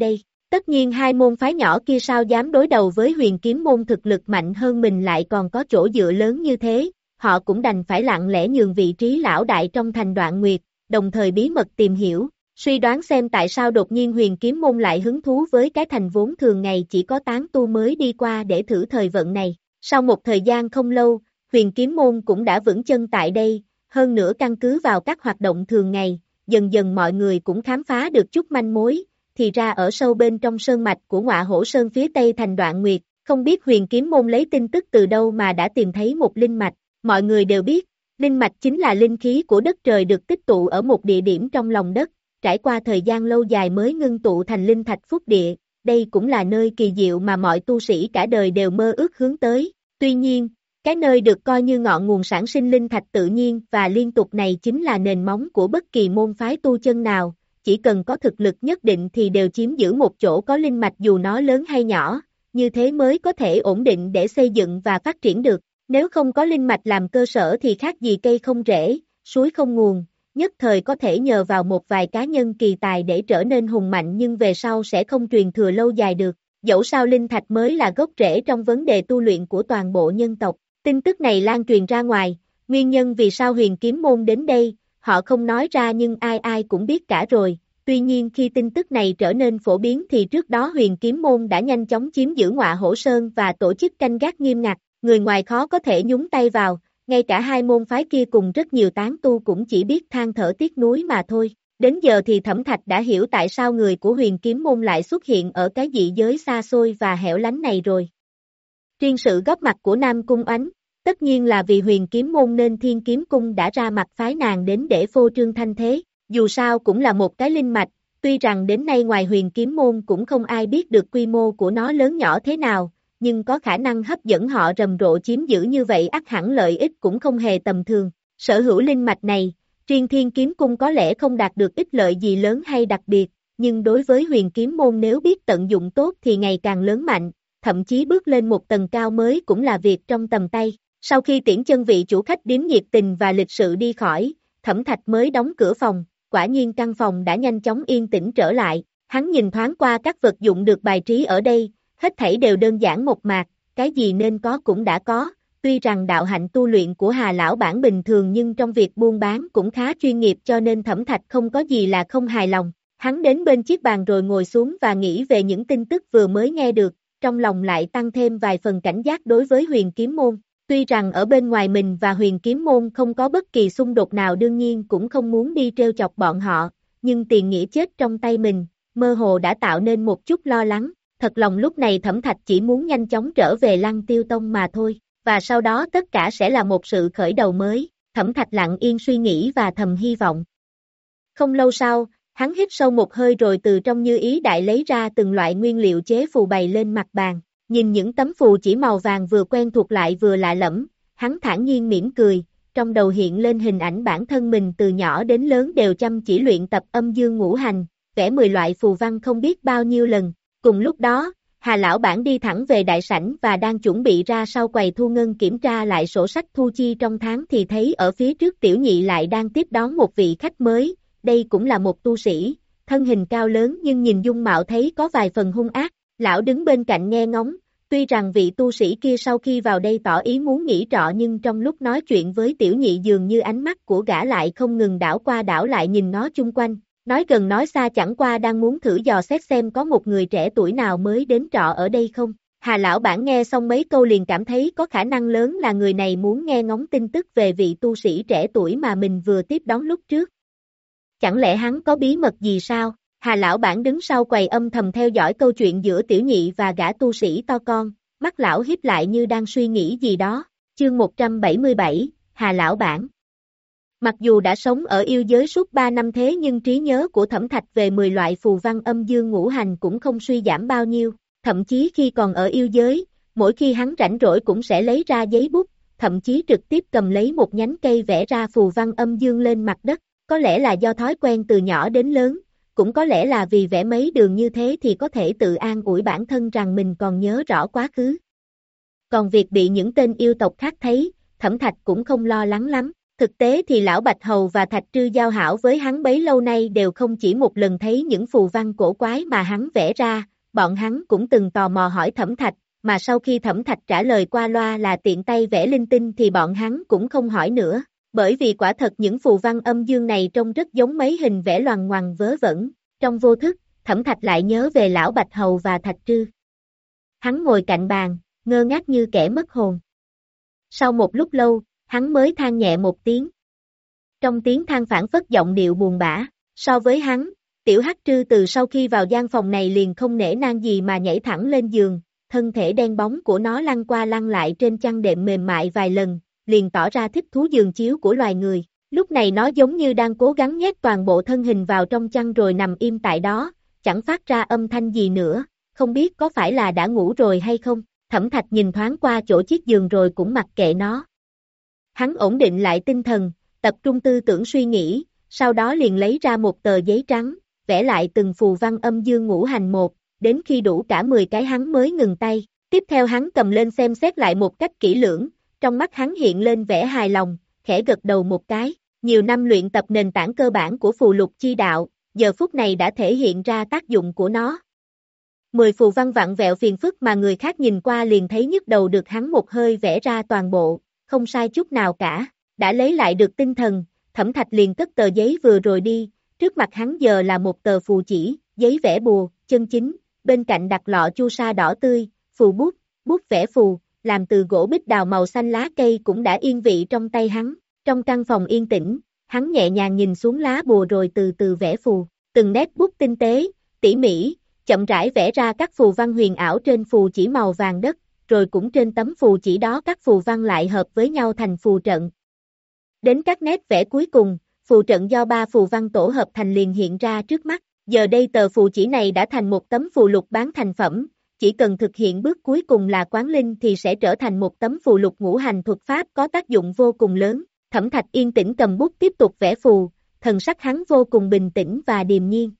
Tất nhiên hai môn phái nhỏ kia sao dám đối đầu với huyền kiếm môn thực lực mạnh hơn mình lại còn có chỗ dựa lớn như thế, họ cũng đành phải lặng lẽ nhường vị trí lão đại trong thành Đoạn Nguyệt, đồng thời bí mật tìm hiểu, suy đoán xem tại sao đột nhiên huyền kiếm môn lại hứng thú với cái thành vốn thường ngày chỉ có tán tu mới đi qua để thử thời vận này. Sau một thời gian không lâu, huyền kiếm môn cũng đã vững chân tại đây, hơn nữa căn cứ vào các hoạt động thường ngày, dần dần mọi người cũng khám phá được chút manh mối, thì ra ở sâu bên trong sơn mạch của Ngọa Hổ Sơn phía tây thành Đoạn Nguyệt, không biết huyền kiếm môn lấy tin tức từ đâu mà đã tìm thấy một linh mạch. Mọi người đều biết, linh mạch chính là linh khí của đất trời được tích tụ ở một địa điểm trong lòng đất, trải qua thời gian lâu dài mới ngưng tụ thành linh thạch phúc địa, đây cũng là nơi kỳ diệu mà mọi tu sĩ cả đời đều mơ ước hướng tới. Tuy nhiên, cái nơi được coi như ngọn nguồn sản sinh linh thạch tự nhiên và liên tục này chính là nền móng của bất kỳ môn phái tu chân nào, chỉ cần có thực lực nhất định thì đều chiếm giữ một chỗ có linh mạch dù nó lớn hay nhỏ, như thế mới có thể ổn định để xây dựng và phát triển được. Nếu không có linh mạch làm cơ sở thì khác gì cây không rễ, suối không nguồn, nhất thời có thể nhờ vào một vài cá nhân kỳ tài để trở nên hùng mạnh nhưng về sau sẽ không truyền thừa lâu dài được. Dẫu sao linh thạch mới là gốc rễ trong vấn đề tu luyện của toàn bộ nhân tộc. Tin tức này lan truyền ra ngoài, nguyên nhân vì sao huyền kiếm môn đến đây, họ không nói ra nhưng ai ai cũng biết cả rồi. Tuy nhiên khi tin tức này trở nên phổ biến thì trước đó huyền kiếm môn đã nhanh chóng chiếm giữ Ngọa Hổ Sơn và tổ chức canh gác nghiêm ngặt, người ngoài khó có thể nhúng tay vào, ngay cả hai môn phái kia cùng rất nhiều tán tu cũng chỉ biết than thở tiếc nuối mà thôi. Đến giờ thì Thẩm Thạch đã hiểu tại sao người của huyền kiếm môn lại xuất hiện ở cái dị giới xa xôi và hẻo lánh này rồi. Riêng sự góp mặt của Nam Cung Oánh, tất nhiên là vì huyền kiếm môn nên Thiên Kiếm Cung đã ra mặt phái nàng đến để phô trương thanh thế, dù sao cũng là một cái linh mạch, tuy rằng đến nay ngoài huyền kiếm môn cũng không ai biết được quy mô của nó lớn nhỏ thế nào, nhưng có khả năng hấp dẫn họ rầm rộ chiếm giữ như vậy ắt hẳn lợi ích cũng không hề tầm thường. Sở hữu linh mạch này, riêng Thiên Kiếm Cung có lẽ không đạt được ích lợi gì lớn hay đặc biệt, nhưng đối với huyền kiếm môn nếu biết tận dụng tốt thì ngày càng lớn mạnh, thậm chí bước lên một tầng cao mới cũng là việc trong tầm tay. Sau khi tiễn chân vị chủ khách điếm nhiệt tình và lịch sự đi khỏi, Thẩm Thạch mới đóng cửa phòng, quả nhiên căn phòng đã nhanh chóng yên tĩnh trở lại, hắn nhìn thoáng qua các vật dụng được bài trí ở đây, hết thảy đều đơn giản mộc mạc, cái gì nên có cũng đã có, tuy rằng đạo hạnh tu luyện của Hà lão bản bình thường nhưng trong việc buôn bán cũng khá chuyên nghiệp cho nên Thẩm Thạch không có gì là không hài lòng. Hắn đến bên chiếc bàn rồi ngồi xuống và nghĩ về những tin tức vừa mới nghe được, trong lòng lại tăng thêm vài phần cảnh giác đối với huyền kiếm môn. Tuy rằng ở bên ngoài mình và huyền kiếm môn không có bất kỳ xung đột nào đương nhiên cũng không muốn đi trêu chọc bọn họ, nhưng tiền nghĩa chết trong tay mình, mơ hồ đã tạo nên một chút lo lắng. Thật lòng lúc này Thẩm Thạch chỉ muốn nhanh chóng trở về Lăng Tiêu Tông mà thôi, và sau đó tất cả sẽ là một sự khởi đầu mới. Thẩm Thạch lặng yên suy nghĩ và thầm hy vọng. Không lâu sau, hắn hít sâu một hơi rồi từ trong như ý đại lấy ra từng loại nguyên liệu chế phù bày lên mặt bàn. Nhìn những tấm phù chỉ màu vàng vừa quen thuộc lại vừa lạ lẫm, hắn thản nhiên mỉm cười, trong đầu hiện lên hình ảnh bản thân mình từ nhỏ đến lớn đều chăm chỉ luyện tập âm dương ngũ hành, vẽ mười loại phù văn không biết bao nhiêu lần. Cùng lúc đó, Hà lão bản đi thẳng về đại sảnh và đang chuẩn bị ra sau quầy thu ngân kiểm tra lại sổ sách thu chi trong tháng thì thấy ở phía trước Tiểu Nhị lại đang tiếp đón một vị khách mới, đây cũng là một tu sĩ, thân hình cao lớn nhưng nhìn dung mạo thấy có vài phần hung ác. Lão đứng bên cạnh nghe ngóng, tuy rằng vị tu sĩ kia sau khi vào đây tỏ ý muốn nghỉ trọ nhưng trong lúc nói chuyện với Tiểu Nhị dường như ánh mắt của gã lại không ngừng đảo qua đảo lại nhìn nó chung quanh, nói gần nói xa chẳng qua đang muốn thử dò xét xem có một người trẻ tuổi nào mới đến trọ ở đây không. Hà lão bản nghe xong mấy câu liền cảm thấy có khả năng lớn là người này muốn nghe ngóng tin tức về vị tu sĩ trẻ tuổi mà mình vừa tiếp đón lúc trước. Chẳng lẽ hắn có bí mật gì sao? Hà lão bản đứng sau quầy âm thầm theo dõi câu chuyện giữa Tiểu Nhị và gã tu sĩ to con, mắt lão híp lại như đang suy nghĩ gì đó. Chương một trăm bảy mươi bảy, Hà lão bản. Mặc dù đã sống ở yêu giới suốt ba năm thế nhưng trí nhớ của Thẩm Thạch về mười loại phù văn âm dương ngũ hành cũng không suy giảm bao nhiêu, thậm chí khi còn ở yêu giới, mỗi khi hắn rảnh rỗi cũng sẽ lấy ra giấy bút, thậm chí trực tiếp cầm lấy một nhánh cây vẽ ra phù văn âm dương lên mặt đất, có lẽ là do thói quen từ nhỏ đến lớn. Cũng có lẽ là vì vẽ mấy đường như thế thì có thể tự an ủi bản thân rằng mình còn nhớ rõ quá khứ. Còn việc bị những tên yêu tộc khác thấy, Thẩm Thạch cũng không lo lắng lắm. Thực tế thì lão Bạch Hầu và Thạch Trư giao hảo với hắn bấy lâu nay đều không chỉ một lần thấy những phù văn cổ quái mà hắn vẽ ra, bọn hắn cũng từng tò mò hỏi Thẩm Thạch, mà sau khi Thẩm Thạch trả lời qua loa là tiện tay vẽ linh tinh thì bọn hắn cũng không hỏi nữa, bởi vì quả thật những phù văn âm dương này trông rất giống mấy hình vẽ loằng ngoằng vớ vẩn. Trong vô thức, Thẩm Thạch lại nhớ về lão Bạch Hầu và Thạch Trư. Hắn ngồi cạnh bàn, ngơ ngác như kẻ mất hồn. Sau một lúc lâu, hắn mới than nhẹ một tiếng. Trong tiếng than phảng phất giọng điệu buồn bã, so với hắn, tiểu Hắc Trư từ sau khi vào gian phòng này liền không nể nang gì mà nhảy thẳng lên giường, thân thể đen bóng của nó lăn qua lăn lại trên chăn đệm mềm mại vài lần, liền tỏ ra thích thú giường chiếu của loài người. Lúc này nó giống như đang cố gắng nhét toàn bộ thân hình vào trong chăn rồi nằm im tại đó, chẳng phát ra âm thanh gì nữa, không biết có phải là đã ngủ rồi hay không. Thẩm Thạch nhìn thoáng qua chỗ chiếc giường rồi cũng mặc kệ nó. Hắn ổn định lại tinh thần, tập trung tư tưởng suy nghĩ, sau đó liền lấy ra một tờ giấy trắng, vẽ lại từng phù văn âm dương ngũ hành một, đến khi đủ cả mười cái hắn mới ngừng tay. Tiếp theo hắn cầm lên xem xét lại một cách kỹ lưỡng, trong mắt hắn hiện lên vẻ hài lòng, khẽ gật đầu một cái. Nhiều năm luyện tập nền tảng cơ bản của phù lục chi đạo, giờ phút này đã thể hiện ra tác dụng của nó. Mười phù văn vặn vẹo phiền phức mà người khác nhìn qua liền thấy nhức đầu được hắn một hơi vẽ ra toàn bộ, không sai chút nào cả. Đã lấy lại được tinh thần, Thẩm Thạch liền cất tờ giấy vừa rồi đi, trước mặt hắn giờ là một tờ phù chỉ, giấy vẽ bùa, chân chính, bên cạnh đặt lọ chu sa đỏ tươi, phù bút, bút vẽ phù, làm từ gỗ bích đào màu xanh lá cây cũng đã yên vị trong tay hắn. Trong căn phòng yên tĩnh, hắn nhẹ nhàng nhìn xuống lá bùa rồi từ từ vẽ phù, từng nét bút tinh tế, tỉ mỉ, chậm rãi vẽ ra các phù văn huyền ảo trên phù chỉ màu vàng đất, rồi cũng trên tấm phù chỉ đó các phù văn lại hợp với nhau thành phù trận. Đến các nét vẽ cuối cùng, phù trận do ba phù văn tổ hợp thành liền hiện ra trước mắt, giờ đây tờ phù chỉ này đã thành một tấm phù lục bán thành phẩm, chỉ cần thực hiện bước cuối cùng là quán linh thì sẽ trở thành một tấm phù lục ngũ hành thuật pháp có tác dụng vô cùng lớn. Thẩm Thạch yên tĩnh cầm bút tiếp tục vẽ phù, thần sắc hắn vô cùng bình tĩnh và điềm nhiên.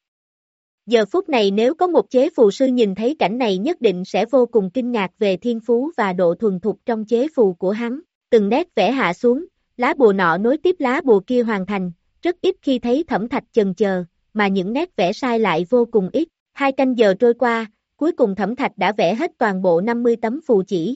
Giờ phút này nếu có một chế phù sư nhìn thấy cảnh này nhất định sẽ vô cùng kinh ngạc về thiên phú và độ thuần thục trong chế phù của hắn. Từng nét vẽ hạ xuống, lá bùa nọ nối tiếp lá bùa kia hoàn thành, rất ít khi thấy Thẩm Thạch chần chờ, mà những nét vẽ sai lại vô cùng ít. Hai canh giờ trôi qua, cuối cùng Thẩm Thạch đã vẽ hết toàn bộ năm mươi tấm phù chỉ.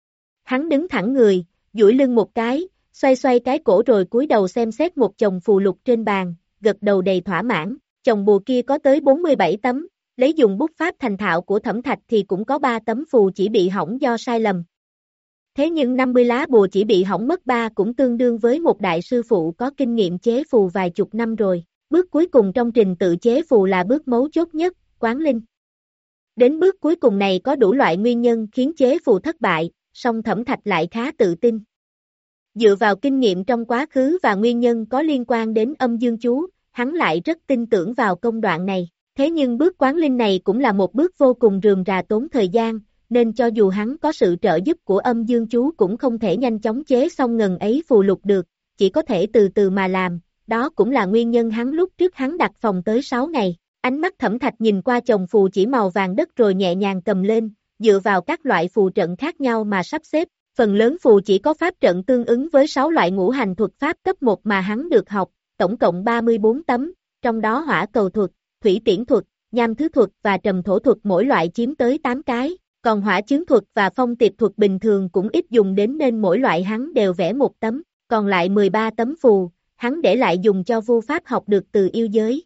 Hắn đứng thẳng người, duỗi lưng một cái, xoay xoay cái cổ rồi cúi đầu xem xét một chồng phù lục trên bàn, gật đầu đầy thỏa mãn. Chồng bùa kia có tới bốn mươi bảy tấm, lấy dùng bút pháp thành thạo của Thẩm Thạch thì cũng có ba tấm phù chỉ bị hỏng do sai lầm. Thế nhưng năm mươi lá bùa chỉ bị hỏng mất ba cũng tương đương với một đại sư phụ có kinh nghiệm chế phù vài chục năm rồi. Bước cuối cùng trong trình tự chế phù là bước mấu chốt nhất, quán linh. Đến bước cuối cùng này có đủ loại nguyên nhân khiến chế phù thất bại, song Thẩm Thạch lại khá tự tin. Dựa vào kinh nghiệm trong quá khứ và nguyên nhân có liên quan đến âm dương chú, hắn lại rất tin tưởng vào công đoạn này. Thế nhưng bước quán linh này cũng là một bước vô cùng rườm rà tốn thời gian, nên cho dù hắn có sự trợ giúp của âm dương chú cũng không thể nhanh chóng chế xong ngần ấy phù lục được, chỉ có thể từ từ mà làm, đó cũng là nguyên nhân hắn lúc trước hắn đặt phòng tới sáu ngày. Ánh mắt Thẩm Thạch nhìn qua chồng phù chỉ màu vàng đất rồi nhẹ nhàng cầm lên, dựa vào các loại phù trận khác nhau mà sắp xếp. Phần lớn phù chỉ có pháp trận tương ứng với sáu loại ngũ hành thuật pháp cấp một mà hắn được học, tổng cộng ba mươi bốn tấm, trong đó hỏa cầu thuật, thủy tiễn thuật, nham thứ thuật và trầm thổ thuật mỗi loại chiếm tới tám cái, còn hỏa chướng thuật và phong tiệp thuật bình thường cũng ít dùng đến nên mỗi loại hắn đều vẽ một tấm, còn lại mười ba tấm phù, hắn để lại dùng cho vu pháp học được từ yêu giới.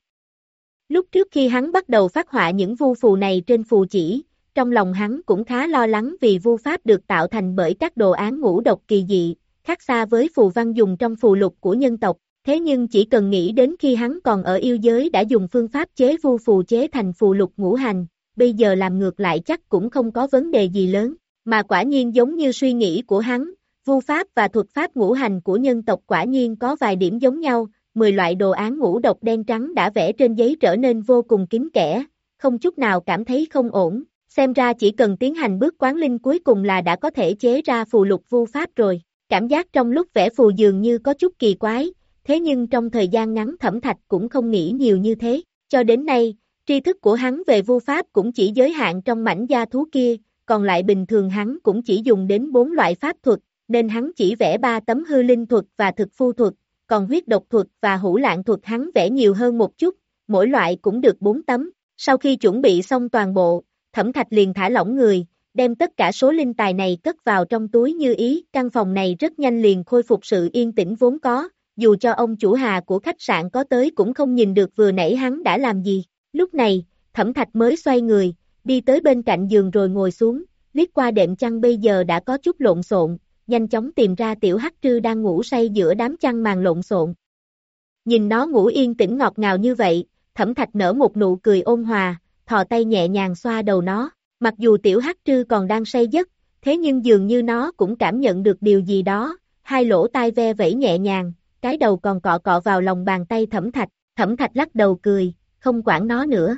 Lúc trước khi hắn bắt đầu phát họa những vu phù này trên phù chỉ, trong lòng hắn cũng khá lo lắng vì vu pháp được tạo thành bởi các đồ án ngũ độc kỳ dị, khác xa với phù văn dùng trong phù lục của nhân tộc. Thế nhưng chỉ cần nghĩ đến khi hắn còn ở yêu giới đã dùng phương pháp chế vu phù chế thành phù lục ngũ hành, bây giờ làm ngược lại chắc cũng không có vấn đề gì lớn, mà quả nhiên giống như suy nghĩ của hắn, vu pháp và thuật pháp ngũ hành của nhân tộc quả nhiên có vài điểm giống nhau, mười loại đồ án ngũ độc đen trắng đã vẽ trên giấy trở nên vô cùng kín kẽ, không chút nào cảm thấy không ổn, xem ra chỉ cần tiến hành bước quán linh cuối cùng là đã có thể chế ra phù lục vu pháp rồi. Cảm giác trong lúc vẽ phù dường như có chút kỳ quái, thế nhưng trong thời gian ngắn Thẩm Thạch cũng không nghĩ nhiều như thế, cho đến nay, tri thức của hắn về vu pháp cũng chỉ giới hạn trong mảnh da thú kia, còn lại bình thường hắn cũng chỉ dùng đến bốn loại pháp thuật, nên hắn chỉ vẽ ba tấm hư linh thuật và thực phu thuật, còn huyết độc thuật và hữu lạng thuật hắn vẽ nhiều hơn một chút, mỗi loại cũng được bốn tấm. Sau khi chuẩn bị xong toàn bộ, Thẩm Thạch liền thả lỏng người, đem tất cả số linh tài này cất vào trong túi như ý, căn phòng này rất nhanh liền khôi phục sự yên tĩnh vốn có, dù cho ông chủ Hà của khách sạn có tới cũng không nhìn được vừa nãy hắn đã làm gì. Lúc này, Thẩm Thạch mới xoay người, đi tới bên cạnh giường rồi ngồi xuống, liếc qua đệm chăn bây giờ đã có chút lộn xộn, nhanh chóng tìm ra tiểu hắc trư đang ngủ say giữa đám chăn màn lộn xộn. Nhìn nó ngủ yên tĩnh ngọt ngào như vậy, Thẩm Thạch nở một nụ cười ôn hòa, thò tay nhẹ nhàng xoa đầu nó, mặc dù tiểu hắc trư còn đang say giấc, thế nhưng dường như nó cũng cảm nhận được điều gì đó, hai lỗ tai ve vẫy nhẹ nhàng, cái đầu còn cọ cọ vào lòng bàn tay Thẩm Thạch, Thẩm Thạch lắc đầu cười, không quản nó nữa.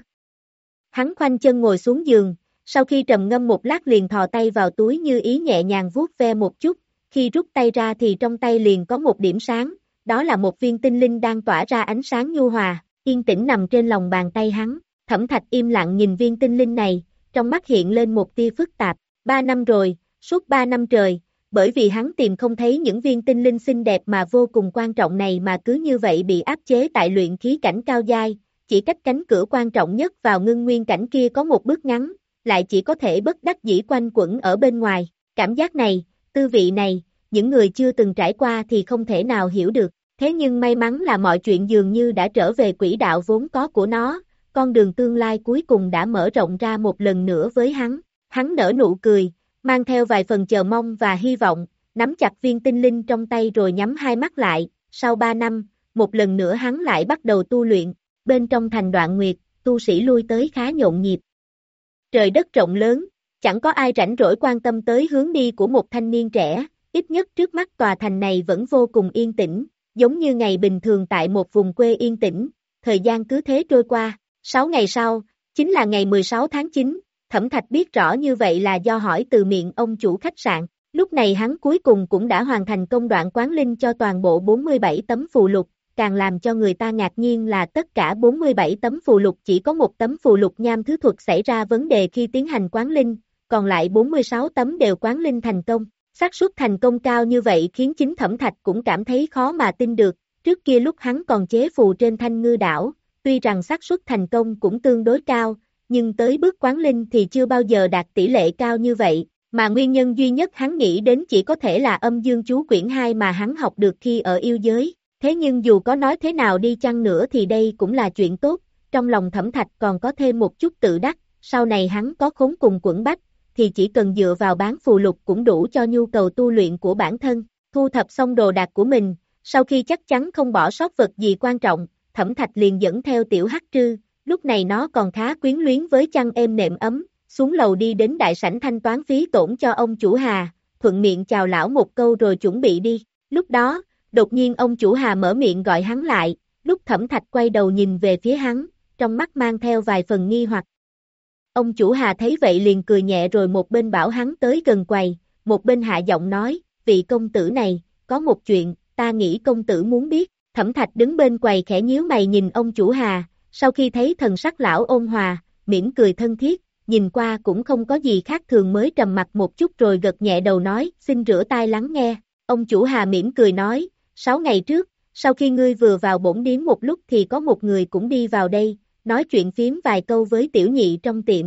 Hắn khoanh chân ngồi xuống giường, sau khi trầm ngâm một lát liền thò tay vào túi như ý nhẹ nhàng vuốt ve một chút, khi rút tay ra thì trong tay liền có một điểm sáng, đó là một viên tinh linh đang tỏa ra ánh sáng nhu hòa, yên tĩnh nằm trên lòng bàn tay hắn. Thẩm Thạch im lặng nhìn viên tinh linh này, trong mắt hiện lên một tia phức tạp. Ba năm rồi, suốt ba năm trời, bởi vì hắn tìm không thấy những viên tinh linh xinh đẹp mà vô cùng quan trọng này mà cứ như vậy bị áp chế tại luyện khí cảnh cao giai, chỉ cách cánh cửa quan trọng nhất vào ngưng nguyên cảnh kia có một bước ngắn, lại chỉ có thể bất đắc dĩ quanh quẩn ở bên ngoài. Cảm giác này, tư vị này, những người chưa từng trải qua thì không thể nào hiểu được. Thế nhưng may mắn là mọi chuyện dường như đã trở về quỹ đạo vốn có của nó, con đường tương lai cuối cùng đã mở rộng ra một lần nữa với hắn. Hắn nở nụ cười, mang theo vài phần chờ mong và hy vọng, nắm chặt viên tinh linh trong tay rồi nhắm hai mắt lại. Sau ba năm, một lần nữa hắn lại bắt đầu tu luyện. Bên trong thành Đoạn Nguyệt, tu sĩ lui tới khá nhộn nhịp. Trời đất rộng lớn, chẳng có ai rảnh rỗi quan tâm tới hướng đi của một thanh niên trẻ, ít nhất trước mắt tòa thành này vẫn vô cùng yên tĩnh, giống như ngày bình thường tại một vùng quê yên tĩnh. Thời gian cứ thế trôi qua. Sáu ngày sau, chính là ngày mười sáu tháng chín, Thẩm Thạch biết rõ như vậy là do hỏi từ miệng ông chủ khách sạn. Lúc này hắn cuối cùng cũng đã hoàn thành công đoạn quán linh cho toàn bộ bốn mươi bảy tấm phù lục, càng làm cho người ta ngạc nhiên là tất cả bốn mươi bảy tấm phù lục chỉ có một tấm phù lục nham thứ thuật xảy ra vấn đề khi tiến hành quán linh, còn lại bốn mươi sáu tấm đều quán linh thành công. Xác suất thành công cao như vậy khiến chính Thẩm Thạch cũng cảm thấy khó mà tin được, trước kia lúc hắn còn chế phù trên Thanh Ngư đảo, tuy rằng xác suất thành công cũng tương đối cao, nhưng tới bước quán linh thì chưa bao giờ đạt tỷ lệ cao như vậy, mà nguyên nhân duy nhất hắn nghĩ đến chỉ có thể là âm dương chú quyển hai mà hắn học được khi ở yêu giới. Thế nhưng dù có nói thế nào đi chăng nữa thì đây cũng là chuyện tốt, trong lòng Thẩm Thạch còn có thêm một chút tự đắc, sau này hắn có khốn cùng quẫn bách, thì chỉ cần dựa vào bán phù lục cũng đủ cho nhu cầu tu luyện của bản thân. Thu thập xong đồ đạc của mình, sau khi chắc chắn không bỏ sót vật gì quan trọng, Thẩm Thạch liền dẫn theo tiểu hắc trư, lúc này nó còn khá quyến luyến với chăn êm nệm ấm, xuống lầu đi đến đại sảnh thanh toán phí tổn cho ông chủ Hà, thuận miệng chào lão một câu rồi chuẩn bị đi. Lúc đó, đột nhiên ông chủ Hà mở miệng gọi hắn lại, lúc Thẩm Thạch quay đầu nhìn về phía hắn, trong mắt mang theo vài phần nghi hoặc. Ông chủ Hà thấy vậy liền cười nhẹ rồi một bên bảo hắn tới gần quầy, một bên hạ giọng nói, vị công tử này, có một chuyện, ta nghĩ công tử muốn biết. Thẩm Thạch đứng bên quầy khẽ nhíu mày nhìn ông chủ Hà, sau khi thấy thần sắc lão ôn hòa, mỉm cười thân thiết, nhìn qua cũng không có gì khác thường mới trầm mặt một chút rồi gật nhẹ đầu nói, xin rửa tai lắng nghe. Ông chủ Hà mỉm cười nói, sáu ngày trước, sau khi ngươi vừa vào bổn điếm một lúc thì có một người cũng đi vào đây, nói chuyện phím vài câu với tiểu nhị trong tiệm.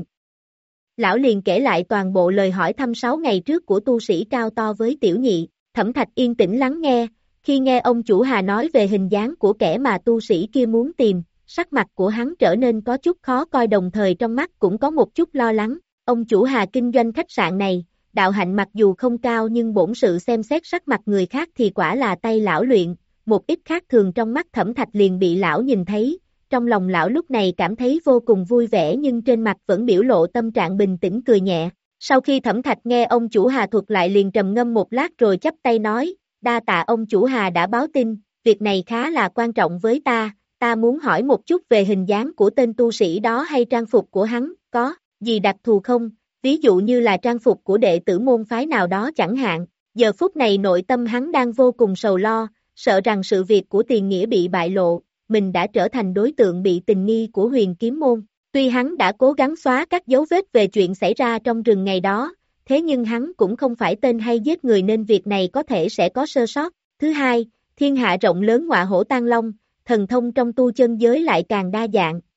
Lão liền kể lại toàn bộ lời hỏi thăm sáu ngày trước của tu sĩ cao to với tiểu nhị. Thẩm Thạch yên tĩnh lắng nghe, khi nghe ông chủ Hà nói về hình dáng của kẻ mà tu sĩ kia muốn tìm, sắc mặt của hắn trở nên có chút khó coi, đồng thời trong mắt cũng có một chút lo lắng. Ông chủ Hà kinh doanh khách sạn này, đạo hạnh mặc dù không cao nhưng bổn sự xem xét sắc mặt người khác thì quả là tay lão luyện, một ít khác thường trong mắt Thẩm Thạch liền bị lão nhìn thấy. Trong lòng lão lúc này cảm thấy vô cùng vui vẻ nhưng trên mặt vẫn biểu lộ tâm trạng bình tĩnh cười nhẹ. Sau khi Thẩm Thạch nghe ông chủ Hà thuật lại liền trầm ngâm một lát rồi chắp tay nói, đa tạ ông chủ Hà đã báo tin, việc này khá là quan trọng với ta, ta muốn hỏi một chút về hình dáng của tên tu sĩ đó hay trang phục của hắn, có gì đặc thù không, ví dụ như là trang phục của đệ tử môn phái nào đó chẳng hạn. Giờ phút này nội tâm hắn đang vô cùng sầu lo, sợ rằng sự việc của Tiền Nghĩa bị bại lộ, mình đã trở thành đối tượng bị tình nghi của Huyền Kiếm môn. Tuy hắn đã cố gắng xóa các dấu vết về chuyện xảy ra trong rừng ngày đó, thế nhưng hắn cũng không phải tên hay giết người nên việc này có thể sẽ có sơ sót. Thứ hai, thiên hạ rộng lớn ngọa hổ tang long, thần thông trong tu chân giới lại càng đa dạng,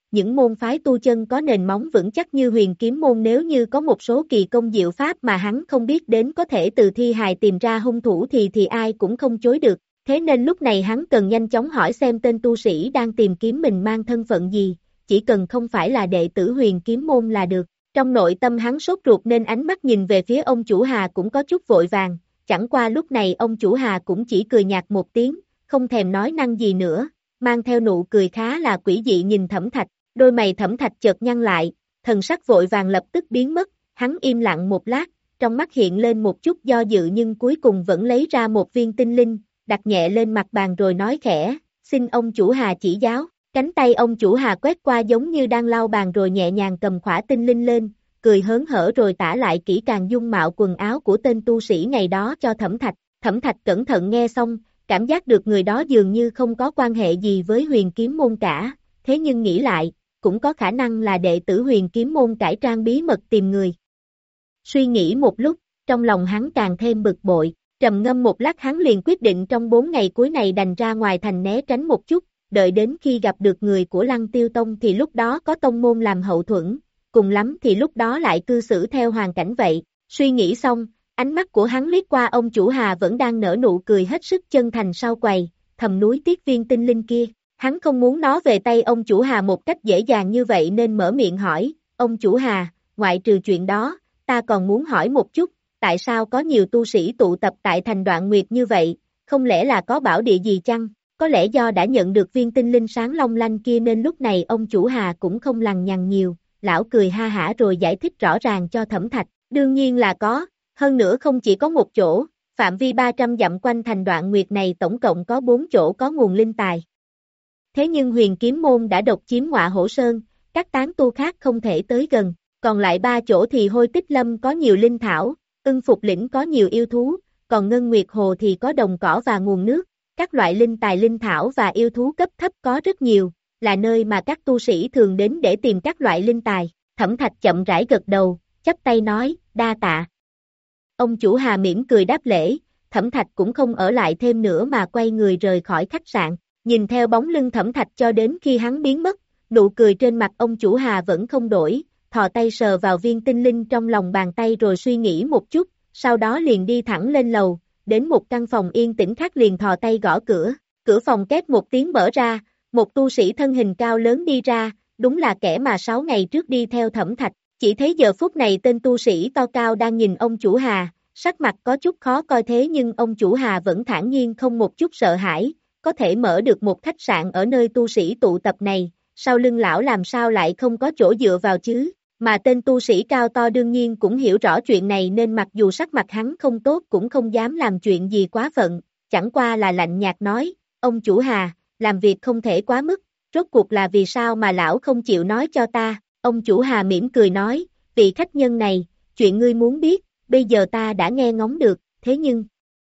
những môn phái tu chân có nền móng vững chắc như Huyền Kiếm môn nếu như có một số kỳ công diệu pháp mà hắn không biết đến có thể từ thi hài tìm ra hung thủ thì thì ai cũng không chối được, thế nên lúc này hắn cần nhanh chóng hỏi xem tên tu sĩ đang tìm kiếm mình mang thân phận gì, chỉ cần không phải là đệ tử Huyền Kiếm môn là được. Trong nội tâm hắn sốt ruột nên ánh mắt nhìn về phía ông chủ Hà cũng có chút vội vàng, chẳng qua lúc này ông chủ Hà cũng chỉ cười nhạt một tiếng, không thèm nói năng gì nữa, mang theo nụ cười khá là quỷ dị nhìn Thẩm Thạch, đôi mày Thẩm Thạch chợt nhăn lại, thần sắc vội vàng lập tức biến mất, hắn im lặng một lát, trong mắt hiện lên một chút do dự nhưng cuối cùng vẫn lấy ra một viên tinh linh, đặt nhẹ lên mặt bàn rồi nói khẽ, xin ông chủ Hà chỉ giáo. Cánh tay ông chủ Hà quét qua giống như đang lau bàn rồi nhẹ nhàng cầm khỏa tinh linh lên, cười hớn hở rồi tả lại kỹ càng dung mạo quần áo của tên tu sĩ ngày đó cho Thẩm Thạch. Thẩm Thạch cẩn thận nghe xong, cảm giác được người đó dường như không có quan hệ gì với Huyền Kiếm môn cả, thế nhưng nghĩ lại, cũng có khả năng là đệ tử Huyền Kiếm môn cải trang bí mật tìm người. Suy nghĩ một lúc, trong lòng hắn càng thêm bực bội, trầm ngâm một lát hắn liền quyết định trong bốn ngày cuối này đành ra ngoài thành né tránh một chút. Đợi đến khi gặp được người của Lăng Tiêu Tông thì lúc đó có tông môn làm hậu thuẫn, cùng lắm thì lúc đó lại cư xử theo hoàn cảnh vậy. Suy nghĩ xong, ánh mắt của hắn liếc qua ông chủ Hà vẫn đang nở nụ cười hết sức chân thành sau quầy, thầm núi tiếc viên tinh linh kia. Hắn không muốn nó về tay ông chủ Hà một cách dễ dàng như vậy nên mở miệng hỏi, ông chủ Hà, ngoại trừ chuyện đó, ta còn muốn hỏi một chút, tại sao có nhiều tu sĩ tụ tập tại thành Đoạn Nguyệt như vậy, không lẽ là có bảo địa gì chăng? Có lẽ do đã nhận được viên tinh linh sáng long lanh kia nên lúc này ông chủ Hà cũng không lằng nhằng nhiều, lão cười ha hả rồi giải thích rõ ràng cho Thẩm Thạch, đương nhiên là có, hơn nữa không chỉ có một chỗ, phạm vi ba trăm dặm quanh thành Đoạn Nguyệt này tổng cộng có bốn chỗ có nguồn linh tài. Thế nhưng Huyền Kiếm môn đã độc chiếm Ngọa Hổ Sơn, các tán tu khác không thể tới gần, còn lại ba chỗ thì Hôi Tích Lâm có nhiều linh thảo, Ưng Phục Lĩnh có nhiều yêu thú, còn Ngân Nguyệt Hồ thì có đồng cỏ và nguồn nước. Các loại linh tài linh thảo và yêu thú cấp thấp có rất nhiều, là nơi mà các tu sĩ thường đến để tìm các loại linh tài. Thẩm Thạch chậm rãi gật đầu, chắp tay nói, đa tạ. Ông chủ Hà mỉm cười đáp lễ, Thẩm Thạch cũng không ở lại thêm nữa mà quay người rời khỏi khách sạn, nhìn theo bóng lưng Thẩm Thạch cho đến khi hắn biến mất, nụ cười trên mặt ông chủ Hà vẫn không đổi, thò tay sờ vào viên tinh linh trong lòng bàn tay rồi suy nghĩ một chút, sau đó liền đi thẳng lên lầu. Đến một căn phòng yên tĩnh khác liền thò tay gõ cửa, cửa phòng két một tiếng mở ra, một tu sĩ thân hình cao lớn đi ra, đúng là kẻ mà sáu ngày trước đi theo Thẩm Thạch, chỉ thấy giờ phút này tên tu sĩ to cao đang nhìn ông chủ Hà, sắc mặt có chút khó coi thế nhưng ông chủ Hà vẫn thản nhiên không một chút sợ hãi, có thể mở được một khách sạn ở nơi tu sĩ tụ tập này, sau lưng lão làm sao lại không có chỗ dựa vào chứ? Mà tên tu sĩ cao to đương nhiên cũng hiểu rõ chuyện này nên mặc dù sắc mặt hắn không tốt cũng không dám làm chuyện gì quá phận, chẳng qua là lạnh nhạt nói, ông chủ Hà, làm việc không thể quá mức, rốt cuộc là vì sao mà lão không chịu nói cho ta, ông chủ Hà mỉm cười nói, vị khách nhân này, chuyện ngươi muốn biết, bây giờ ta đã nghe ngóng được, thế nhưng...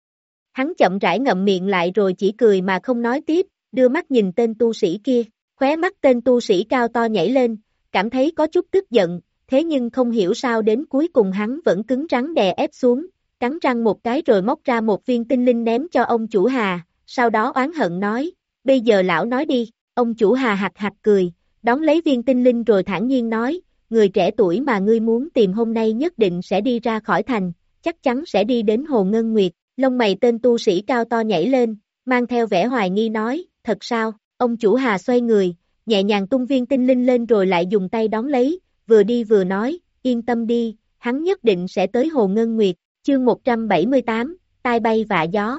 Hắn chậm rãi ngậm miệng lại rồi chỉ cười mà không nói tiếp, đưa mắt nhìn tên tu sĩ kia, khóe mắt tên tu sĩ cao to nhảy lên, cảm thấy có chút tức giận, thế nhưng không hiểu sao đến cuối cùng hắn vẫn cứng rắn đè ép xuống, cắn răng một cái rồi móc ra một viên tinh linh ném cho ông chủ Hà, sau đó oán hận nói, bây giờ lão nói đi, ông chủ Hà hạc hạc cười, đón lấy viên tinh linh rồi thản nhiên nói, người trẻ tuổi mà ngươi muốn tìm hôm nay nhất định sẽ đi ra khỏi thành, chắc chắn sẽ đi đến Hồ Ngân Nguyệt, lông mày tên tu sĩ cao to nhảy lên, mang theo vẻ hoài nghi nói, thật sao, ông chủ Hà xoay người, nhẹ nhàng tung viên tinh linh lên rồi lại dùng tay đón lấy, vừa đi vừa nói, yên tâm đi, hắn nhất định sẽ tới Hồ Ngân Nguyệt, chương một trăm bảy mươi tám, tai bay vạ gió.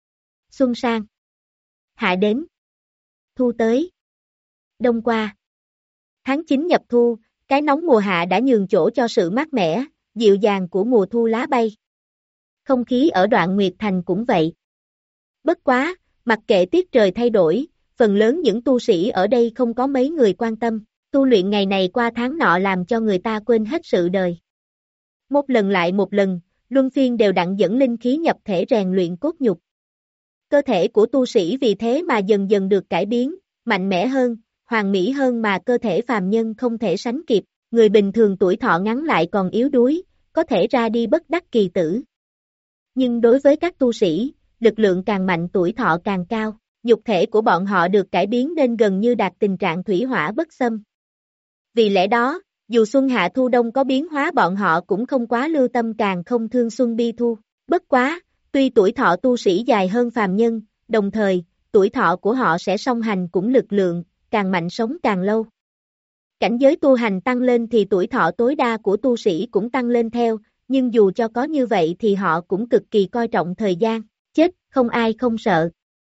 Xuân sang. Hạ đến. Thu tới. Đông qua. Tháng chín nhập thu, cái nóng mùa hạ đã nhường chỗ cho sự mát mẻ, dịu dàng của mùa thu lá bay. Không khí ở Đoạn Nguyệt Thành cũng vậy. Bất quá, mặc kệ tiết trời thay đổi, phần lớn những tu sĩ ở đây không có mấy người quan tâm, tu luyện ngày này qua tháng nọ làm cho người ta quên hết sự đời. Một lần lại một lần, luân phiên đều đặn dẫn linh khí nhập thể rèn luyện cốt nhục. Cơ thể của tu sĩ vì thế mà dần dần được cải biến, mạnh mẽ hơn, hoàn mỹ hơn mà cơ thể phàm nhân không thể sánh kịp, người bình thường tuổi thọ ngắn lại còn yếu đuối, có thể ra đi bất đắc kỳ tử. Nhưng đối với các tu sĩ, lực lượng càng mạnh tuổi thọ càng cao, nhục thể của bọn họ được cải biến nên gần như đạt tình trạng thủy hỏa bất xâm. Vì lẽ đó, dù xuân hạ thu đông có biến hóa bọn họ cũng không quá lưu tâm càng không thương xuân bi thu. Bất quá, tuy tuổi thọ tu sĩ dài hơn phàm nhân, đồng thời, tuổi thọ của họ sẽ song hành cũng lực lượng, càng mạnh sống càng lâu. Cảnh giới tu hành tăng lên thì tuổi thọ tối đa của tu sĩ cũng tăng lên theo, nhưng dù cho có như vậy thì họ cũng cực kỳ coi trọng thời gian, chết, không ai không sợ.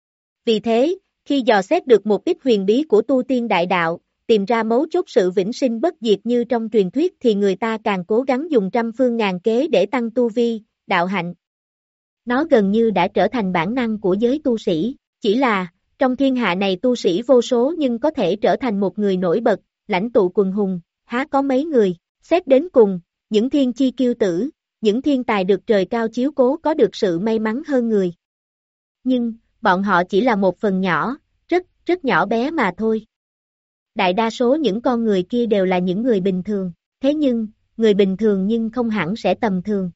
Vì thế, khi dò xét được một ít huyền bí của tu tiên đại đạo, tìm ra mấu chốt sự vĩnh sinh bất diệt như trong truyền thuyết thì người ta càng cố gắng dùng trăm phương ngàn kế để tăng tu vi, đạo hạnh. Nó gần như đã trở thành bản năng của giới tu sĩ, chỉ là, trong thiên hạ này tu sĩ vô số nhưng có thể trở thành một người nổi bật, lãnh tụ quần hùng, há có mấy người, xét đến cùng, những thiên chi kiêu tử, những thiên tài được trời cao chiếu cố có được sự may mắn hơn người. Nhưng, bọn họ chỉ là một phần nhỏ, rất, rất nhỏ bé mà thôi. Đại đa số những con người kia đều là những người bình thường, thế nhưng, người bình thường nhưng không hẳn sẽ tầm thường.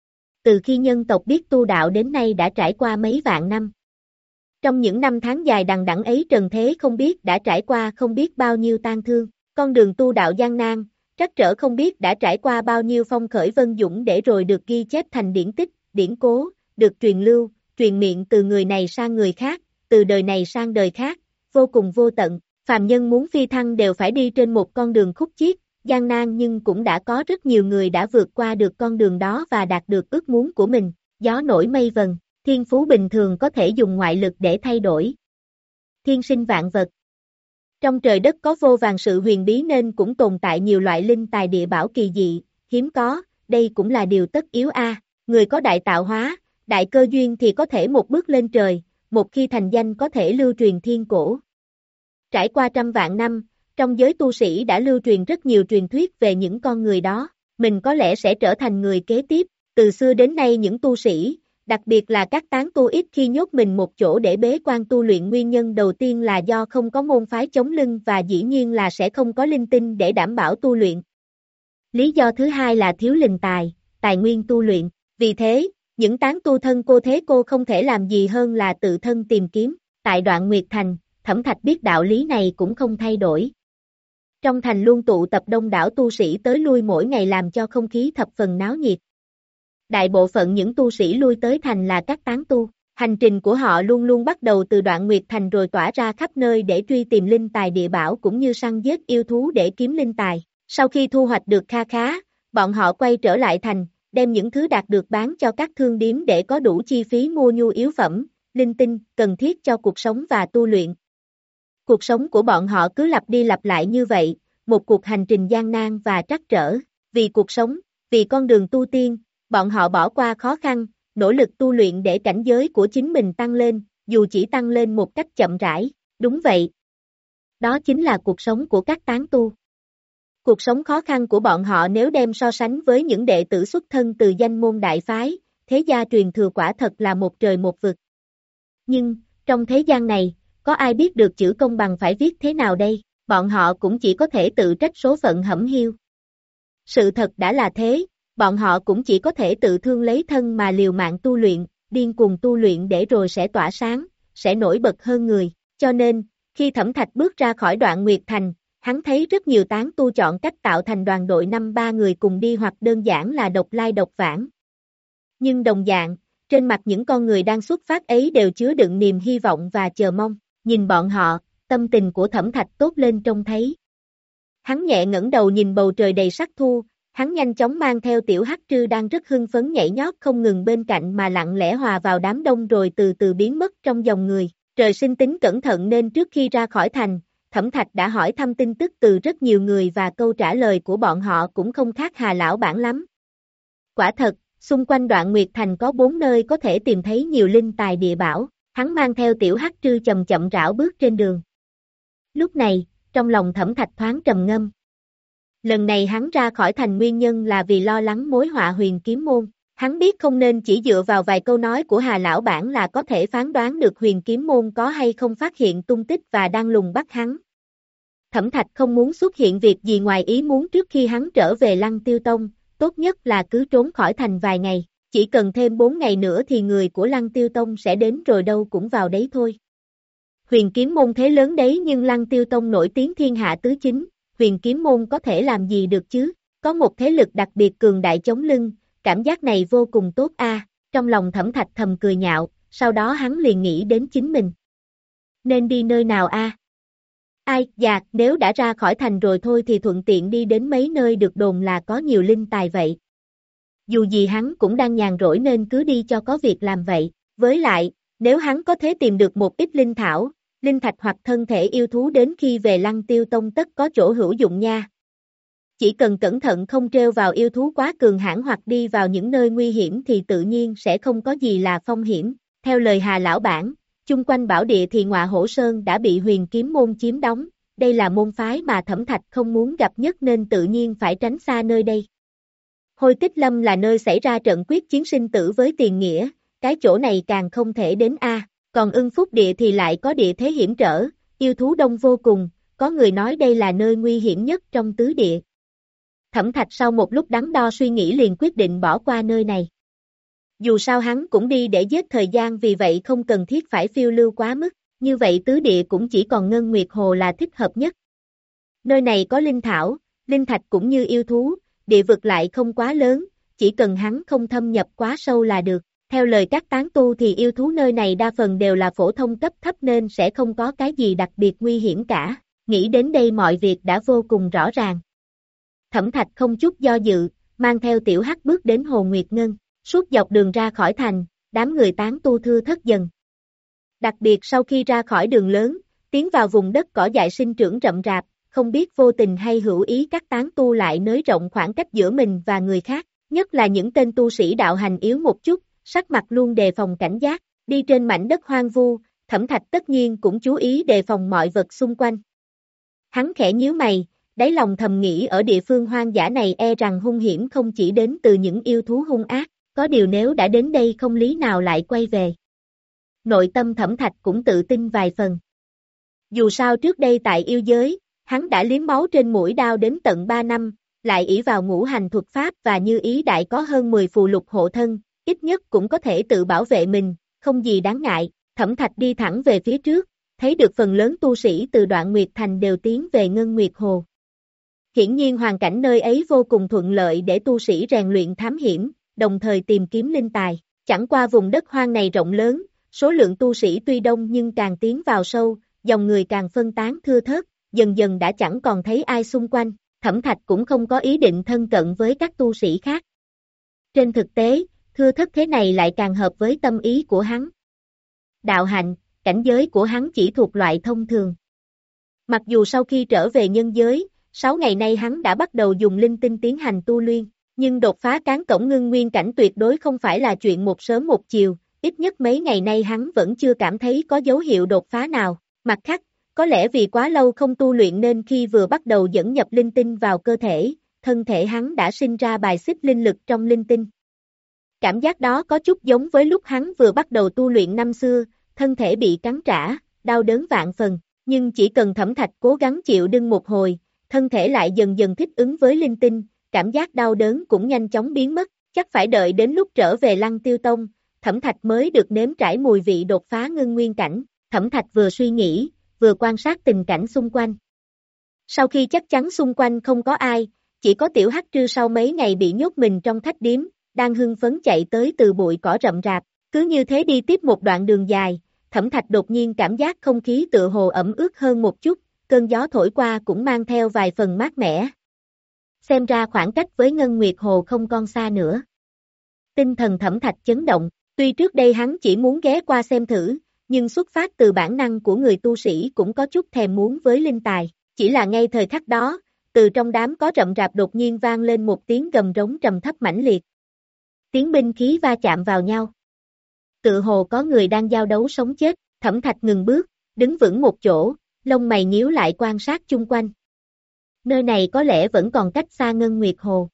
Từ khi nhân tộc biết tu đạo đến nay đã trải qua mấy vạn năm. Trong những năm tháng dài đằng đẵng ấy trần thế không biết đã trải qua không biết bao nhiêu tang thương, con đường tu đạo gian nan, trắc trở không biết đã trải qua bao nhiêu phong khởi vân dũng để rồi được ghi chép thành điển tích, điển cố, được truyền lưu, truyền miệng từ người này sang người khác, từ đời này sang đời khác, vô cùng vô tận. Phàm nhân muốn phi thăng đều phải đi trên một con đường khúc chiết, gian nan nhưng cũng đã có rất nhiều người đã vượt qua được con đường đó và đạt được ước muốn của mình. Gió nổi mây vần, thiên phú bình thường có thể dùng ngoại lực để thay đổi. Thiên sinh vạn vật. Trong trời đất có vô vàn sự huyền bí nên cũng tồn tại nhiều loại linh tài địa bảo kỳ dị, hiếm có, đây cũng là điều tất yếu a. À. Người có đại tạo hóa, đại cơ duyên thì có thể một bước lên trời, một khi thành danh có thể lưu truyền thiên cổ. Trải qua trăm vạn năm, trong giới tu sĩ đã lưu truyền rất nhiều truyền thuyết về những con người đó, mình có lẽ sẽ trở thành người kế tiếp. Từ xưa đến nay những tu sĩ, đặc biệt là các tán tu ít khi nhốt mình một chỗ để bế quan tu luyện, nguyên nhân đầu tiên là do không có môn phái chống lưng và dĩ nhiên là sẽ không có linh tinh để đảm bảo tu luyện. Lý do thứ hai là thiếu linh tài, tài nguyên tu luyện, vì thế, những tán tu thân cô thế cô không thể làm gì hơn là tự thân tìm kiếm. Tại Đoạn Nguyệt Thành, Thẩm Thạch biết đạo lý này cũng không thay đổi. Trong thành luôn tụ tập đông đảo tu sĩ tới lui mỗi ngày làm cho không khí thập phần náo nhiệt. Đại bộ phận những tu sĩ lui tới thành là các tán tu, hành trình của họ luôn luôn bắt đầu từ Đoạn Nguyệt Thành rồi tỏa ra khắp nơi để truy tìm linh tài địa bảo cũng như săn giết yêu thú để kiếm linh tài. Sau khi thu hoạch được kha khá, bọn họ quay trở lại thành, đem những thứ đạt được bán cho các thương điếm để có đủ chi phí mua nhu yếu phẩm, linh tinh, cần thiết cho cuộc sống và tu luyện. Cuộc sống của bọn họ cứ lặp đi lặp lại như vậy, một cuộc hành trình gian nan và trắc trở. Vì cuộc sống, vì con đường tu tiên, bọn họ bỏ qua khó khăn, nỗ lực tu luyện để cảnh giới của chính mình tăng lên, dù chỉ tăng lên một cách chậm rãi. Đúng vậy. Đó chính là cuộc sống của các tán tu. Cuộc sống khó khăn của bọn họ nếu đem so sánh với những đệ tử xuất thân từ danh môn đại phái, thế gia truyền thừa quả thật là một trời một vực. Nhưng, trong thế gian này, có ai biết được chữ công bằng phải viết thế nào đây? Bọn họ cũng chỉ có thể tự trách số phận hẩm hiu. Sự thật đã là thế, bọn họ cũng chỉ có thể tự thương lấy thân mà liều mạng tu luyện, điên cuồng tu luyện để rồi sẽ tỏa sáng, sẽ nổi bật hơn người. Cho nên, khi Thẩm Thạch bước ra khỏi Đoạn Nguyệt Thành, hắn thấy rất nhiều tán tu chọn cách tạo thành đoàn đội năm ba người cùng đi hoặc đơn giản là độc lai độc vãng. Nhưng đồng dạng, trên mặt những con người đang xuất phát ấy đều chứa đựng niềm hy vọng và chờ mong. Nhìn bọn họ, tâm tình của Thẩm Thạch tốt lên trông thấy. Hắn nhẹ ngẩng đầu nhìn bầu trời đầy sắc thu, hắn nhanh chóng mang theo tiểu hắc trư đang rất hưng phấn nhảy nhót không ngừng bên cạnh mà lặng lẽ hòa vào đám đông rồi từ từ biến mất trong dòng người. Trời sinh tính cẩn thận nên trước khi ra khỏi thành, Thẩm Thạch đã hỏi thăm tin tức từ rất nhiều người và câu trả lời của bọn họ cũng không khác Hà lão bản lắm. Quả thật, xung quanh Đoạn Nguyệt Thành có bốn nơi có thể tìm thấy nhiều linh tài địa bảo, hắn mang theo tiểu hắc trư chậm chậm rảo bước trên đường. Lúc này, trong lòng Thẩm Thạch thoáng trầm ngâm. Lần này hắn ra khỏi thành nguyên nhân là vì lo lắng mối họa Huyền Kiếm Môn. Hắn biết không nên chỉ dựa vào vài câu nói của Hà lão bản là có thể phán đoán được Huyền Kiếm Môn có hay không phát hiện tung tích và đang lùng bắt hắn. Thẩm Thạch không muốn xuất hiện việc gì ngoài ý muốn trước khi hắn trở về Lăng Tiêu Tông, tốt nhất là cứ trốn khỏi thành vài ngày, chỉ cần thêm bốn ngày nữa thì người của Lăng Tiêu Tông sẽ đến rồi đâu cũng vào đấy thôi. Huyền Kiếm Môn thế lớn đấy nhưng Lăng Tiêu Tông nổi tiếng thiên hạ tứ chính, huyền kiếm môn có thể làm gì được chứ, có một thế lực đặc biệt cường đại chống lưng, cảm giác này vô cùng tốt a. Trong lòng Thẩm Thạch thầm cười nhạo, sau đó hắn liền nghĩ đến chính mình. Nên đi nơi nào a? Ai, dạ, nếu đã ra khỏi thành rồi thôi thì thuận tiện đi đến mấy nơi được đồn là có nhiều linh tài vậy. Dù gì hắn cũng đang nhàn rỗi nên cứ đi cho có việc làm vậy. Với lại, nếu hắn có thể tìm được một ít linh thảo, linh thạch hoặc thân thể yêu thú đến khi về Lăng Tiêu Tông tất có chỗ hữu dụng nha. Chỉ cần cẩn thận không trêu vào yêu thú quá cường hãn hoặc đi vào những nơi nguy hiểm thì tự nhiên sẽ không có gì là phong hiểm. Theo lời Hà Lão Bản, chung quanh bảo địa thì Ngọa Hổ Sơn đã bị huyền kiếm môn chiếm đóng, đây là môn phái mà Thẩm Thạch không muốn gặp nhất nên tự nhiên phải tránh xa nơi đây. Hôi Tích Lâm là nơi xảy ra trận quyết chiến sinh tử với Tiền Nghĩa, cái chỗ này càng không thể đến a. Còn Ưng Phúc Địa thì lại có địa thế hiểm trở, yêu thú đông vô cùng, có người nói đây là nơi nguy hiểm nhất trong tứ địa. Thẩm Thạch sau một lúc đắn đo suy nghĩ liền quyết định bỏ qua nơi này. Dù sao hắn cũng đi để giết thời gian vì vậy không cần thiết phải phiêu lưu quá mức, như vậy tứ địa cũng chỉ còn Ngân Nguyệt Hồ là thích hợp nhất. Nơi này có linh thảo, linh thạch cũng như yêu thú, địa vực lại không quá lớn, chỉ cần hắn không thâm nhập quá sâu là được. Theo lời các tán tu thì yêu thú nơi này đa phần đều là phổ thông cấp thấp nên sẽ không có cái gì đặc biệt nguy hiểm cả, nghĩ đến đây mọi việc đã vô cùng rõ ràng. Thẩm Thạch không chút do dự, mang theo Tiểu Hắc bước đến Hồ Nguyệt Ngân, suốt dọc đường ra khỏi thành, đám người tán tu thưa thớt dần. Đặc biệt sau khi ra khỏi đường lớn, tiến vào vùng đất cỏ dại sinh trưởng rậm rạp, không biết vô tình hay hữu ý các tán tu lại nới rộng khoảng cách giữa mình và người khác, nhất là những tên tu sĩ đạo hành yếu một chút, sắc mặt luôn đề phòng cảnh giác, đi trên mảnh đất hoang vu, Thẩm Thạch tất nhiên cũng chú ý đề phòng mọi vật xung quanh. Hắn khẽ nhíu mày, đáy lòng thầm nghĩ ở địa phương hoang dã này e rằng hung hiểm không chỉ đến từ những yêu thú hung ác, có điều nếu đã đến đây không lý nào lại quay về. Nội tâm Thẩm Thạch cũng tự tin vài phần. Dù sao trước đây tại yêu giới, hắn đã liếm máu trên mũi đao đến tận ba năm, lại ỷ vào ngũ hành thuật pháp và như ý đại có hơn mười phù lục hộ thân, ít nhất cũng có thể tự bảo vệ mình, không gì đáng ngại. Thẩm Thạch đi thẳng về phía trước, thấy được phần lớn tu sĩ từ Đoạn Nguyệt Thành đều tiến về Ngân Nguyệt Hồ. Hiển nhiên hoàn cảnh nơi ấy vô cùng thuận lợi để tu sĩ rèn luyện thám hiểm, đồng thời tìm kiếm linh tài. Chẳng qua vùng đất hoang này rộng lớn, số lượng tu sĩ tuy đông nhưng càng tiến vào sâu, dòng người càng phân tán thưa thớt, dần dần đã chẳng còn thấy ai xung quanh. Thẩm Thạch cũng không có ý định thân cận với các tu sĩ khác. Trên thực tế, thưa thớt thế này lại càng hợp với tâm ý của hắn. Đạo hạnh, cảnh giới của hắn chỉ thuộc loại thông thường. Mặc dù sau khi trở về nhân giới, sáu ngày nay hắn đã bắt đầu dùng linh tinh tiến hành tu luyện, nhưng đột phá cán cổng ngưng nguyên cảnh tuyệt đối không phải là chuyện một sớm một chiều, ít nhất mấy ngày nay hắn vẫn chưa cảm thấy có dấu hiệu đột phá nào. Mặt khác, có lẽ vì quá lâu không tu luyện nên khi vừa bắt đầu dẫn nhập linh tinh vào cơ thể, thân thể hắn đã sinh ra bài xích linh lực trong linh tinh. Cảm giác đó có chút giống với lúc hắn vừa bắt đầu tu luyện năm xưa, thân thể bị cắn trả, đau đớn vạn phần, nhưng chỉ cần Thẩm Thạch cố gắng chịu đựng một hồi, thân thể lại dần dần thích ứng với linh tinh, cảm giác đau đớn cũng nhanh chóng biến mất, chắc phải đợi đến lúc trở về Lăng Tiêu Tông, Thẩm Thạch mới được nếm trải mùi vị đột phá ngưng nguyên cảnh. Thẩm Thạch vừa suy nghĩ, vừa quan sát tình cảnh xung quanh. Sau khi chắc chắn xung quanh không có ai, chỉ có Tiểu Hắc Trư sau mấy ngày bị nhốt mình trong khách điếm, đang hưng phấn chạy tới từ bụi cỏ rậm rạp, cứ như thế đi tiếp một đoạn đường dài, Thẩm Thạch đột nhiên cảm giác không khí tựa hồ ẩm ướt hơn một chút, cơn gió thổi qua cũng mang theo vài phần mát mẻ. Xem ra khoảng cách với Ngân Nguyệt Hồ không còn xa nữa. Tinh thần Thẩm Thạch chấn động, tuy trước đây hắn chỉ muốn ghé qua xem thử, nhưng xuất phát từ bản năng của người tu sĩ cũng có chút thèm muốn với linh tài, chỉ là ngay thời khắc đó, từ trong đám có rậm rạp đột nhiên vang lên một tiếng gầm rống trầm thấp mãnh liệt. Tiếng binh khí va chạm vào nhau. Tự hồ có người đang giao đấu sống chết, Thẩm Thạch ngừng bước, đứng vững một chỗ, lông mày nhíu lại quan sát chung quanh. Nơi này có lẽ vẫn còn cách xa Ngân Nguyệt Hồ.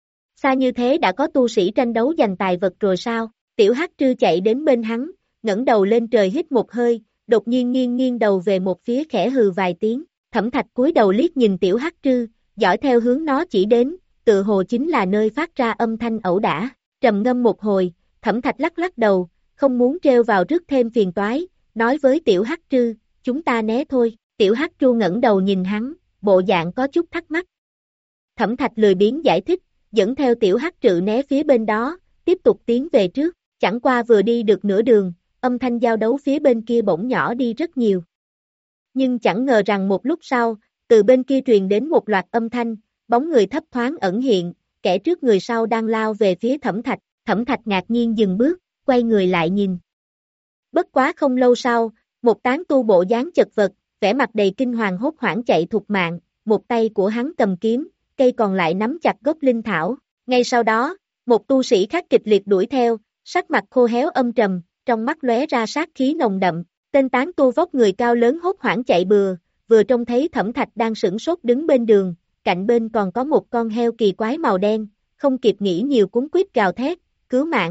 Xa như thế đã có tu sĩ tranh đấu giành tài vật rồi sao? Tiểu Hắc Trư chạy đến bên hắn, ngẩng đầu lên trời hít một hơi, đột nhiên nghiêng nghiêng đầu về một phía khẽ hừ vài tiếng. Thẩm Thạch cúi đầu liếc nhìn Tiểu Hắc Trư, dõi theo hướng nó chỉ đến, tự hồ chính là nơi phát ra âm thanh ẩu đả. Trầm ngâm một hồi, Thẩm Thạch lắc lắc đầu, không muốn treo vào rước thêm phiền toái, nói với Tiểu Hắc Trư, chúng ta né thôi. Tiểu Hắc Trư ngẩng đầu nhìn hắn, bộ dạng có chút thắc mắc. Thẩm Thạch lười biếng giải thích, dẫn theo tiểu hắc trự né phía bên đó, tiếp tục tiến về trước, chẳng qua vừa đi được nửa đường, âm thanh giao đấu phía bên kia bỗng nhỏ đi rất nhiều. Nhưng chẳng ngờ rằng một lúc sau, từ bên kia truyền đến một loạt âm thanh, bóng người thấp thoáng ẩn hiện, kẻ trước người sau đang lao về phía Thẩm Thạch, Thẩm Thạch ngạc nhiên dừng bước, quay người lại nhìn. Bất quá không lâu sau, một tán tu bộ dáng chật vật, vẻ mặt đầy kinh hoàng hốt hoảng chạy thục mạng, một tay của hắn cầm kiếm, cây còn lại nắm chặt gốc linh thảo. Ngay sau đó, một tu sĩ khác kịch liệt đuổi theo, sắc mặt khô héo âm trầm, trong mắt lóe ra sát khí nồng đậm. Tên tán tu vóc người cao lớn hốt hoảng chạy bừa, vừa trông thấy Thẩm Thạch đang sửng sốt đứng bên đường, cạnh bên còn có một con heo kỳ quái màu đen, không kịp nghĩ nhiều cuống quýt gào thét, cứu mạng.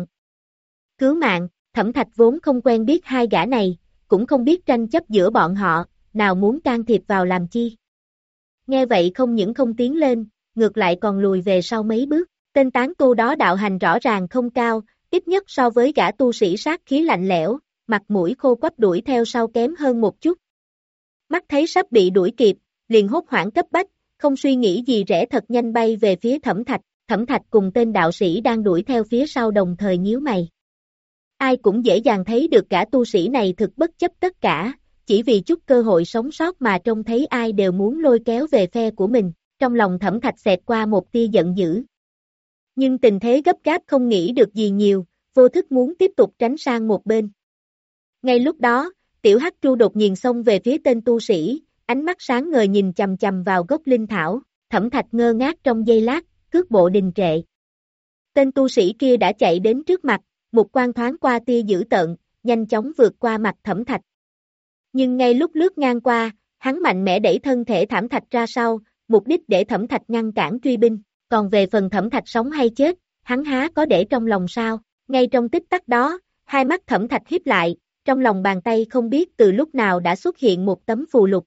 Cứu mạng, Thẩm Thạch vốn không quen biết hai gã này, cũng không biết tranh chấp giữa bọn họ, nào muốn can thiệp vào làm chi. Nghe vậy không những không tiến lên, ngược lại còn lùi về sau mấy bước, tên tán tu đó đạo hành rõ ràng không cao, ít nhất so với gã tu sĩ sát khí lạnh lẽo, mặt mũi khô quắp đuổi theo sau kém hơn một chút. Mắt thấy sắp bị đuổi kịp, liền hốt hoảng cấp bách, không suy nghĩ gì rẽ thật nhanh bay về phía Thẩm Thạch, Thẩm Thạch cùng tên đạo sĩ đang đuổi theo phía sau đồng thời nhíu mày. Ai cũng dễ dàng thấy được cả tu sĩ này thực bất chấp tất cả, chỉ vì chút cơ hội sống sót mà trông thấy ai đều muốn lôi kéo về phe của mình, trong lòng Thẩm Thạch xẹt qua một tia giận dữ. Nhưng tình thế gấp gáp không nghĩ được gì nhiều, vô thức muốn tiếp tục tránh sang một bên. Ngay lúc đó, tiểu hắc tru đột nhiên xông về phía tên tu sĩ, ánh mắt sáng ngời nhìn chằm chằm vào gốc linh thảo, Thẩm Thạch ngơ ngác trong giây lát, cước bộ đình trệ. Tên tu sĩ kia đã chạy đến trước mặt, một quan thoáng qua tia dữ tợn, nhanh chóng vượt qua mặt Thẩm Thạch. Nhưng ngay lúc lướt ngang qua, hắn mạnh mẽ đẩy thân thể Thẩm Thạch ra sau, mục đích để Thẩm Thạch ngăn cản truy binh, còn về phần Thẩm Thạch sống hay chết, hắn há có để trong lòng sao? Ngay trong tích tắc đó, hai mắt Thẩm Thạch híp lại, trong lòng bàn tay không biết từ lúc nào đã xuất hiện một tấm phù lục.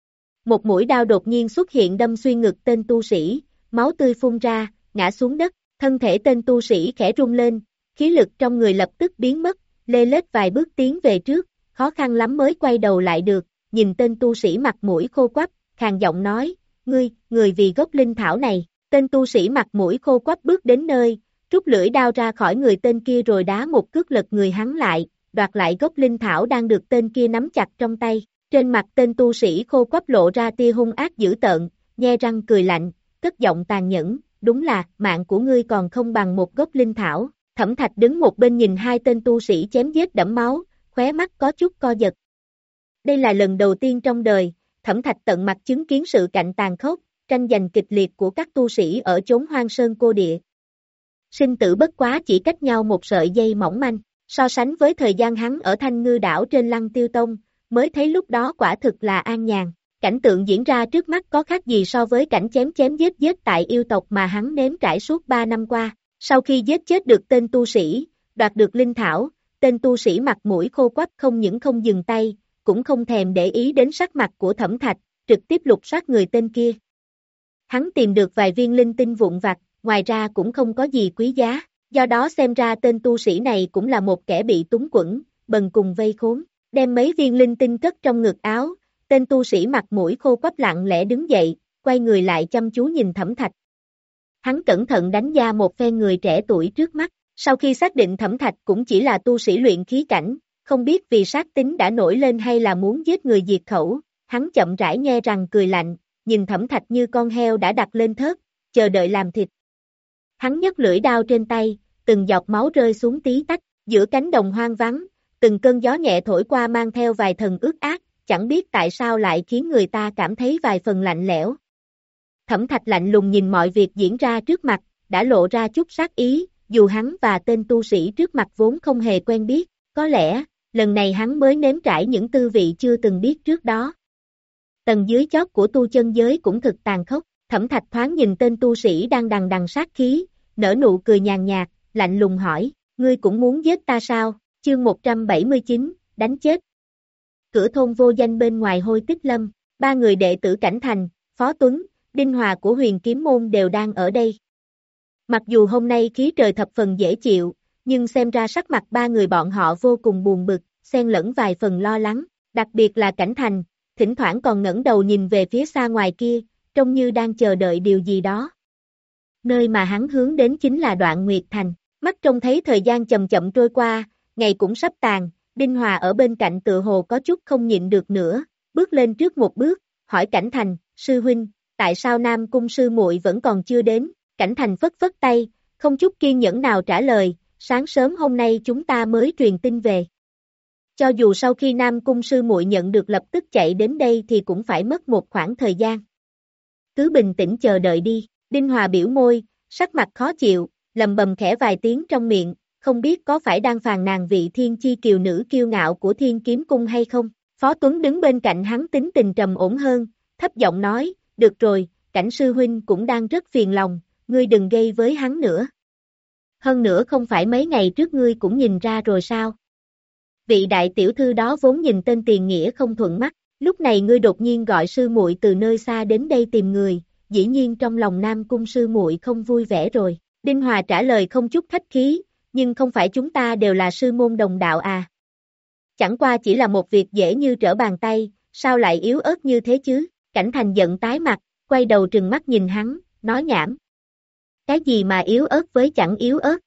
Một mũi đao đột nhiên xuất hiện đâm xuyên ngực tên tu sĩ, máu tươi phun ra, ngã xuống đất, thân thể tên tu sĩ khẽ rung lên, khí lực trong người lập tức biến mất, lê lết vài bước tiến về trước, khó khăn lắm mới quay đầu lại được, nhìn tên tu sĩ mặt mũi khô quắp, khàn giọng nói, ngươi, người vì gốc linh thảo này, tên tu sĩ mặt mũi khô quắp bước đến nơi, rút lưỡi đao ra khỏi người tên kia rồi đá một cước lật người hắn lại, đoạt lại gốc linh thảo đang được tên kia nắm chặt trong tay, trên mặt tên tu sĩ khô quắp lộ ra tia hung ác dữ tợn, nhe răng cười lạnh, cất giọng tàn nhẫn, đúng là, mạng của ngươi còn không bằng một gốc linh thảo. Thẩm Thạch đứng một bên nhìn hai tên tu sĩ chém giết đẫm máu, khóe mắt có chút co giật. Đây là lần đầu tiên trong đời, Thẩm Thạch tận mặt chứng kiến sự cạnh tàn khốc, tranh giành kịch liệt của các tu sĩ ở chốn hoang sơn cô địa. Sinh tử bất quá chỉ cách nhau một sợi dây mỏng manh, so sánh với thời gian hắn ở Thanh Ngư đảo trên Lăng Tiêu Tông, mới thấy lúc đó quả thực là an nhàn. Cảnh tượng diễn ra trước mắt có khác gì so với cảnh chém chém giết giết tại yêu tộc mà hắn nếm trải suốt ba năm qua. Sau khi giết chết được tên tu sĩ, đoạt được linh thảo, tên tu sĩ mặt mũi khô quắp không những không dừng tay, cũng không thèm để ý đến sắc mặt của Thẩm Thạch, trực tiếp lục soát người tên kia. Hắn tìm được vài viên linh tinh vụn vặt, ngoài ra cũng không có gì quý giá, do đó xem ra tên tu sĩ này cũng là một kẻ bị túng quẫn, bần cùng vây khốn, đem mấy viên linh tinh cất trong ngực áo, tên tu sĩ mặt mũi khô quắp lặng lẽ đứng dậy, quay người lại chăm chú nhìn Thẩm Thạch. Hắn cẩn thận đánh giá một phen người trẻ tuổi trước mắt, sau khi xác định Thẩm Thạch cũng chỉ là tu sĩ luyện khí cảnh, không biết vì sát tính đã nổi lên hay là muốn giết người diệt khẩu, hắn chậm rãi nhe răng cười lạnh, nhìn Thẩm Thạch như con heo đã đặt lên thớt, chờ đợi làm thịt. Hắn nhấc lưỡi đao trên tay, từng giọt máu rơi xuống tí tách, giữa cánh đồng hoang vắng, từng cơn gió nhẹ thổi qua mang theo vài thần ướt át, chẳng biết tại sao lại khiến người ta cảm thấy vài phần lạnh lẽo. Thẩm Thạch lạnh lùng nhìn mọi việc diễn ra trước mặt, đã lộ ra chút sát ý, dù hắn và tên tu sĩ trước mặt vốn không hề quen biết, có lẽ, lần này hắn mới nếm trải những tư vị chưa từng biết trước đó. Tầng dưới chót của tu chân giới cũng thực tàn khốc, Thẩm Thạch thoáng nhìn tên tu sĩ đang đằng đằng sát khí, nở nụ cười nhàn nhạt, lạnh lùng hỏi, ngươi cũng muốn giết ta sao? Chương một trăm bảy mươi chín, đánh chết. Cửa thôn vô danh bên ngoài Hôi Tích Lâm, ba người đệ tử Cảnh Thành, Phó Tuấn, Đinh Hòa của Huyền Kiếm Môn đều đang ở đây. Mặc dù hôm nay khí trời thập phần dễ chịu, nhưng xem ra sắc mặt ba người bọn họ vô cùng buồn bực, xen lẫn vài phần lo lắng, đặc biệt là Cảnh Thành, thỉnh thoảng còn ngẩng đầu nhìn về phía xa ngoài kia, trông như đang chờ đợi điều gì đó. Nơi mà hắn hướng đến chính là Đoạn Nguyệt Thành, mắt trông thấy thời gian chậm chậm trôi qua, ngày cũng sắp tàn, Đinh Hòa ở bên cạnh tựa hồ có chút không nhịn được nữa, bước lên trước một bước, hỏi Cảnh Thành, sư huynh, tại sao Nam Cung sư muội vẫn còn chưa đến? Cảnh Thành phất phất tay, không chút kiên nhẫn nào trả lời, sáng sớm hôm nay chúng ta mới truyền tin về. Cho dù sau khi Nam Cung sư muội nhận được lập tức chạy đến đây thì cũng phải mất một khoảng thời gian. Cứ bình tĩnh chờ đợi đi, Đinh Hòa biểu môi, sắc mặt khó chịu, lầm bầm khẽ vài tiếng trong miệng, không biết có phải đang phàn nàn vị thiên chi kiều nữ kiêu ngạo của Thiên Kiếm Cung hay không. Phó Tuấn đứng bên cạnh hắn tính tình trầm ổn hơn, thấp giọng nói, được rồi, Cảnh sư huynh cũng đang rất phiền lòng, ngươi đừng gây với hắn nữa. Hơn nữa không phải mấy ngày trước ngươi cũng nhìn ra rồi sao? Vị đại tiểu thư đó vốn nhìn tên tiền nghĩa không thuận mắt, lúc này ngươi đột nhiên gọi sư muội từ nơi xa đến đây tìm người, dĩ nhiên trong lòng Nam Cung sư muội không vui vẻ rồi. Đinh Hòa trả lời không chút khách khí, nhưng không phải chúng ta đều là sư môn đồng đạo à? Chẳng qua chỉ là một việc dễ như trở bàn tay, sao lại yếu ớt như thế chứ? Cảnh Thành giận tái mặt, quay đầu trừng mắt nhìn hắn, nói nhảm. Cái gì mà yếu ớt với chẳng yếu ớt?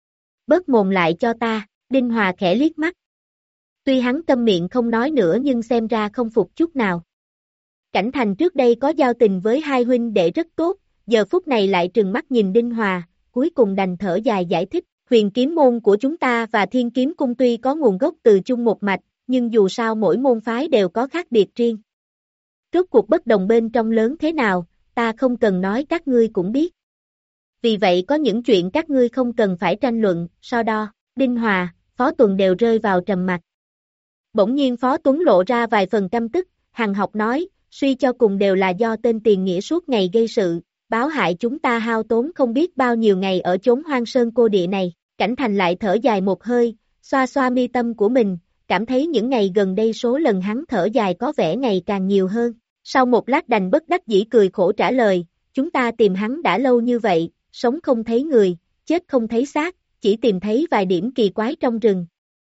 Bớt mồm lại cho ta, Đinh Hòa khẽ liếc mắt. Tuy hắn câm miệng không nói nữa nhưng xem ra không phục chút nào. Cảnh Thành trước đây có giao tình với hai huynh đệ rất tốt, giờ phút này lại trừng mắt nhìn Đinh Hòa, cuối cùng đành thở dài giải thích. Huyền kiếm môn của chúng ta và Thiên Kiếm Cung tuy có nguồn gốc từ chung một mạch, nhưng dù sao mỗi môn phái đều có khác biệt riêng. Rốt cuộc bất đồng bên trong lớn thế nào, ta không cần nói các ngươi cũng biết. Vì vậy có những chuyện các ngươi không cần phải tranh luận, so đo. Đinh Hòa, Phó Tuần đều rơi vào trầm mặc. Bỗng nhiên Phó Tuấn lộ ra vài phần căm tức, hằng học nói, suy cho cùng đều là do tên tiền nghĩa suốt ngày gây sự, báo hại chúng ta hao tốn không biết bao nhiêu ngày ở chốn hoang sơn cô địa này. Cảnh Thành lại thở dài một hơi, xoa xoa mi tâm của mình, cảm thấy những ngày gần đây số lần hắn thở dài có vẻ ngày càng nhiều hơn. Sau một lát đành bất đắc dĩ cười khổ trả lời, chúng ta tìm hắn đã lâu như vậy, sống không thấy người, chết không thấy xác, chỉ tìm thấy vài điểm kỳ quái trong rừng.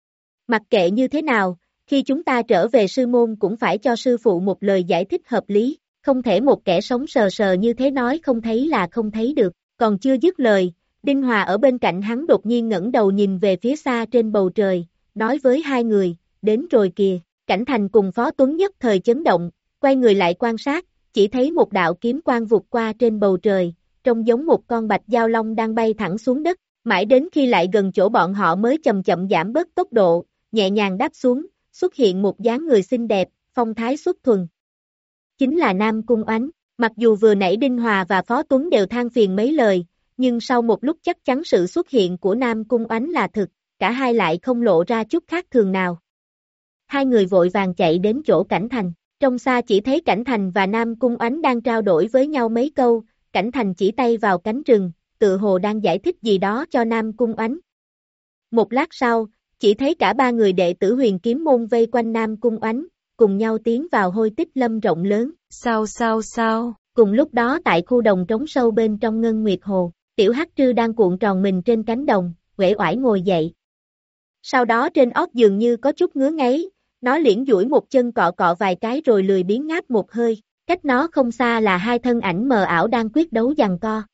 Mặc kệ như thế nào, khi chúng ta trở về sư môn cũng phải cho sư phụ một lời giải thích hợp lý, không thể một kẻ sống sờ sờ như thế nói không thấy là không thấy được. Còn chưa dứt lời, Đinh Hòa ở bên cạnh hắn đột nhiên ngẩng đầu nhìn về phía xa trên bầu trời, nói với hai người, đến rồi kìa. Cảnh Thành cùng Phó Tuấn nhất thời chấn động, quay người lại quan sát, chỉ thấy một đạo kiếm quang vụt qua trên bầu trời, trông giống một con bạch giao long đang bay thẳng xuống đất, mãi đến khi lại gần chỗ bọn họ mới chậm chậm giảm bớt tốc độ, nhẹ nhàng đáp xuống, xuất hiện một dáng người xinh đẹp, phong thái xuất thuần. Chính là Nam Cung Oánh, mặc dù vừa nãy Đinh Hòa và Phó Tuấn đều than phiền mấy lời, nhưng sau một lúc chắc chắn sự xuất hiện của Nam Cung Oánh là thực, cả hai lại không lộ ra chút khác thường nào. Hai người vội vàng chạy đến chỗ Cảnh Thành, trong xa chỉ thấy Cảnh Thành và Nam Cung Oánh đang trao đổi với nhau mấy câu, Cảnh Thành chỉ tay vào cánh rừng, tự hồ đang giải thích gì đó cho Nam Cung Oánh. Một lát sau, chỉ thấy cả ba người đệ tử Huyền Kiếm môn vây quanh Nam Cung Oánh, cùng nhau tiến vào Hôi Tích Lâm rộng lớn. Sao sao sao? Cùng lúc đó tại khu đồng trống sâu bên trong Ngân Nguyệt Hồ, Tiểu Hắc Trư đang cuộn tròn mình trên cánh đồng, uể oải ngồi dậy. Sau đó trên óc dường như có chút ngứa ngáy, nó liễn duỗi một chân cọ cọ vài cái rồi lười biếng ngáp một hơi, cách nó không xa là hai thân ảnh mờ ảo đang quyết đấu giằng co.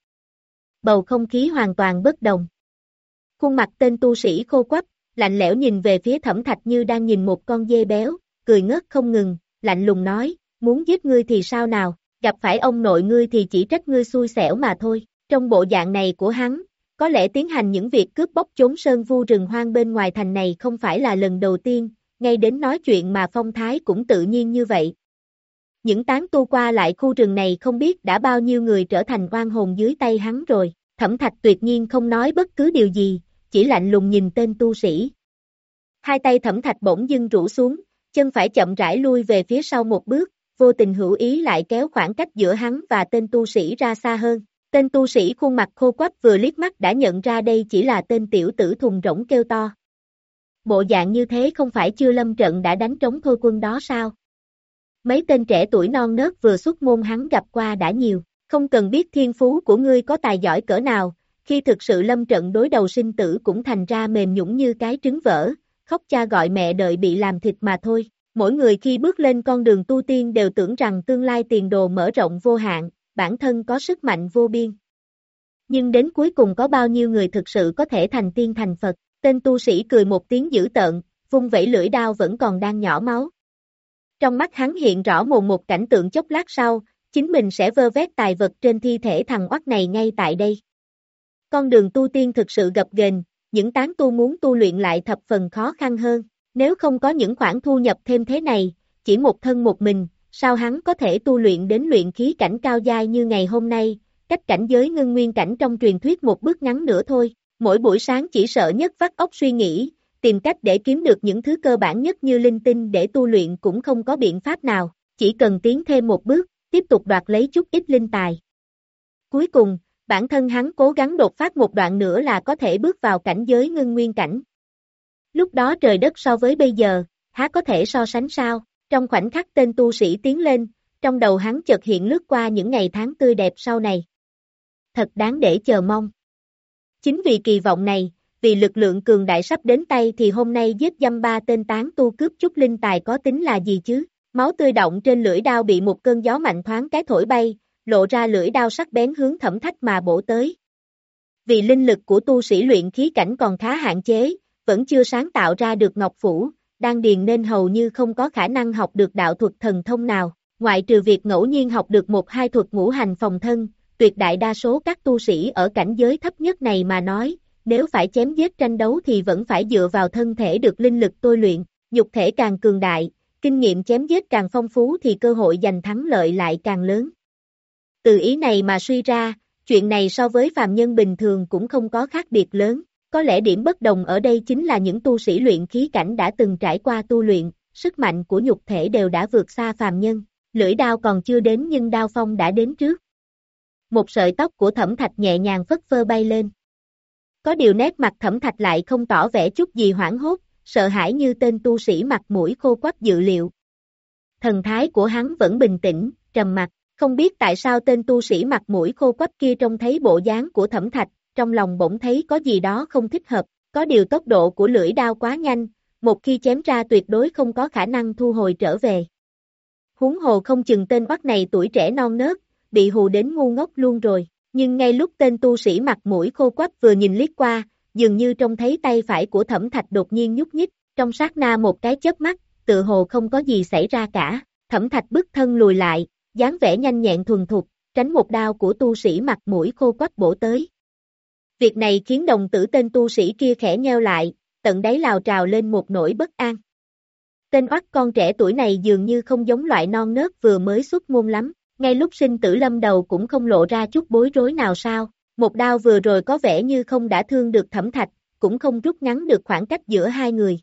Bầu không khí hoàn toàn bất đồng. Khuôn mặt tên tu sĩ khô quắp, lạnh lẽo nhìn về phía Thẩm Thạch như đang nhìn một con dê béo, cười ngớt không ngừng, lạnh lùng nói, muốn giết ngươi thì sao nào, gặp phải ông nội ngươi thì chỉ trách ngươi xui xẻo mà thôi. Trong bộ dạng này của hắn, có lẽ tiến hành những việc cướp bóc trốn sơn vu rừng hoang bên ngoài thành này không phải là lần đầu tiên, ngay đến nói chuyện mà phong thái cũng tự nhiên như vậy. Những tán tu qua lại khu rừng này không biết đã bao nhiêu người trở thành oan hồn dưới tay hắn rồi. Thẩm Thạch tuyệt nhiên không nói bất cứ điều gì, chỉ lạnh lùng nhìn tên tu sĩ. Hai tay Thẩm Thạch bỗng dưng rũ xuống, chân phải chậm rãi lui về phía sau một bước, vô tình hữu ý lại kéo khoảng cách giữa hắn và tên tu sĩ ra xa hơn. Tên tu sĩ khuôn mặt khô quắp vừa liếc mắt đã nhận ra đây chỉ là tên tiểu tử thùng rỗng kêu to. Bộ dạng như thế không phải chưa lâm trận đã đánh trống thôi quân đó sao? Mấy tên trẻ tuổi non nớt vừa xuất môn hắn gặp qua đã nhiều, không cần biết thiên phú của ngươi có tài giỏi cỡ nào, khi thực sự lâm trận đối đầu sinh tử cũng thành ra mềm nhũn như cái trứng vỡ, khóc cha gọi mẹ đợi bị làm thịt mà thôi. Mỗi người khi bước lên con đường tu tiên đều tưởng rằng tương lai tiền đồ mở rộng vô hạn, bản thân có sức mạnh vô biên. Nhưng đến cuối cùng có bao nhiêu người thực sự có thể thành tiên thành Phật? Tên tu sĩ cười một tiếng dữ tợn, vung vẩy lưỡi đao vẫn còn đang nhỏ máu. Trong mắt hắn hiện rõ mồn một cảnh tượng chốc lát sau, chính mình sẽ vơ vét tài vật trên thi thể thằng oắt này ngay tại đây. Con đường tu tiên thực sự gập ghềnh, những tán tu muốn tu luyện lại thập phần khó khăn hơn. Nếu không có những khoản thu nhập thêm thế này, chỉ một thân một mình, sao hắn có thể tu luyện đến luyện khí cảnh cao giai như ngày hôm nay, cách cảnh giới ngưng nguyên cảnh trong truyền thuyết một bước ngắn nữa thôi. Mỗi buổi sáng chỉ sợ nhất vắt óc suy nghĩ, tìm cách để kiếm được những thứ cơ bản nhất như linh tinh để tu luyện cũng không có biện pháp nào, chỉ cần tiến thêm một bước, tiếp tục đoạt lấy chút ít linh tài. Cuối cùng, bản thân hắn cố gắng đột phát một đoạn nữa là có thể bước vào cảnh giới ngưng nguyên cảnh. Lúc đó trời đất so với bây giờ, há có thể so sánh sao? Trong khoảnh khắc tên tu sĩ tiến lên, trong đầu hắn chợt hiện lướt qua những ngày tháng tươi đẹp sau này. Thật đáng để chờ mong. Chính vì kỳ vọng này, vì lực lượng cường đại sắp đến tay thì hôm nay giết dăm ba tên tán tu cướp chút linh tài có tính là gì chứ? Máu tươi đọng trên lưỡi đao bị một cơn gió mạnh thoáng cái thổi bay, lộ ra lưỡi đao sắc bén hướng Thẩm Thạch mà bổ tới. Vì linh lực của tu sĩ luyện khí cảnh còn khá hạn chế, vẫn chưa sáng tạo ra được ngọc phủ, đan điền nên hầu như không có khả năng học được đạo thuật thần thông nào, ngoại trừ việc ngẫu nhiên học được một hai thuật ngũ hành phòng thân, tuyệt đại đa số các tu sĩ ở cảnh giới thấp nhất này mà nói, nếu phải chém giết tranh đấu thì vẫn phải dựa vào thân thể được linh lực tôi luyện, nhục thể càng cường đại, kinh nghiệm chém giết càng phong phú thì cơ hội giành thắng lợi lại càng lớn. Từ ý này mà suy ra, chuyện này so với phàm nhân bình thường cũng không có khác biệt lớn. Có lẽ điểm bất đồng ở đây chính là những tu sĩ luyện khí cảnh đã từng trải qua tu luyện, sức mạnh của nhục thể đều đã vượt xa phàm nhân, lưỡi đao còn chưa đến nhưng đao phong đã đến trước. Một sợi tóc của Thẩm Thạch nhẹ nhàng phất phơ bay lên. Có điều nét mặt Thẩm Thạch lại không tỏ vẻ chút gì hoảng hốt, sợ hãi như tên tu sĩ mặt mũi khô quắt dự liệu. Thần thái của hắn vẫn bình tĩnh, trầm mặc, không biết tại sao tên tu sĩ mặt mũi khô quắt kia trông thấy bộ dáng của Thẩm Thạch, trong lòng bỗng thấy có gì đó không thích hợp, có điều tốc độ của lưỡi đao quá nhanh, một khi chém ra tuyệt đối không có khả năng thu hồi trở về. Huống hồ không chừng tên oắt này tuổi trẻ non nớt, bị hù đến ngu ngốc luôn rồi, nhưng ngay lúc tên tu sĩ mặt mũi khô quắt vừa nhìn liếc qua, dường như trông thấy tay phải của Thẩm Thạch đột nhiên nhúc nhích, trong sát na một cái chớp mắt, tự hồ không có gì xảy ra cả, Thẩm Thạch bước thân lùi lại, dáng vẻ nhanh nhẹn thuần thục, tránh một đao của tu sĩ mặt mũi khô quắt bổ tới. Việc này khiến đồng tử tên tu sĩ kia khẽ nheo lại, tận đáy lào trào lên một nỗi bất an. Tên oắt con trẻ tuổi này dường như không giống loại non nớt vừa mới xuất môn lắm, ngay lúc sinh tử lâm đầu cũng không lộ ra chút bối rối nào sao, một đao vừa rồi có vẻ như không đã thương được Thẩm Thạch, cũng không rút ngắn được khoảng cách giữa hai người.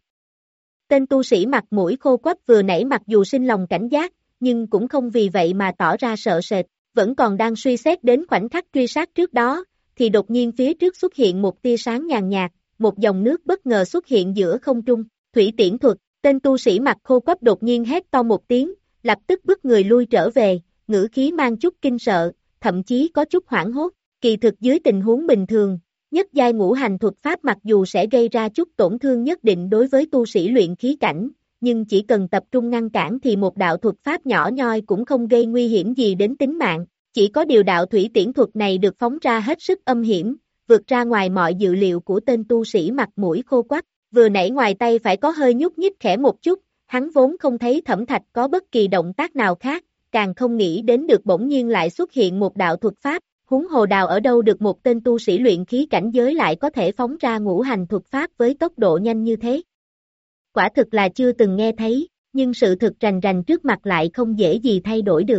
Tên tu sĩ mặt mũi khô quắt vừa nãy mặc dù sinh lòng cảnh giác, nhưng cũng không vì vậy mà tỏ ra sợ sệt, vẫn còn đang suy xét đến khoảnh khắc truy sát trước đó, thì đột nhiên phía trước xuất hiện một tia sáng nhàn nhạt, một dòng nước bất ngờ xuất hiện giữa không trung, thủy tiễn thuật, tên tu sĩ mặt khô quắp đột nhiên hét to một tiếng, lập tức bước người lui trở về, ngữ khí mang chút kinh sợ, thậm chí có chút hoảng hốt, kỳ thực dưới tình huống bình thường, nhất giai ngũ hành thuật pháp mặc dù sẽ gây ra chút tổn thương nhất định đối với tu sĩ luyện khí cảnh, nhưng chỉ cần tập trung ngăn cản thì một đạo thuật pháp nhỏ nhoi cũng không gây nguy hiểm gì đến tính mạng. Chỉ có điều đạo thủy tiễn thuật này được phóng ra hết sức âm hiểm, vượt ra ngoài mọi dự liệu của tên tu sĩ mặt mũi khô quắt, vừa nãy ngoài tay phải có hơi nhúc nhích khẽ một chút, hắn vốn không thấy Thẩm Thạch có bất kỳ động tác nào khác, càng không nghĩ đến được bỗng nhiên lại xuất hiện một đạo thuật pháp, huống hồ đào ở đâu được một tên tu sĩ luyện khí cảnh giới lại có thể phóng ra ngũ hành thuật pháp với tốc độ nhanh như thế. Quả thực là chưa từng nghe thấy, nhưng sự thực rành rành trước mặt lại không dễ gì thay đổi được.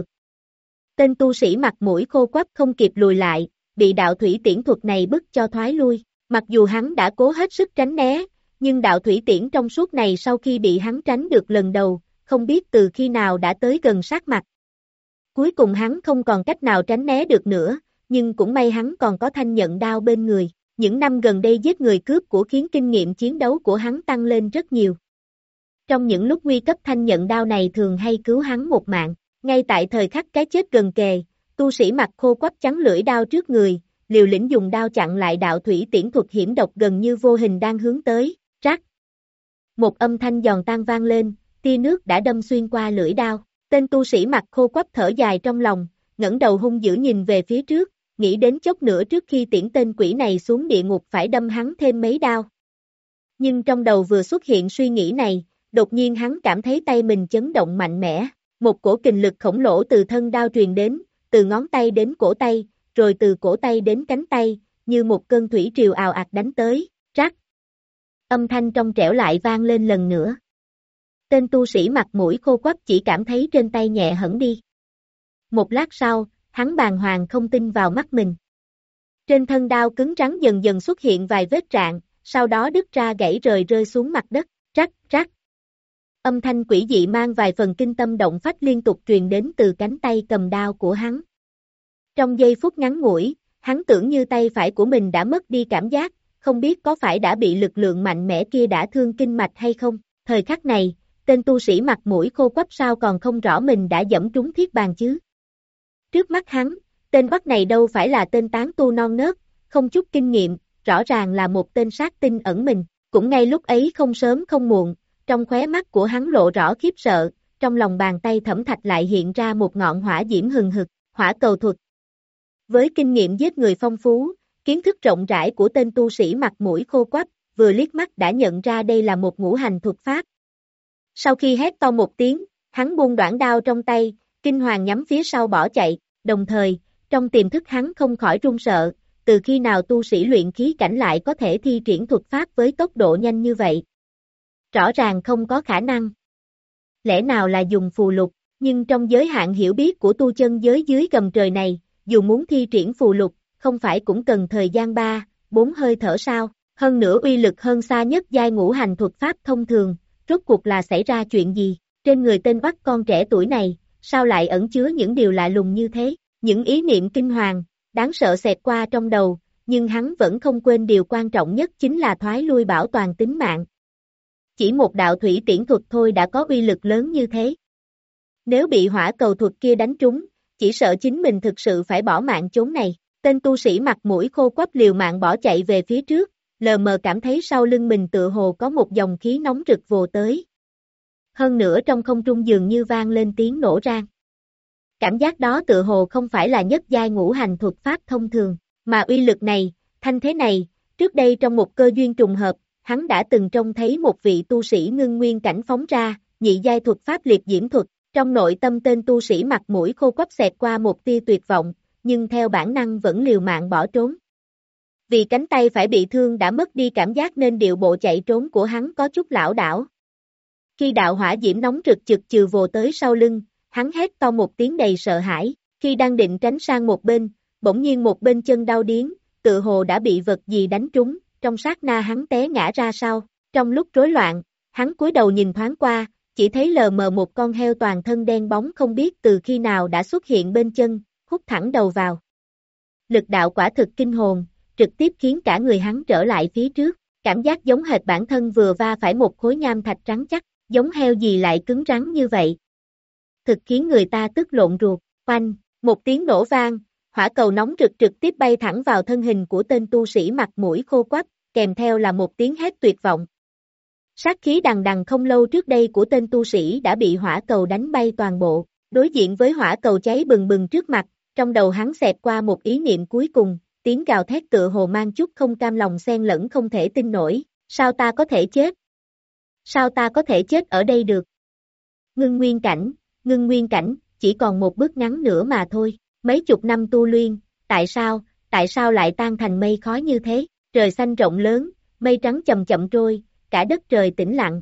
Tên tu sĩ mặt mũi khô quắp không kịp lùi lại, bị đạo thủy tiễn thuật này bức cho thoái lui, mặc dù hắn đã cố hết sức tránh né, nhưng đạo thủy tiễn trong suốt này sau khi bị hắn tránh được lần đầu, không biết từ khi nào đã tới gần sát mặt. Cuối cùng hắn không còn cách nào tránh né được nữa, nhưng cũng may hắn còn có thanh nhận đao bên người, những năm gần đây giết người cướp của khiến kinh nghiệm chiến đấu của hắn tăng lên rất nhiều. Trong những lúc nguy cấp thanh nhận đao này thường hay cứu hắn một mạng. Ngay tại thời khắc cái chết gần kề, tu sĩ mặt khô quắp trắng lưỡi đao trước người, liều lĩnh dùng đao chặn lại đạo thủy tiễn thuật hiểm độc gần như vô hình đang hướng tới, rắc. Một âm thanh giòn tan vang lên, tia nước đã đâm xuyên qua lưỡi đao. Tên tu sĩ mặt khô quắp thở dài trong lòng, ngẩng đầu hung dữ nhìn về phía trước, nghĩ đến chốc nữa trước khi tiễn tên quỷ này xuống địa ngục phải đâm hắn thêm mấy đao. Nhưng trong đầu vừa xuất hiện suy nghĩ này, đột nhiên hắn cảm thấy tay mình chấn động mạnh mẽ, một cổ kình lực khổng lồ từ thân đao truyền đến, từ ngón tay đến cổ tay, rồi từ cổ tay đến cánh tay, như một cơn thủy triều ào ạt đánh tới, rắc. Âm thanh trong trẻo lại vang lên lần nữa. Tên tu sĩ mặt mũi khô quắp chỉ cảm thấy trên tay nhẹ hẳn đi. Một lát sau, hắn bàng hoàng không tin vào mắt mình. Trên thân đao cứng rắn dần dần xuất hiện vài vết rạn, sau đó đứt ra gãy rời rơi xuống mặt đất, rắc, rắc. Âm thanh quỷ dị mang vài phần kinh tâm động phách liên tục truyền đến từ cánh tay cầm đao của hắn. Trong giây phút ngắn ngủi, hắn tưởng như tay phải của mình đã mất đi cảm giác, không biết có phải đã bị lực lượng mạnh mẽ kia đã thương kinh mạch hay không. Thời khắc này, tên tu sĩ mặt mũi khô quắp sao còn không rõ mình đã dẫm trúng thiết bàn chứ. Trước mắt hắn, tên bắt này đâu phải là tên tán tu non nớt, không chút kinh nghiệm, rõ ràng là một tên sát tinh ẩn mình. Cũng ngay lúc ấy không sớm không muộn, trong khóe mắt của hắn lộ rõ khiếp sợ, trong lòng bàn tay Thẩm Thạch lại hiện ra một ngọn hỏa diễm hừng hực, hỏa cầu thuật. Với kinh nghiệm giết người phong phú, kiến thức rộng rãi của tên tu sĩ mặt mũi khô quắp, vừa liếc mắt đã nhận ra đây là một ngũ hành thuật pháp. Sau khi hét to một tiếng, hắn buông đoạn đao trong tay, kinh hoàng nhắm phía sau bỏ chạy, đồng thời, trong tiềm thức hắn không khỏi run sợ, từ khi nào tu sĩ luyện khí cảnh lại có thể thi triển thuật pháp với tốc độ nhanh như vậy. Rõ ràng không có khả năng. Lẽ nào là dùng phù lục, nhưng trong giới hạn hiểu biết của tu chân giới dưới gầm trời này, dù muốn thi triển phù lục, không phải cũng cần thời gian ba, bốn hơi thở sao, hơn nữa uy lực hơn xa nhất giai ngũ hành thuật pháp thông thường, rốt cuộc là xảy ra chuyện gì, trên người tên oắt con trẻ tuổi này, sao lại ẩn chứa những điều lạ lùng như thế, những ý niệm kinh hoàng, đáng sợ xẹt qua trong đầu, nhưng hắn vẫn không quên điều quan trọng nhất chính là thoái lui bảo toàn tính mạng. Chỉ một đạo thủy tiễn thuật thôi đã có uy lực lớn như thế. Nếu bị hỏa cầu thuật kia đánh trúng, chỉ sợ chính mình thực sự phải bỏ mạng chốn này. Tên tu sĩ mặt mũi khô quắp liều mạng bỏ chạy về phía trước, lờ mờ cảm thấy sau lưng mình tựa hồ có một dòng khí nóng rực vồ tới. Hơn nữa trong không trung dường như vang lên tiếng nổ rang. Cảm giác đó tựa hồ không phải là nhất giai ngũ hành thuật pháp thông thường, mà uy lực này, thanh thế này, trước đây trong một cơ duyên trùng hợp, hắn đã từng trông thấy một vị tu sĩ ngưng nguyên cảnh phóng ra, nhị giai thuật pháp liệt diễm thuật, trong nội tâm tên tu sĩ mặt mũi khô quắp xẹt qua một tia tuyệt vọng, nhưng theo bản năng vẫn liều mạng bỏ trốn. Vì cánh tay phải bị thương đã mất đi cảm giác nên điệu bộ chạy trốn của hắn có chút lảo đảo. Khi đạo hỏa diễm nóng rực chực chừ vồ tới sau lưng, hắn hét to một tiếng đầy sợ hãi, khi đang định tránh sang một bên, bỗng nhiên một bên chân đau điếng, tự hồ đã bị vật gì đánh trúng, trong sát na hắn té ngã ra sau, trong lúc rối loạn, hắn cúi đầu nhìn thoáng qua, chỉ thấy lờ mờ một con heo toàn thân đen bóng không biết từ khi nào đã xuất hiện bên chân, hút thẳng đầu vào. Lực đạo quả thực kinh hồn, trực tiếp khiến cả người hắn trở lại phía trước, cảm giác giống hệt bản thân vừa va phải một khối nham thạch trắng chắc, giống heo gì lại cứng rắn như vậy. Thực khiến người ta tức lộn ruột, oanh, một tiếng nổ vang, hỏa cầu nóng rực trực tiếp bay thẳng vào thân hình của tên tu sĩ mặt mũi khô quắp, kèm theo là một tiếng hét tuyệt vọng. Sát khí đằng đằng không lâu trước đây của tên tu sĩ đã bị hỏa cầu đánh bay toàn bộ, đối diện với hỏa cầu cháy bừng bừng trước mặt, trong đầu hắn xẹt qua một ý niệm cuối cùng, tiếng gào thét tựa hồ mang chút không cam lòng xen lẫn không thể tin nổi, sao ta có thể chết? Sao ta có thể chết ở đây được? Ngưng nguyên cảnh, ngưng nguyên cảnh, chỉ còn một bước ngắn nữa mà thôi, mấy chục năm tu luyện, tại sao, tại sao lại tan thành mây khói như thế, trời xanh rộng lớn, mây trắng chậm chậm trôi, cả đất trời tĩnh lặng.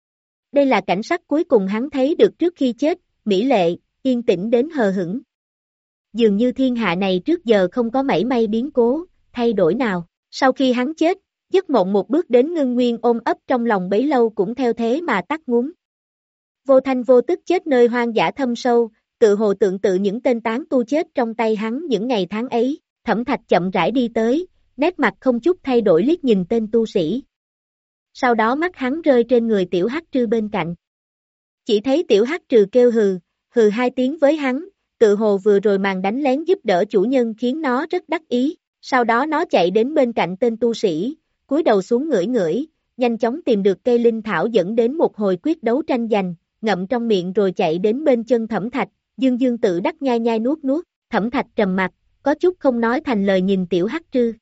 Đây là cảnh sắc cuối cùng hắn thấy được trước khi chết, mỹ lệ, yên tĩnh đến hờ hững. Dường như thiên hạ này trước giờ không có mảy may biến cố, thay đổi nào, sau khi hắn chết, giấc mộng một bước đến ngưng nguyên ôm ấp trong lòng bấy lâu cũng theo thế mà tắt ngúm. Vô thanh vô tức chết nơi hoang dã thâm sâu, tự hồ tượng tự những tên tán tu chết trong tay hắn những ngày tháng ấy, Thẩm Thạch chậm rãi đi tới, nét mặt không chút thay đổi liếc nhìn tên tu sĩ. Sau đó mắt hắn rơi trên người tiểu hắc trư bên cạnh. Chỉ thấy tiểu hắc trừ kêu hừ, hừ hai tiếng với hắn, tự hồ vừa rồi màn đánh lén giúp đỡ chủ nhân khiến nó rất đắc ý, sau đó nó chạy đến bên cạnh tên tu sĩ, cúi đầu xuống ngửi ngửi, nhanh chóng tìm được cây linh thảo dẫn đến một hồi quyết đấu tranh giành, ngậm trong miệng rồi chạy đến bên chân Thẩm Thạch, dương dương tự đắc nhai nhai nuốt nuốt. Thẩm Thạch trầm mặt, có chút không nói thành lời nhìn tiểu hắc trư.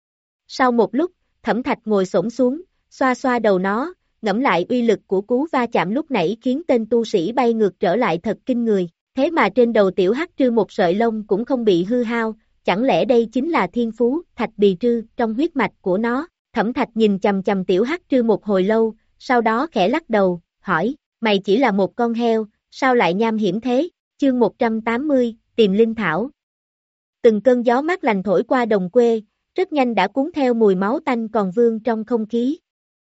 Sau một lúc, Thẩm Thạch ngồi xổm xuống, xoa xoa đầu nó, ngẫm lại uy lực của cú va chạm lúc nãy khiến tên tu sĩ bay ngược trở lại thật kinh người, thế mà trên đầu tiểu hắc trư một sợi lông cũng không bị hư hao, chẳng lẽ đây chính là thiên phú, thạch bì trư, trong huyết mạch của nó. Thẩm Thạch nhìn chằm chằm tiểu hắc trư một hồi lâu, sau đó khẽ lắc đầu, hỏi, mày chỉ là một con heo, sao lại nham hiểm thế? Chương một trăm tám mươi, tìm linh thảo. Từng cơn gió mát lành thổi qua đồng quê, rất nhanh đã cuốn theo mùi máu tanh còn vương trong không khí.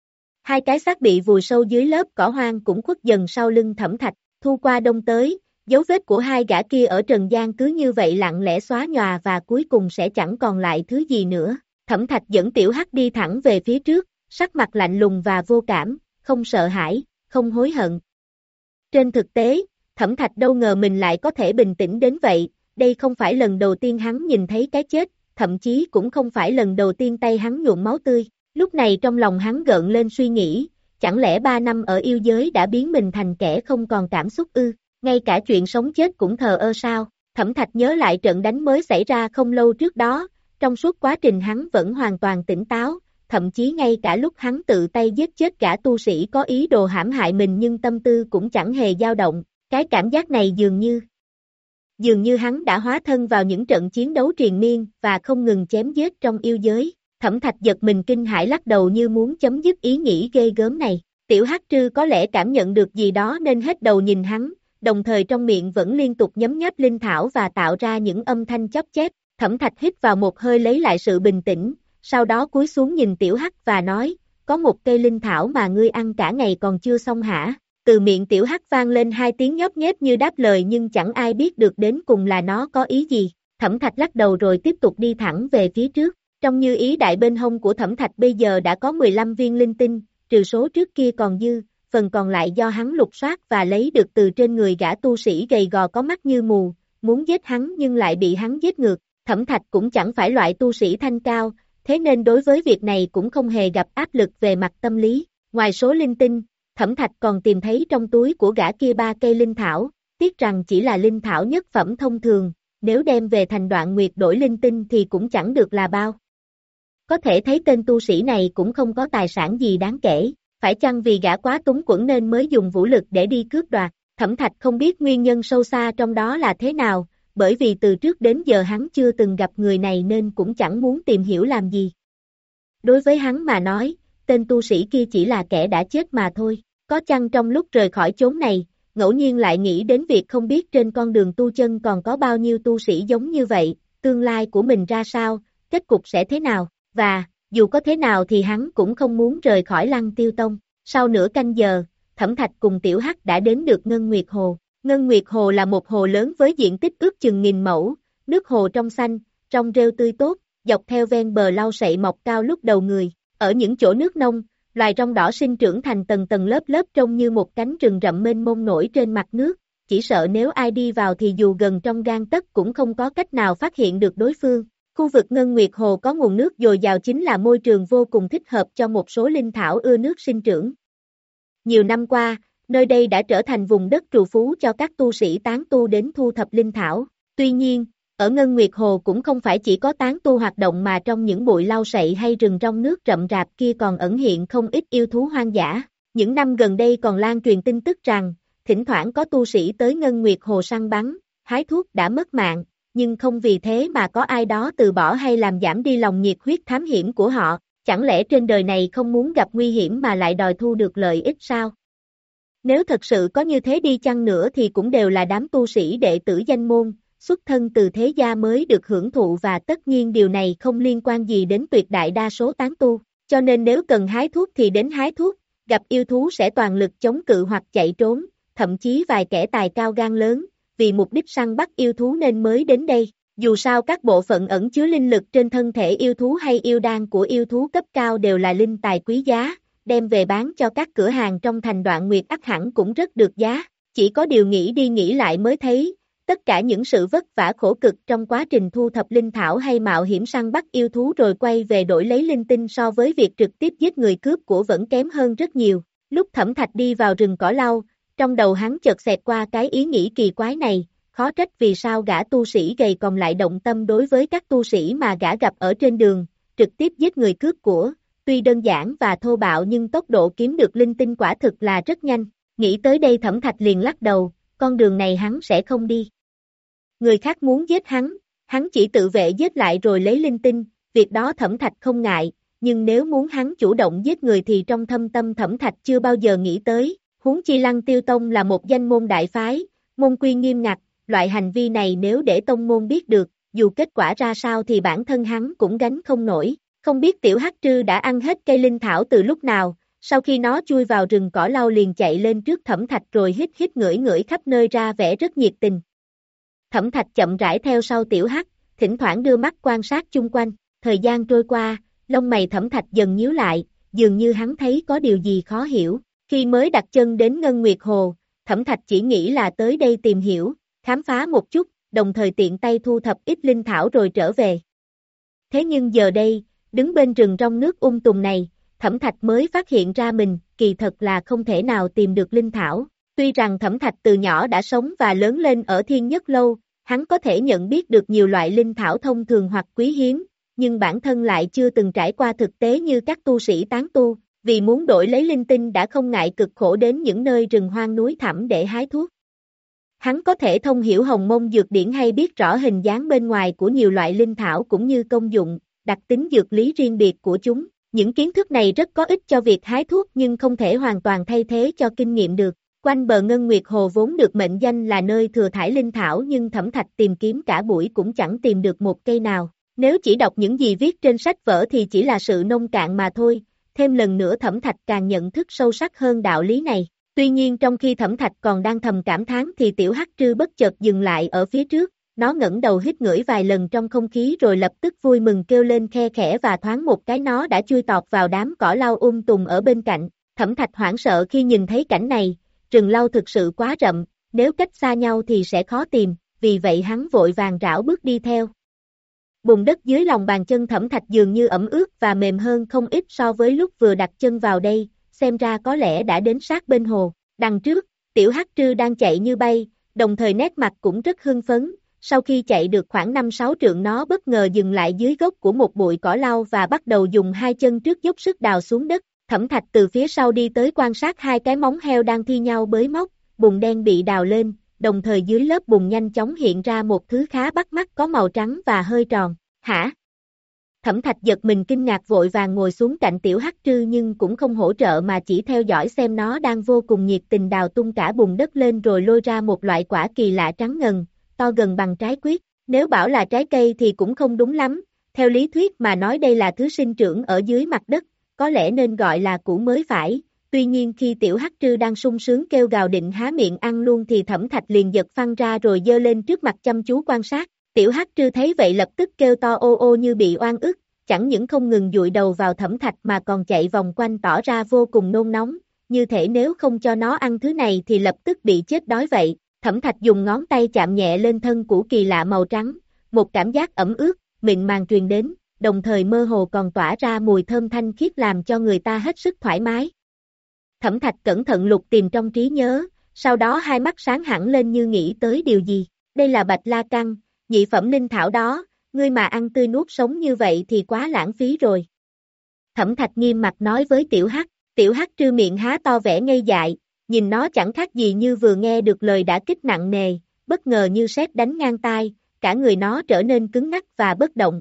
Hai cái xác bị vùi sâu dưới lớp cỏ hoang cũng khuất dần sau lưng Thẩm Thạch, thu qua đông tới, dấu vết của hai gã kia ở trần gian cứ như vậy lặng lẽ xóa nhòa và cuối cùng sẽ chẳng còn lại thứ gì nữa. Thẩm Thạch dẫn tiểu hắc đi thẳng về phía trước, sắc mặt lạnh lùng và vô cảm, không sợ hãi, không hối hận. Trên thực tế, Thẩm Thạch đâu ngờ mình lại có thể bình tĩnh đến vậy, đây không phải lần đầu tiên hắn nhìn thấy cái chết, thậm chí cũng không phải lần đầu tiên tay hắn nhuộm máu tươi. Lúc này trong lòng hắn gợn lên suy nghĩ, chẳng lẽ ba năm ở yêu giới đã biến mình thành kẻ không còn cảm xúc ư, ngay cả chuyện sống chết cũng thờ ơ sao? Thẩm Thạch nhớ lại trận đánh mới xảy ra không lâu trước đó, trong suốt quá trình hắn vẫn hoàn toàn tỉnh táo, thậm chí ngay cả lúc hắn tự tay giết chết gã tu sĩ có ý đồ hãm hại mình nhưng tâm tư cũng chẳng hề dao động, cái cảm giác này dường như dường như hắn đã hóa thân vào những trận chiến đấu triền miên và không ngừng chém giết trong yêu giới. Thẩm Thạch giật mình kinh hãi lắc đầu như muốn chấm dứt ý nghĩ ghê gớm này. Tiểu hắc trư có lẽ cảm nhận được gì đó nên hết đầu nhìn hắn, đồng thời trong miệng vẫn liên tục nhấm nháp linh thảo và tạo ra những âm thanh chóp chép. Thẩm Thạch hít vào một hơi lấy lại sự bình tĩnh, sau đó cúi xuống nhìn tiểu hắc và nói, có một cây linh thảo mà ngươi ăn cả ngày còn chưa xong hả? Từ miệng tiểu hắc vang lên hai tiếng nhóp nhép như đáp lời nhưng chẳng ai biết được đến cùng là nó có ý gì. Thẩm Thạch lắc đầu rồi tiếp tục đi thẳng về phía trước. Trong như ý đại bên hông của Thẩm Thạch bây giờ đã có mười lăm viên linh tinh, trừ số trước kia còn dư, phần còn lại do hắn lục soát và lấy được từ trên người gã tu sĩ gầy gò có mắt như mù, muốn giết hắn nhưng lại bị hắn giết ngược. Thẩm Thạch cũng chẳng phải loại tu sĩ thanh cao, thế nên đối với việc này cũng không hề gặp áp lực về mặt tâm lý. Ngoài số linh tinh, Thẩm Thạch còn tìm thấy trong túi của gã kia ba cây linh thảo, tiếc rằng chỉ là linh thảo nhất phẩm thông thường, nếu đem về thành Đoạn Nguyệt đổi linh tinh thì cũng chẳng được là bao. Có thể thấy tên tu sĩ này cũng không có tài sản gì đáng kể, phải chăng vì gã quá túng quẫn nên mới dùng vũ lực để đi cướp đoạt. Thẩm Thạch không biết nguyên nhân sâu xa trong đó là thế nào, bởi vì từ trước đến giờ hắn chưa từng gặp người này nên cũng chẳng muốn tìm hiểu làm gì. Đối với hắn mà nói, tên tu sĩ kia chỉ là kẻ đã chết mà thôi, có chăng trong lúc rời khỏi chốn này, ngẫu nhiên lại nghĩ đến việc không biết trên con đường tu chân còn có bao nhiêu tu sĩ giống như vậy, tương lai của mình ra sao, kết cục sẽ thế nào. Và, dù có thế nào thì hắn cũng không muốn rời khỏi Lăng Tiêu Tông. Sau nửa canh giờ, Thẩm Thạch cùng Tiểu Hắc đã đến được Ngân Nguyệt Hồ. Ngân Nguyệt Hồ là một hồ lớn với diện tích ước chừng nghìn mẫu, nước hồ trong xanh, trong rêu tươi tốt, dọc theo ven bờ lau sậy mọc cao lúc đầu người. Ở những chỗ nước nông, loài rong đỏ sinh trưởng thành tầng tầng lớp lớp trông như một cánh rừng rậm mênh mông nổi trên mặt nước, chỉ sợ nếu ai đi vào thì dù gần trong gang tấc cũng không có cách nào phát hiện được đối phương. Khu vực Ngân Nguyệt Hồ có nguồn nước dồi dào chính là môi trường vô cùng thích hợp cho một số linh thảo ưa nước sinh trưởng. Nhiều năm qua, nơi đây đã trở thành vùng đất trù phú cho các tu sĩ tán tu đến thu thập linh thảo. Tuy nhiên, ở Ngân Nguyệt Hồ cũng không phải chỉ có tán tu hoạt động mà trong những bụi lau sậy hay rừng rong nước rậm rạp kia còn ẩn hiện không ít yêu thú hoang dã. Những năm gần đây còn lan truyền tin tức rằng, thỉnh thoảng có tu sĩ tới Ngân Nguyệt Hồ săn bắn, hái thuốc đã mất mạng, nhưng không vì thế mà có ai đó từ bỏ hay làm giảm đi lòng nhiệt huyết thám hiểm của họ. Chẳng lẽ trên đời này không muốn gặp nguy hiểm mà lại đòi thu được lợi ích sao? Nếu thật sự có như thế đi chăng nữa thì cũng đều là đám tu sĩ đệ tử danh môn, xuất thân từ thế gia mới được hưởng thụ và tất nhiên điều này không liên quan gì đến tuyệt đại đa số tán tu. Cho nên nếu cần hái thuốc thì đến hái thuốc, gặp yêu thú sẽ toàn lực chống cự hoặc chạy trốn, thậm chí vài kẻ tài cao gan lớn, vì mục đích săn bắt yêu thú nên mới đến đây. Dù sao các bộ phận ẩn chứa linh lực trên thân thể yêu thú hay yêu đan của yêu thú cấp cao đều là linh tài quý giá, đem về bán cho các cửa hàng trong thành Đoạn Nguyệt ắt hẳn cũng rất được giá. Chỉ có điều nghĩ đi nghĩ lại mới thấy, tất cả những sự vất vả khổ cực trong quá trình thu thập linh thảo hay mạo hiểm săn bắt yêu thú rồi quay về đổi lấy linh tinh so với việc trực tiếp giết người cướp của vẫn kém hơn rất nhiều. Lúc Thẩm Thạch đi vào rừng cỏ lau, Trong đầu hắn chợt xẹt qua cái ý nghĩ kỳ quái này, khó trách vì sao gã tu sĩ gầy còm lại động tâm đối với các tu sĩ mà gã gặp ở trên đường, trực tiếp giết người cướp của, tuy đơn giản và thô bạo nhưng tốc độ kiếm được linh tinh quả thực là rất nhanh. Nghĩ tới đây Thẩm Thạch liền lắc đầu, con đường này hắn sẽ không đi. Người khác muốn giết hắn, hắn chỉ tự vệ giết lại rồi lấy linh tinh, việc đó Thẩm Thạch không ngại, nhưng nếu muốn hắn chủ động giết người thì trong thâm tâm Thẩm Thạch chưa bao giờ nghĩ tới, huống chi Lăng Tiêu Tông là một danh môn đại phái, môn quy nghiêm ngặt, loại hành vi này nếu để tông môn biết được, dù kết quả ra sao thì bản thân hắn cũng gánh không nổi. Không biết tiểu hắc trư đã ăn hết cây linh thảo từ lúc nào, sau khi nó chui vào rừng cỏ lau liền chạy lên trước Thẩm Thạch rồi hít hít ngửi ngửi khắp nơi ra vẻ rất nhiệt tình. Thẩm Thạch chậm rãi theo sau tiểu hắc, thỉnh thoảng đưa mắt quan sát chung quanh, thời gian trôi qua, lông mày Thẩm Thạch dần nhíu lại, dường như hắn thấy có điều gì khó hiểu. Khi mới đặt chân đến Ngân Nguyệt Hồ, Thẩm Thạch chỉ nghĩ là tới đây tìm hiểu, khám phá một chút, đồng thời tiện tay thu thập ít linh thảo rồi trở về. Thế nhưng giờ đây, đứng bên rừng trong nước um tùm này, Thẩm Thạch mới phát hiện ra mình, kỳ thật là không thể nào tìm được linh thảo. Tuy rằng Thẩm Thạch từ nhỏ đã sống và lớn lên ở Thiên Nhất Lâu, hắn có thể nhận biết được nhiều loại linh thảo thông thường hoặc quý hiếm, nhưng bản thân lại chưa từng trải qua thực tế như các tu sĩ tán tu, vì muốn đổi lấy linh tinh đã không ngại cực khổ đến những nơi rừng hoang núi thẳm để hái thuốc. Hắn có thể thông hiểu hồng môn dược điển hay biết rõ hình dáng bên ngoài của nhiều loại linh thảo cũng như công dụng, đặc tính dược lý riêng biệt của chúng. Những kiến thức này rất có ích cho việc hái thuốc nhưng không thể hoàn toàn thay thế cho kinh nghiệm được. Quanh bờ Ngân Nguyệt Hồ vốn được mệnh danh là nơi thừa thải linh thảo nhưng Thẩm Thạch tìm kiếm cả buổi cũng chẳng tìm được một cây nào. Nếu chỉ đọc những gì viết trên sách vở thì chỉ là sự nông cạn mà thôi. Thêm lần nữa Thẩm Thạch càng nhận thức sâu sắc hơn đạo lý này. Tuy nhiên trong khi Thẩm Thạch còn đang thầm cảm thán thì tiểu hắc trư bất chợt dừng lại ở phía trước, nó ngẩng đầu hít ngửi vài lần trong không khí rồi lập tức vui mừng kêu lên khe khẽ và thoáng một cái nó đã chui tọt vào đám cỏ lau um tùm ở bên cạnh. Thẩm Thạch hoảng sợ khi nhìn thấy cảnh này, rừng lau thực sự quá rậm, nếu cách xa nhau thì sẽ khó tìm, vì vậy hắn vội vàng rảo bước đi theo. Bùn đất dưới lòng bàn chân Thẩm Thạch dường như ẩm ướt và mềm hơn không ít so với lúc vừa đặt chân vào đây, xem ra có lẽ đã đến sát bên hồ. Đằng trước, tiểu hắc trư đang chạy như bay, đồng thời nét mặt cũng rất hưng phấn. Sau khi chạy được khoảng năm sáu trượng nó bất ngờ dừng lại dưới gốc của một bụi cỏ lau và bắt đầu dùng hai chân trước dốc sức đào xuống đất. Thẩm Thạch từ phía sau đi tới quan sát hai cái móng heo đang thi nhau bới móc, bùn đen bị đào lên, đồng thời dưới lớp bùn nhanh chóng hiện ra một thứ khá bắt mắt có màu trắng và hơi tròn. Hả? Thẩm Thạch giật mình kinh ngạc vội vàng ngồi xuống cạnh tiểu hắc trư nhưng cũng không hỗ trợ mà chỉ theo dõi xem nó đang vô cùng nhiệt tình đào tung cả bùn đất lên rồi lôi ra một loại quả kỳ lạ trắng ngần, to gần bằng trái quyết. Nếu bảo là trái cây thì cũng không đúng lắm, theo lý thuyết mà nói đây là thứ sinh trưởng ở dưới mặt đất, có lẽ nên gọi là củ mới phải. Tuy nhiên khi tiểu hắc trư đang sung sướng kêu gào định há miệng ăn luôn thì Thẩm Thạch liền giật phăng ra rồi giơ lên trước mặt chăm chú quan sát. Tiểu hắc trư thấy vậy lập tức kêu to ô ô như bị oan ức, chẳng những không ngừng dụi đầu vào Thẩm Thạch mà còn chạy vòng quanh tỏ ra vô cùng nôn nóng, như thể nếu không cho nó ăn thứ này thì lập tức bị chết đói vậy. Thẩm Thạch dùng ngón tay chạm nhẹ lên thân củ kỳ lạ màu trắng, một cảm giác ẩm ướt, mịn màng truyền đến, đồng thời mơ hồ còn tỏa ra mùi thơm thanh khiết làm cho người ta hết sức thoải mái. Thẩm Thạch cẩn thận lục tìm trong trí nhớ, sau đó hai mắt sáng hẳn lên như nghĩ tới điều gì. Đây là bạch la căn, nhị phẩm linh thảo đó, ngươi mà ăn tươi nuốt sống như vậy thì quá lãng phí rồi. Thẩm Thạch nghiêm mặt nói với tiểu hắc, tiểu hắc trư miệng há to vẻ ngây dại, nhìn nó chẳng khác gì như vừa nghe được lời đả kích nặng nề, bất ngờ như sét đánh ngang tai, cả người nó trở nên cứng ngắc và bất động.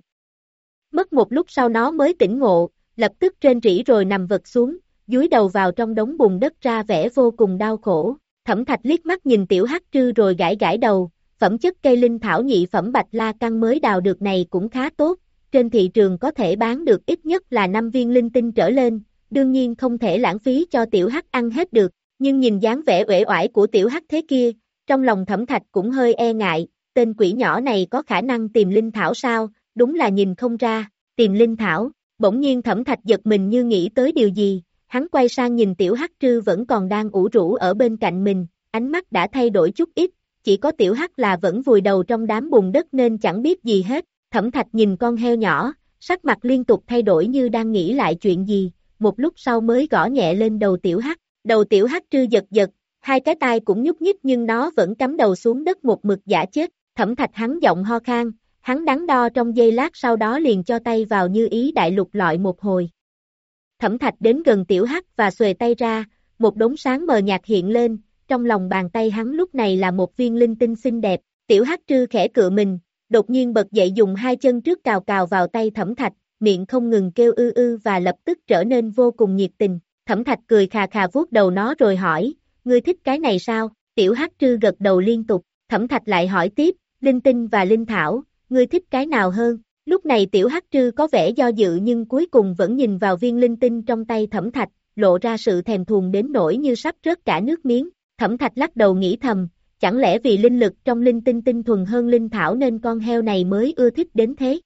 Mất một lúc sau nó mới tỉnh ngộ, lập tức rên rỉ rồi nằm vật xuống, dúi đầu vào trong đống bùn đất ra vẻ vô cùng đau khổ. Thẩm Thạch liếc mắt nhìn tiểu hắc trư rồi gãi gãi đầu, phẩm chất cây linh thảo nhị phẩm bạch la căn mới đào được này cũng khá tốt, trên thị trường có thể bán được ít nhất là năm viên linh tinh trở lên, đương nhiên không thể lãng phí cho tiểu hắc ăn hết được, nhưng nhìn dáng vẻ uể oải của tiểu hắc thế kia, trong lòng Thẩm Thạch cũng hơi e ngại, tên quỷ nhỏ này có khả năng tìm linh thảo sao, đúng là nhìn không ra, tìm linh thảo. Bỗng nhiên Thẩm Thạch giật mình như nghĩ tới điều gì, hắn quay sang nhìn tiểu hắc trư vẫn còn đang ủ rũ ở bên cạnh mình, ánh mắt đã thay đổi chút ít, chỉ có tiểu hắc là vẫn vùi đầu trong đám bùn đất nên chẳng biết gì hết. Thẩm Thạch nhìn con heo nhỏ, sắc mặt liên tục thay đổi như đang nghĩ lại chuyện gì, một lúc sau mới gõ nhẹ lên đầu tiểu hắc, đầu tiểu hắc trư giật giật, hai cái tai cũng nhúc nhích nhưng nó vẫn cắm đầu xuống đất một mực giả chết. Thẩm Thạch hắn giọng ho khan, hắn đắn đo trong giây lát sau đó liền cho tay vào như ý đại lục lọi một hồi. Thẩm Thạch đến gần Tiểu Hắc và xuề tay ra, một đống sáng mờ nhạt hiện lên, trong lòng bàn tay hắn lúc này là một viên linh tinh xinh đẹp. Tiểu Hắc trư khẽ cựa mình, đột nhiên bật dậy dùng hai chân trước cào cào vào tay Thẩm Thạch, miệng không ngừng kêu ư ư và lập tức trở nên vô cùng nhiệt tình. Thẩm Thạch cười khà khà vuốt đầu nó rồi hỏi, ngươi thích cái này sao? Tiểu Hắc trư gật đầu liên tục. Thẩm Thạch lại hỏi tiếp, linh tinh và linh thảo, ngươi thích cái nào hơn? Lúc này Tiểu Hắc trư có vẻ do dự nhưng cuối cùng vẫn nhìn vào viên linh tinh trong tay Thẩm Thạch, lộ ra sự thèm thuồng đến nỗi như sắp rớt cả nước miếng. Thẩm Thạch lắc đầu nghĩ thầm, chẳng lẽ vì linh lực trong linh tinh tinh thuần hơn linh thảo nên con heo này mới ưa thích đến thế?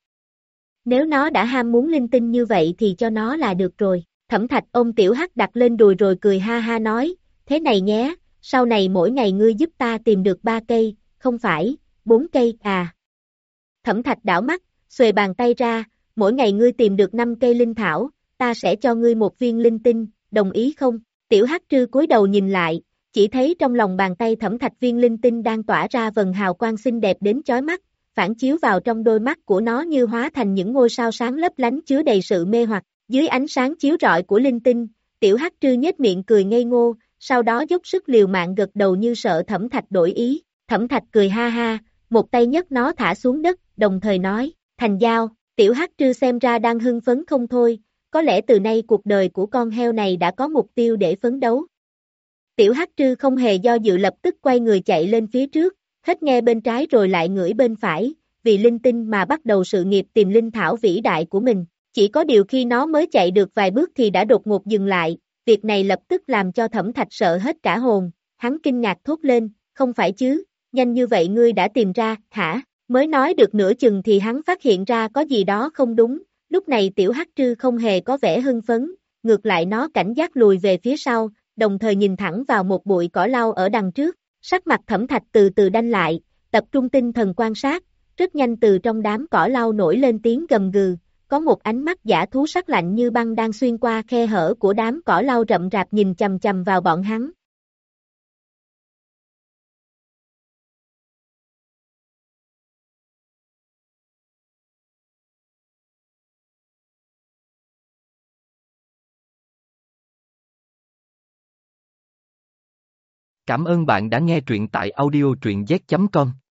Nếu nó đã ham muốn linh tinh như vậy thì cho nó là được rồi. Thẩm Thạch ôm Tiểu Hắc đặt lên đùi rồi cười ha ha nói, thế này nhé, sau này mỗi ngày ngươi giúp ta tìm được ba cây, không phải, bốn cây à. Thẩm Thạch đảo mắt, xuề bàn tay ra, mỗi ngày ngươi tìm được năm cây linh thảo, ta sẽ cho ngươi một viên linh tinh, đồng ý không? Tiểu Hắc trư cúi đầu nhìn lại, chỉ thấy trong lòng bàn tay Thẩm Thạch viên linh tinh đang tỏa ra vầng hào quang xinh đẹp đến chói mắt, phản chiếu vào trong đôi mắt của nó như hóa thành những ngôi sao sáng lấp lánh chứa đầy sự mê hoặc. Dưới ánh sáng chiếu rọi của linh tinh, Tiểu Hắc trư nhếch miệng cười ngây ngô, sau đó dốc sức liều mạng gật đầu như sợ Thẩm Thạch đổi ý. Thẩm Thạch cười ha ha, một tay nhấc nó thả xuống đất, đồng thời nói, thành giao. Tiểu Hắc trư xem ra đang hưng phấn không thôi, có lẽ từ nay cuộc đời của con heo này đã có mục tiêu để phấn đấu. Tiểu Hắc trư không hề do dự lập tức quay người chạy lên phía trước, hết nghe bên trái rồi lại ngửi bên phải, vì linh tinh mà bắt đầu sự nghiệp tìm linh thảo vĩ đại của mình. Chỉ có điều khi nó mới chạy được vài bước thì đã đột ngột dừng lại, việc này lập tức làm cho Thẩm Thạch sợ hết cả hồn, hắn kinh ngạc thốt lên, không phải chứ, nhanh như vậy ngươi đã tìm ra, hả? Mới nói được nửa chừng thì hắn phát hiện ra có gì đó không đúng, lúc này Tiểu Hắc trư không hề có vẻ hưng phấn, ngược lại nó cảnh giác lùi về phía sau, đồng thời nhìn thẳng vào một bụi cỏ lau ở đằng trước, sắc mặt Thẩm Thạch từ từ đanh lại, tập trung tinh thần quan sát, rất nhanh từ trong đám cỏ lau nổi lên tiếng gầm gừ, có một ánh mắt dã thú sắc lạnh như băng đang xuyên qua khe hở của đám cỏ lau rậm rạp nhìn chằm chằm vào bọn hắn. Cảm ơn bạn đã nghe truyện tại audio truyện z chấm com.